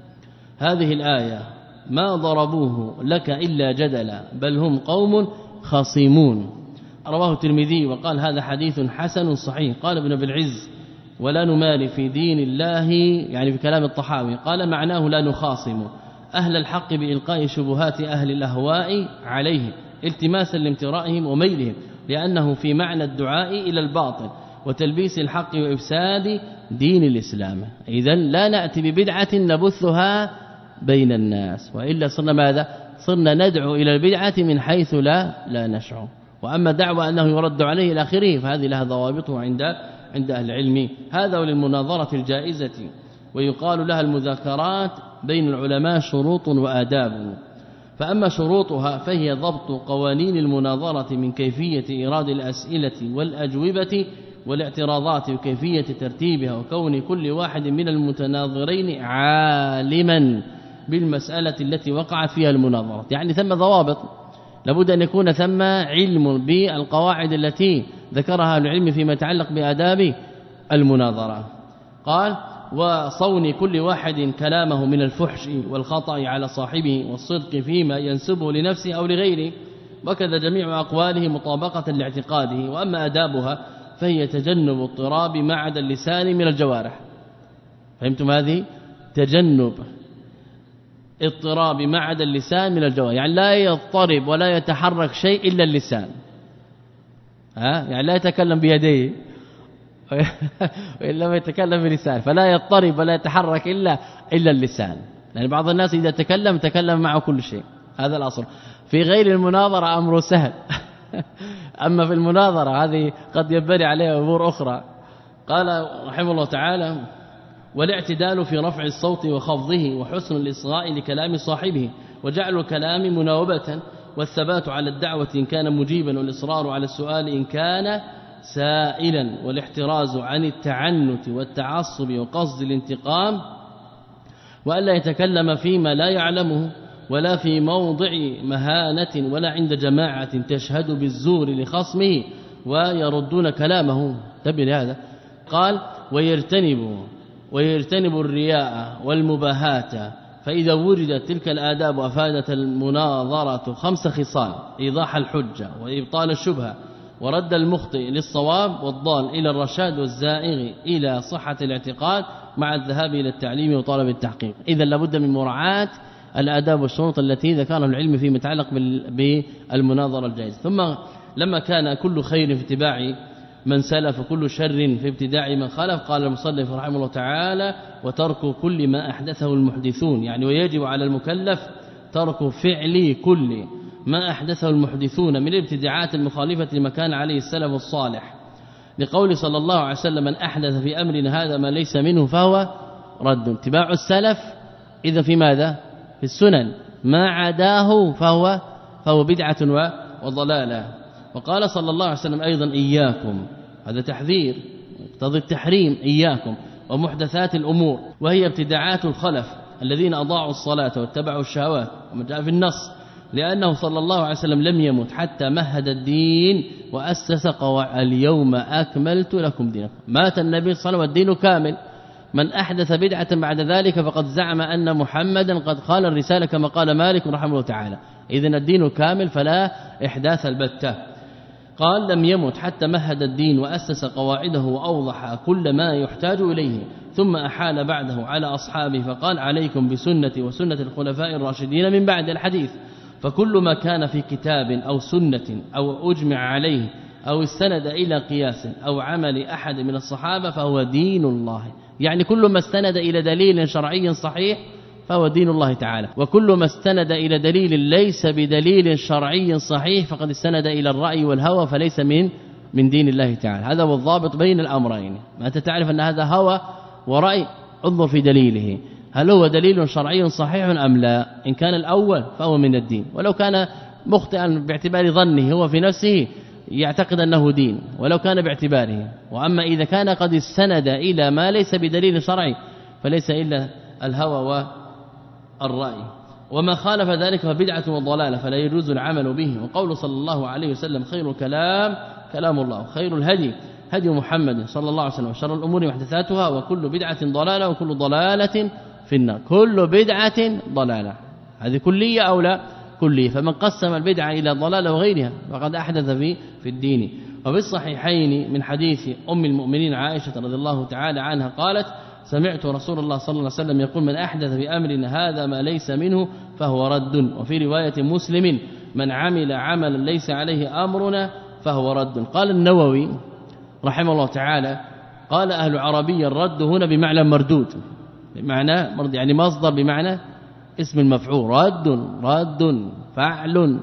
هذه الآية: ما ضربوه لك إلا جدلا بل هم قوم خصيمون. رواه الترمذي وقال: هذا حديث حسن صحيح. قال ابن أبي العز: ولا نماري في دين الله، يعني في كلام الطحاوي، قال معناه لا نخاصم أهل الحق بإلقاء شبهات أهل الأهواء عليهم التماسا لامترائهم وميلهم، لأنه في معنى الدعاء إلى الباطل وتلبيس الحق وإفساد دين الإسلام. إذن لا نأتي ببدعة نبثها بين الناس، وإلا صرنا ماذا؟ صرنا ندعو إلى البدعة من حيث لا لا نشعر. وأما دعوة أنه يرد عليه إلى آخره فهذه لها ضوابطها عند عند أهل العلم. هذا وللمناظرة الجائزة، ويقال لها المذاكرات بين العلماء شروط وآداب. فأما شروطها فهي ضبط قوانين المناظرة من كيفية إيراد الأسئلة والأجوبة والاعتراضات وكيفية ترتيبها، وكون كل واحد من المتناظرين عالما بالمسألة التي وقعت فيها المناظرة. يعني ثم ضوابط، لابد أن يكون ثم علم بالقواعد التي ذكرها العلم فيما يتعلق بآداب المناظرة. قال: وصون كل واحد كلامه من الفحش والخطأ على صاحبه والصدق فيما ينسبه لنفسه أو لغيره، وكذا جميع أقواله مطابقة لاعتقاده. وأما آدابها فهي تجنب اضطراب معد اللسان من الجوارح. فهمتم هذه؟ تجنب اضطراب معد اللسان من الجوارح، يعني لا يضطرب ولا يتحرك شيء إلا اللسان. ها؟ يعني لا يتكلم بيديه وإلا ما يتكلم بلسان، فلا يضطرب ولا يتحرك إلا إلا اللسان. لأن يعني بعض الناس إذا تكلم تكلم معه كل شيء، هذا الأصل. في غير المناظرة أمر سهل أما في المناظرة هذه قد ينبني عليها أمور أخرى. قال رحمه الله تعالى: والاعتدال في رفع الصوت وخفضه وحسن الإصغاء لكلام صاحبه وجعل الكلام مناوبة، والثبات على الدعوة إن كان مجيبا، والإصرار على السؤال إن كان سائلا والاحتراز عن التعنت والتعصب وقصد الانتقام، وألا يتكلم فيما لا يعلمه ولا في موضع مهانة ولا عند جماعة تشهد بالزور لخصمه ويردون كلامه. تبين هذا قال ويرتنب ويرتنب الرياء والمباهات، فإذا وردت تلك الآداب أفادت المناظرة خمس خصال: إيضاح الحجة وإبطال الشبهة ورد المخطئ للصواب والضال إلى الرشاد والزائغ إلى صحة الاعتقاد مع الذهاب إلى التعليم وطلب التحقيق. إذا لابد من مراعاة الآداب والشروط التي ذكرها العلم فيما يتعلق بالمناظرة الجائزة. ثم لما كان كل خير في اتباع من سلف وكل شر في ابتداع من خلف، قال المصنف رحمه الله تعالى: وترك كل ما أحدثه المحدثون، يعني ويجب على المكلف ترك فعل كل ما أحدثه المحدثون من الابتداعات المخالفة لما كان عليه السلف الصالح، لقول صلى الله عليه وسلم: من أحدث في أمرنا هذا ما ليس منه فهو رد. اتباع السلف إذا في ماذا؟ في السنن، ما عداه فهو فهو بدعة وضلالة. وقال صلى الله عليه وسلم أيضا: إياكم، هذا تحذير يقتضي التحريم، إياكم ومحدثات الأمور، وهي ابتداعات الخلف الذين أضاعوا الصلاة واتبعوا الشهوات، وما جاء في النص، لأنه صلى الله عليه وسلم لم يمت حتى مهد الدين وأسس قواعد: اليوم أكملت لكم دينكم. مات النبي صلى الله عليه وسلم والدين كامل. من أحدث بدعة بعد ذلك فقد زعم أن محمدا قد قال الرسالة كما قال مالك رحمه الله تعالى. إذن الدين كامل فلا إحداث البتة. قال: لم يمت حتى مهد الدين وأسس قواعده وأوضح كل ما يحتاج إليه، ثم أحال بعده على أصحابه فقال: عليكم بسنتي وسنة الخلفاء الراشدين من بعد. الحديث: فكل ما كان في كتاب أو سنة أو أجمع عليه أو استند إلى قياس أو عمل أحد من الصحابة فهو دين الله، يعني كل ما استند إلى دليل شرعي صحيح فهو دين الله تعالى، وكل ما استند إلى دليل ليس بدليل شرعي صحيح فقد استند إلى الرأي والهوى فليس من من دين الله تعالى. هذا هو الضابط بين الأمرين. ما أنت تعرف أن هذا هوى ورأي، انظر في دليله، هل هو دليل شرعي صحيح أم لا؟ إن كان الأول فهو من الدين، ولو كان مخطئا باعتبار ظنه هو في نفسه يعتقد أنه دين ولو كان باعتباره. وأما إذا كان قد استند إلى ما ليس بدليل شرعي فليس إلا الهوى والرأي، وما خالف ذلك فبدعة وضلالة فلا يجوز العمل به. وقول صلى الله عليه وسلم: خير الكلام كلام الله، خير الهدي هدي محمد صلى الله عليه وسلم، وشر الأمور محدثاتها، وكل بدعة ضلالة، وكل ضلالة في النار. كل بدعة ضلالة، هذه كلية أو لا؟ كلية. فمن قسم البدعة إلى ضلالة وغيرها فقد أحدث في في الدين. وفي الصحيحين من حديث أم المؤمنين عائشة رضي الله تعالى عنها قالت: سمعت رسول الله صلى الله عليه وسلم يقول: من أحدث في أمرنا هذا ما ليس منه فهو رد. وفي رواية مسلم: من عمل عملا ليس عليه أمرنا فهو رد. قال النووي رحمه الله تعالى: قال أهل العربية الرد هنا بمعنى مردود، بمعنى مرد يعني مصدر بمعنى اسم المفعول، رد رد فعل،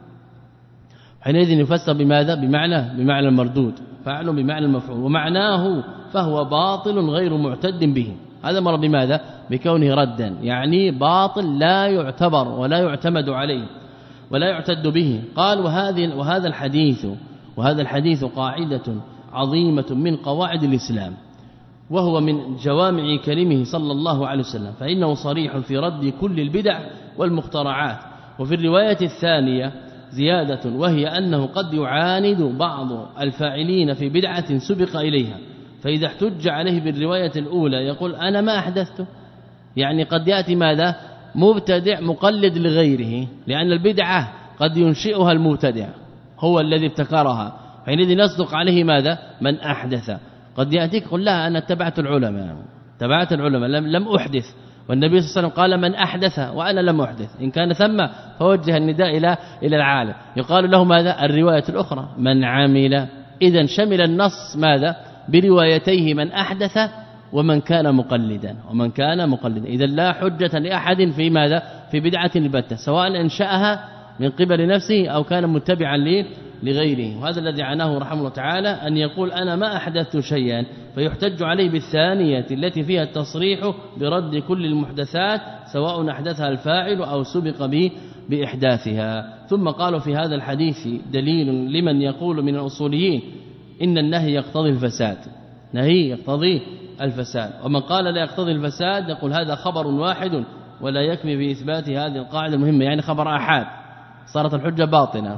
حينئذ يفسر بماذا؟ بمعنى بمعنى المردود، فعل بمعنى المفعول، ومعناه فهو باطل غير معتد به. هذا مر بماذا؟ بكونه ردا، يعني باطل لا يعتبر ولا يعتمد عليه ولا يعتد به. قال: وهذه وهذا الحديث وهذا الحديث قاعدة عظيمة من قواعد الإسلام، وهو من جوامع كلمه صلى الله عليه وسلم، فإنه صريح في رد كل البدع والمخترعات. وفي الرواية الثانية زيادة، وهي أنه قد يعاند بعض الفاعلين في بدعة سبق إليها، فإذا احتج عليه بالرواية الأولى يقول: أنا ما أحدثته، يعني قد يأتي ماذا؟ مبتدع مقلد لغيره، لأن البدعة قد ينشئها المبتدع هو الذي ابتكرها، حينئذ يصدق عليه ماذا؟ من أحدث. قد يأتيك قل لها أنا اتبعت العلماء تبعت العلماء لم, لم أحدث، والنبي صلى الله عليه وسلم قال: من أحدث وأنا لم أحدث. إن كان ثم فوجه النداء إلى إلى العالم، يقال له ماذا؟ الرواية الأخرى من عمل. إذن شمل النص ماذا؟ بروايتيه من أحدث ومن كان مقلدا ومن كان مقلدا. إذن لا حجة لأحد في ماذا؟ في بدعة البتة، سواء أنشأها من قبل نفسه أو كان متبعا لغيره. وهذا الذي عناه رحمه الله تعالى أن يقول: أنا ما أحدثت شيئا، فيحتج عليه بالثانية التي فيها التصريح برد كل المحدثات سواء أحدثها الفاعل أو سبق به بإحداثها. ثم قالوا في هذا الحديث دليل لمن يقول من الأصوليين إن النهي يقتضي الفساد، نهي يقتضي الفساد. ومن قال لا يقتضي الفساد يقول هذا خبر واحد ولا يكفي في إثبات هذه القاعدة المهمة، يعني خبر آحاد، صارت الحجة باطنة،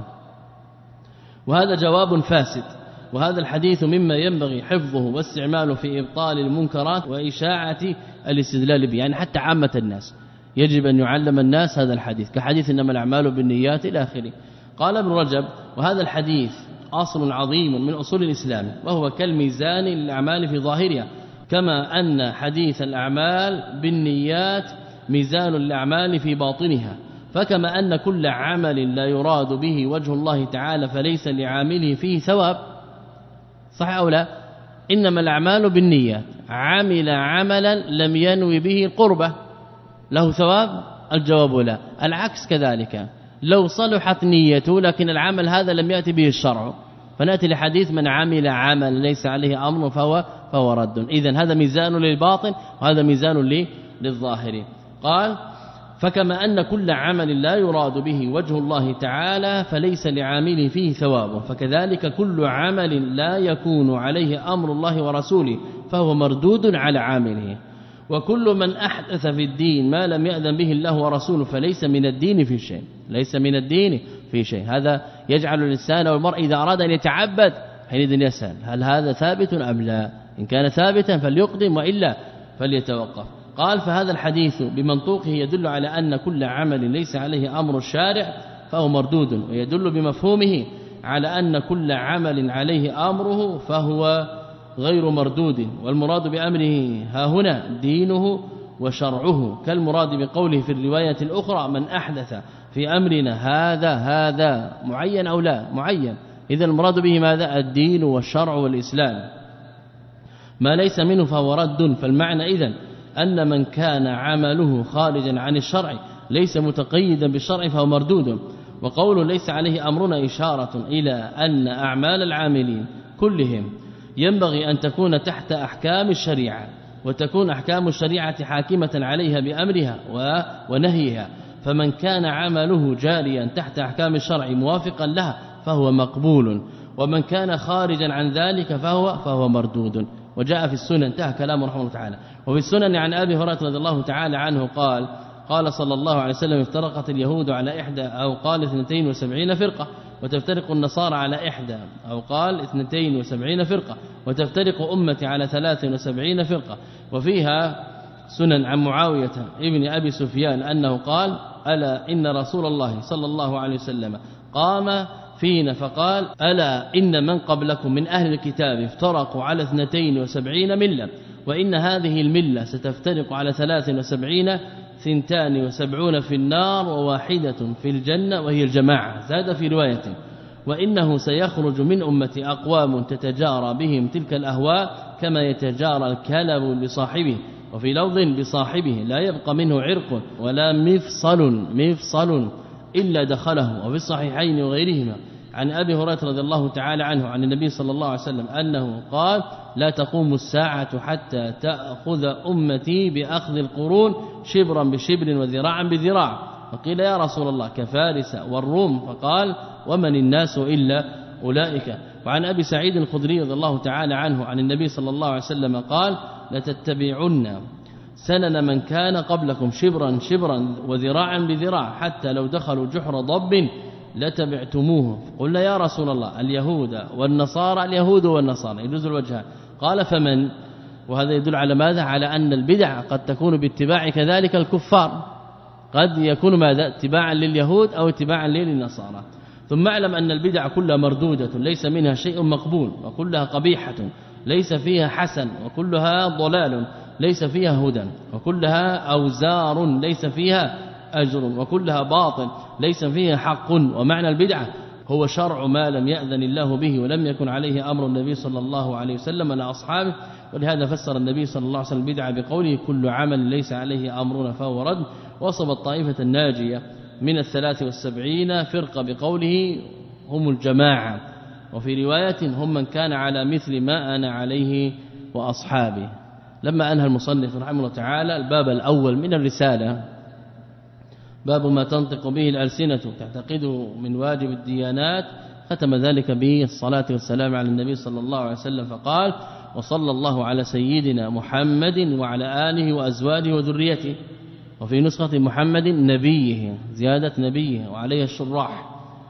وهذا جواب فاسد. وهذا الحديث مما ينبغي حفظه واستعماله في إبطال المنكرات وإشاعة الاستدلال به، يعني حتى عامة الناس يجب أن يعلم الناس هذا الحديث، كحديث إنما الأعمال بالنيات إلى آخره. قال ابن رجب: وهذا الحديث أصل عظيم من أصول الإسلام، وهو كالميزان للأعمال في ظاهرها، كما أن حديث الأعمال بالنيات ميزان للأعمال في باطنها. فكما أن كل عمل لا يراد به وجه الله تعالى فليس لعامله فيه ثواب، صح أو لا؟ إنما الأعمال بالنيات، عمل عملا لم ينوي به القربة له ثواب؟ الجواب لا. العكس كذلك، لو صلحت نيته لكن العمل هذا لم يأتي به الشرع، فنأتي لحديث من عمل عمل ليس عليه أمر فهو فهو رد. إذن هذا ميزان للباطن وهذا ميزان للظاهر. قال: فكما أن كل عمل لا يراد به وجه الله تعالى فليس لعامله فيه ثواب، فكذلك كل عمل لا يكون عليه أمر الله ورسوله فهو مردود على عامله. وكل من أحدث في الدين ما لم يأذن به الله ورسوله فليس من الدين في شيء، ليس من الدين في شيء. هذا يجعل الإنسان والمرء إذا أراد أن يتعبد حينئذ يسأل هل هذا ثابت أم لا؟ إن كان ثابتا فليقدم وإلا فليتوقف. قال: فهذا الحديث بمنطوقه يدل على أن كل عمل ليس عليه أمر الشارع فهو مردود، ويدل بمفهومه على أن كل عمل عليه أمره فهو غير مردود. والمراد بأمره ها هنا دينه وشرعه، كالمراد بقوله في الرواية الأخرى: من أحدث في أمرنا هذا هذا معين أو لا معين. إذا المراد به ماذا؟ الدين والشرع والإسلام، ما ليس منه فهو رد. فالمعنى إذن أن من كان عمله خارجا عن الشرع ليس متقيدا بالشرع فهو مردود. وقوله ليس عليه أمرنا إشارة إلى أن أعمال العاملين كلهم ينبغي أن تكون تحت أحكام الشريعة، وتكون أحكام الشريعة حاكمة عليها بأمرها ونهيها. فمن كان عمله جاريا تحت أحكام الشرع موافقا لها فهو مقبول، ومن كان خارجا عن ذلك فهو فهو مردود. وجاء في السنن، انتهى كلامه رحمه الله تعالى. وفي السنن عن أبي هريرة رضي الله تعالى عنه قال: قال صلى الله عليه وسلم: افترقت اليهود على إحدى أو قال اثنتين وسبعين فرقة، وتفترق النصارى على إحدى أو قال اثنتين وسبعين فرقة، وتفترق أمتي على ثلاث وسبعين فرقة. وفيها سنن عن معاوية ابن أبي سفيان أنه قال: ألا إن رسول الله صلى الله عليه وسلم قام فينا فقال: ألا إن من قبلكم من أهل الكتاب افترقوا على اثنتين وسبعين ملة، وإن هذه الملة ستفترق على ثلاث وسبعين، ثنتان وسبعون في النار وواحدة في الجنة وهي الجماعة. زاد في رواية: وإنه سيخرج من أمتي أقوام تتجارى بهم تلك الأهواء كما يتجارى الكلب بصاحبه، وفي لفظ بصاحبه لا يبقى منه عرق ولا مفصل مفصل إلا دخله. وفي الصحيحين وغيرهما عن أبي هريرة رضي الله تعالى عنه عن النبي صلى الله عليه وسلم أنه قال: لا تقوم الساعة حتى تأخذ أمتي بأخذ القرون شبرا بشبر وذراعا بذراع. فقيل: يا رسول الله كفارس والروم؟ فقال: ومن الناس إلا أولئك. وعن أبي سعيد الخدري رضي الله تعالى عنه عن النبي صلى الله عليه وسلم قال: لتتبعن سنن من كان قبلكم شبرا شبرا وذراعا بذراع حتى لو دخلوا جحر ضب لتبعتموه. قلنا: يا رسول الله اليهود والنصارى؟ اليهود والنصارى يجوز الوجهان. قال: فمن؟ وهذا يدل على ماذا؟ على أن البدع قد تكون باتباع كذلك الكفار، قد يكون ماذا؟ اتباعا لليهود أو اتباعا للنصارى. ثم اعلم أن البدع كلها مردودة، ليس منها شيء مقبول، وكلها قبيحة ليس فيها حسن، وكلها ضلال ليس فيها هدى، وكلها أوزار ليس فيها أجر، وكلها باطل ليس فيها حق. ومعنى البدعة هو شرع ما لم يأذن الله به ولم يكن عليه أمر النبي صلى الله عليه وسلم ولا أصحابه. ولهذا فسر النبي صلى الله عليه وسلم البدعة بقوله: كل عمل ليس عليه أمرنا فهو رد. وصف الطائفة الناجية من الثلاث والسبعين فرقة بقوله: هم الجماعة. وفي رواية: هم من كان على مثل ما أنا عليه وأصحابه. لما أنهى المصنف رحمه الله تعالى الباب الأول من الرسالة، باب ما تنطق به الألسنة تعتقده من واجب الديانات ختم ذلك بالصلاة والسلام على النبي صلى الله عليه وسلم فقال وصلى الله على سيدنا محمد وعلى آله وأزواجه وذريته، وفي نسخة محمد نبيه زيادة نبيه وعليه الشراح،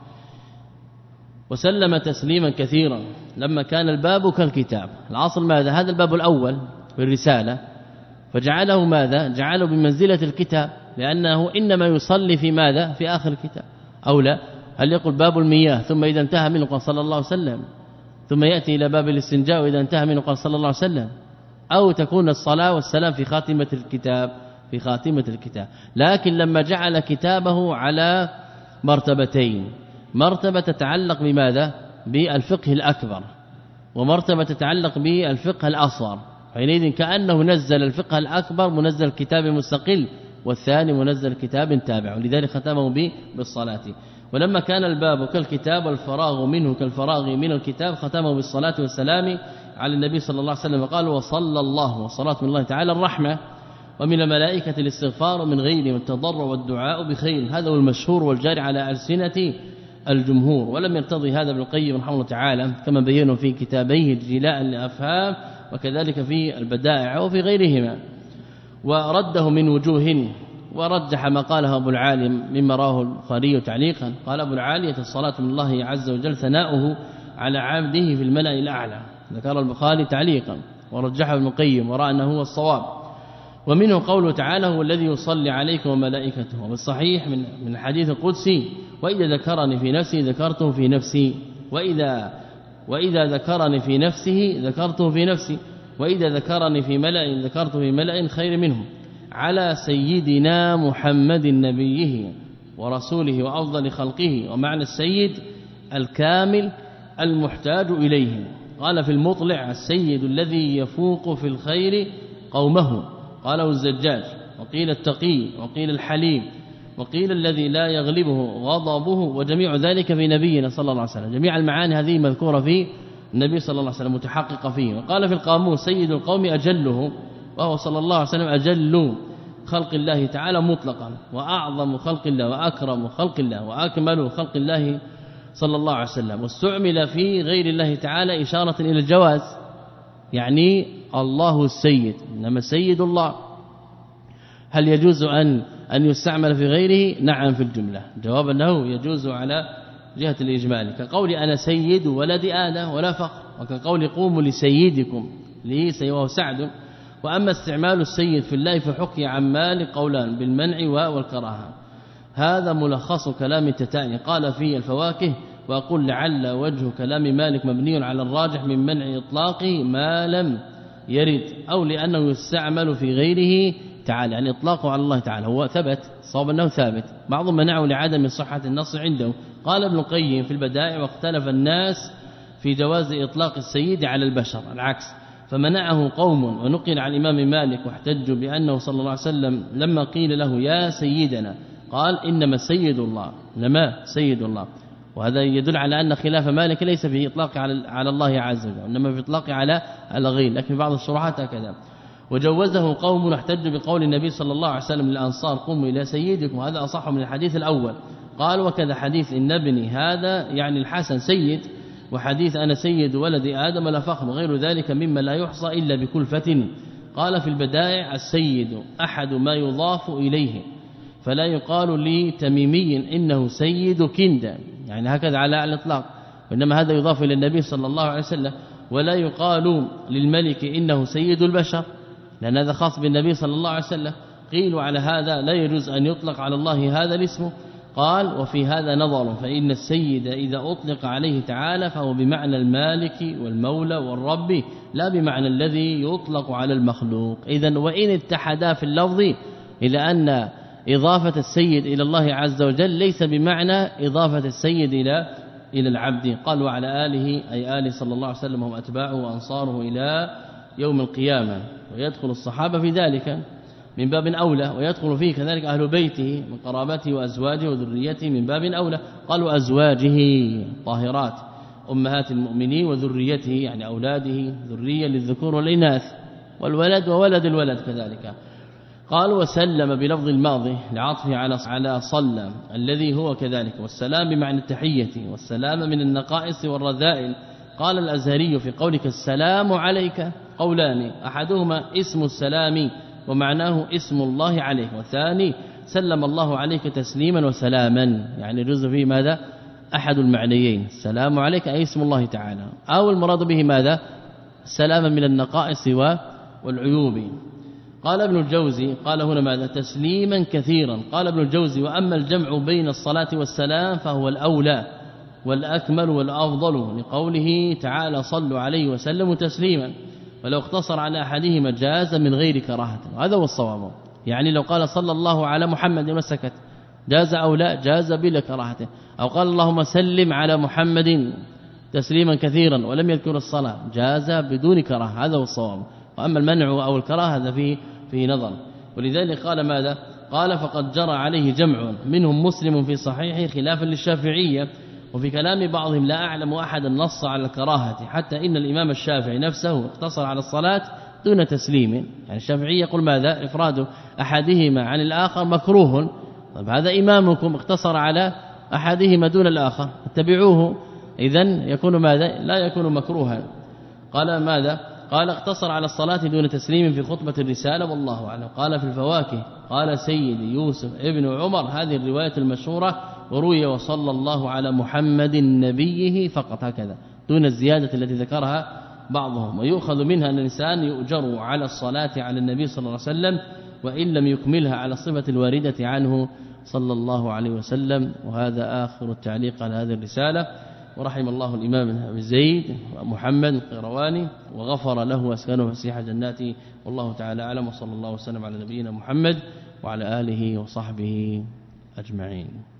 وسلم تسليما كثيرا لما كان الباب كالكتاب. العصر ماذا؟ هذا الباب الأول في الرسالة، فجعله ماذا؟ جعله بمنزلة الكتاب، لأنه إنما يصلي في ماذا؟ في آخر الكتاب أو لا؟ هل يقول باب المياه ثم إذا انتهى منه قال صلى الله عليه وسلم، ثم يأتي إلى باب الاستنجاء وإذا انتهى منه قال صلى الله عليه وسلم، أو تكون الصلاة والسلام في خاتمة الكتاب في خاتمة الكتاب. لكن لما جعل كتابه على مرتبتين، مرتبة تتعلق بماذا؟ بالفقه الأكبر، ومرتبة تتعلق بالفقه الأصغر، حينئذ كأنه نزل الفقه الأكبر منزل كتاب مستقل، والثاني منزل كتاب تابع، ولذلك ختمه به بالصلاة. ولما كان الباب كالكتاب والفراغ منه كالفراغ من الكتاب ختمه بالصلاة والسلام على النبي صلى الله عليه وسلم وقال وصلى الله والصلاة من الله تعالى الرحمة ومن الملائكة الاستغفار ومن غيرهم التضرع والدعاء بخير. هذا هو المشهور والجاري على ألسنة الجمهور، ولم يرتضي هذا ابن القيم رحمه الله تعالى كما بينه في كتابيه جلاء الأفهام وكذلك في البدائع وفي غيرهما، ورده من وجوه، ورجح ما قاله ابو العالم مما رواه البخاري تعليقا. قال ابو العالية الصلاة من الله عز وجل ثناؤه على عبده في الملأ الأعلى، ذكر البخاري تعليقا ورجحه ابن القيم ورأى أنه هو الصواب. ومنه قوله تعالى هو الذي يصلي عليكم وملائكته، وبالصحيح من من الحديث القدسي وإذا ذكرني في نفسي ذكرته في نفسي، وإذا وإذا ذكرني في نفسه ذكرته في نفسي، وإذا ذكرني في ملأ ذكرته في ملأ خير منهم، على سيدنا محمد نبيه ورسوله وأفضل خلقه. ومعنى السيد الكامل المحتاج إليه. قال في المطلع السيد الذي يفوق في الخير قومه، قاله الزجاج، وقيل التقي، وقيل الحليم، وقيل الذي لا يغلبه غضبه، وجميع ذلك في نبينا صلى الله عليه وسلم. جميع المعاني هذه مذكورة في النبي صلى الله عليه وسلم متحققة فيه. وقال في القاموس سيد القوم أجله، وهو صلى الله عليه وسلم أجل خلق الله تعالى مطلقا، وأعظم خلق الله وأكرم خلق الله وأكمل خلق الله صلى الله عليه وسلم. واستعمل في غير الله تعالى إشارة إلى الجواز، يعني الله السيد إنما السيد الله. هل يجوز أن أن يستعمل في غيره؟ نعم في الجملة، جواب أنه يجوز على جهة الإجمال، كقول أنا سيد ولد آدم ولا فخر، وكقول قوموا لسيدكم لي سيوه سعد. وأما استعمال السيد في الله فحكي عن مالك قولان بالمنع والكراهه. هذا ملخص كلام التتاني. قال في الفواكه وأقول لعل وجه كلام مالك مبني على الراجح من منع إطلاقه ما لم يرد، أو لأنه يستعمل في غيره تعالى، يعني إطلاقه على الله تعالى هو ثبت، صواب أنه ثابت، بعضهم منعه لعدم صحة النص عنده. قال ابن القيم في البدائع واختلف الناس في جواز إطلاق السيد على البشر العكس، فمنعه قوم، ونقل عن الإمام مالك واحتجوا بأنه صلى الله عليه وسلم لما قيل له يا سيدنا قال إنما السيد الله، لما سيد الله. وهذا يدل على أن خلاف مالك ليس في إطلاق على على الله عز وجل، إنما في إطلاق على الغير، لكن بعض الشروحات هكذا. وجوزه قوم احتجوا بقول النبي صلى الله عليه وسلم للأنصار قوموا إلى سيدكم، هذا أصح من الحديث الأول. قال وكذا حديث إن ابني هذا يعني الحسن سيد، وحديث أنا سيد ولد آدم لا فخر، وغير ذلك مما لا يحصى إلا بكلفة. قال في البدائع السيد أحد ما يضاف إليه، فلا يقال لتميمي إنه سيد كندا، يعني هكذا على الإطلاق، وإنما هذا يضاف إلى النبي صلى الله عليه وسلم. ولا يقال للملك إنه سيد البشر، لأن هذا خاص بالنبي صلى الله عليه وسلم. قيل على هذا لا يجوز أن يطلق على الله هذا الاسم. قال وفي هذا نظر، فإن السيد إذا أطلق عليه تعالى فهو بمعنى المالك والمولى والرب، لا بمعنى الذي يطلق على المخلوق. إذن وإن اتحدا في اللفظ إلى أن إضافة السيد إلى الله عز وجل ليس بمعنى إضافة السيد إلى إلى العبد. قال وعلى آله أي آله صلى الله عليه وسلم هم أتباعه وأنصاره إلى يوم القيامة، ويدخل الصحابة في ذلك من باب أولى، ويدخل فيه كذلك أهل بيته من قرابته وأزواجه وذريته من باب أولى. قالوا أزواجه طاهرات أمهات المؤمنين، وذريته يعني أولاده ذرية للذكور والإناث، والولد وولد الولد كذلك. قال وسلم بلفظ الماضي لعطفه على على صلى الذي هو كذلك، والسلام بمعنى التحية، والسلام من النقائص والرذائل. قال الأزهري في قولك السلام عليك قولان، أحدهما اسم السلام ومعناه اسم الله عليك، والثاني سلم الله عليك تسليما وسلاما، يعني يجوز فيه ماذا؟ أحد المعنيين، السلام عليك أي اسم الله تعالى، أو المراد به ماذا؟ السلام من النقائص والعيوب. قال ابن الجوزي قال هنا ماذا؟ تسليما كثيرا. قال ابن الجوزي وأما الجمع بين الصلاة والسلام فهو الأولى والأكمل والأفضل، لقوله تعالى صلوا عليه وسلموا تسليما، ولو اقتصر على أحدهما جاز من غير كراهة، وهذا هو الصواب. يعني لو قال صلى الله على محمد وسكت جاز أو لا؟ جاز بلا كراهة. أو قال اللهم سلم على محمد تسليما كثيرا ولم يذكر الصلاة جاز بدون كراهة، هذا هو الصواب. وأما المنع أو الكراهة هذا فيه في نظر. ولذلك قال ماذا؟ قال فقد جرى عليه جمع منهم مسلم في صحيحه خلافا للشافعية، وفي كلام بعضهم لا أعلم أحدا نص على الكراهة، حتى إن الإمام الشافعي نفسه اقتصر على الصلاة دون تسليم. يعني الشافعي يقول ماذا؟ إفراد أحدهما عن الآخر مكروه. طيب هذا إمامكم اقتصر على أحدهما دون الآخر، اتبعوه، إذن يكون ماذا؟ لا يكون مكروها. قال ماذا؟ قال اقتصر على الصلاة دون تسليم في خطبة الرسالة والله أعلم. قال في الفواكه قال سيدي يوسف ابن عمر هذه الرواية المشهورة، وروي وصلى الله على محمد نبيه فقط، هكذا دون الزيادة التي ذكرها بعضهم. ويؤخذ منها أن الإنسان يؤجر على الصلاة على النبي صلى الله عليه وسلم وإن لم يكملها على الصفة الواردة عنه صلى الله عليه وسلم. وهذا آخر التعليق على هذه الرسالة. ورحم الله الإمام ابن زيد ومحمد القيرواني وغفر له واسكنه فسيح جناته، والله تعالى أعلم. وصلى الله وسلم على نبينا محمد وعلى آله وصحبه أجمعين.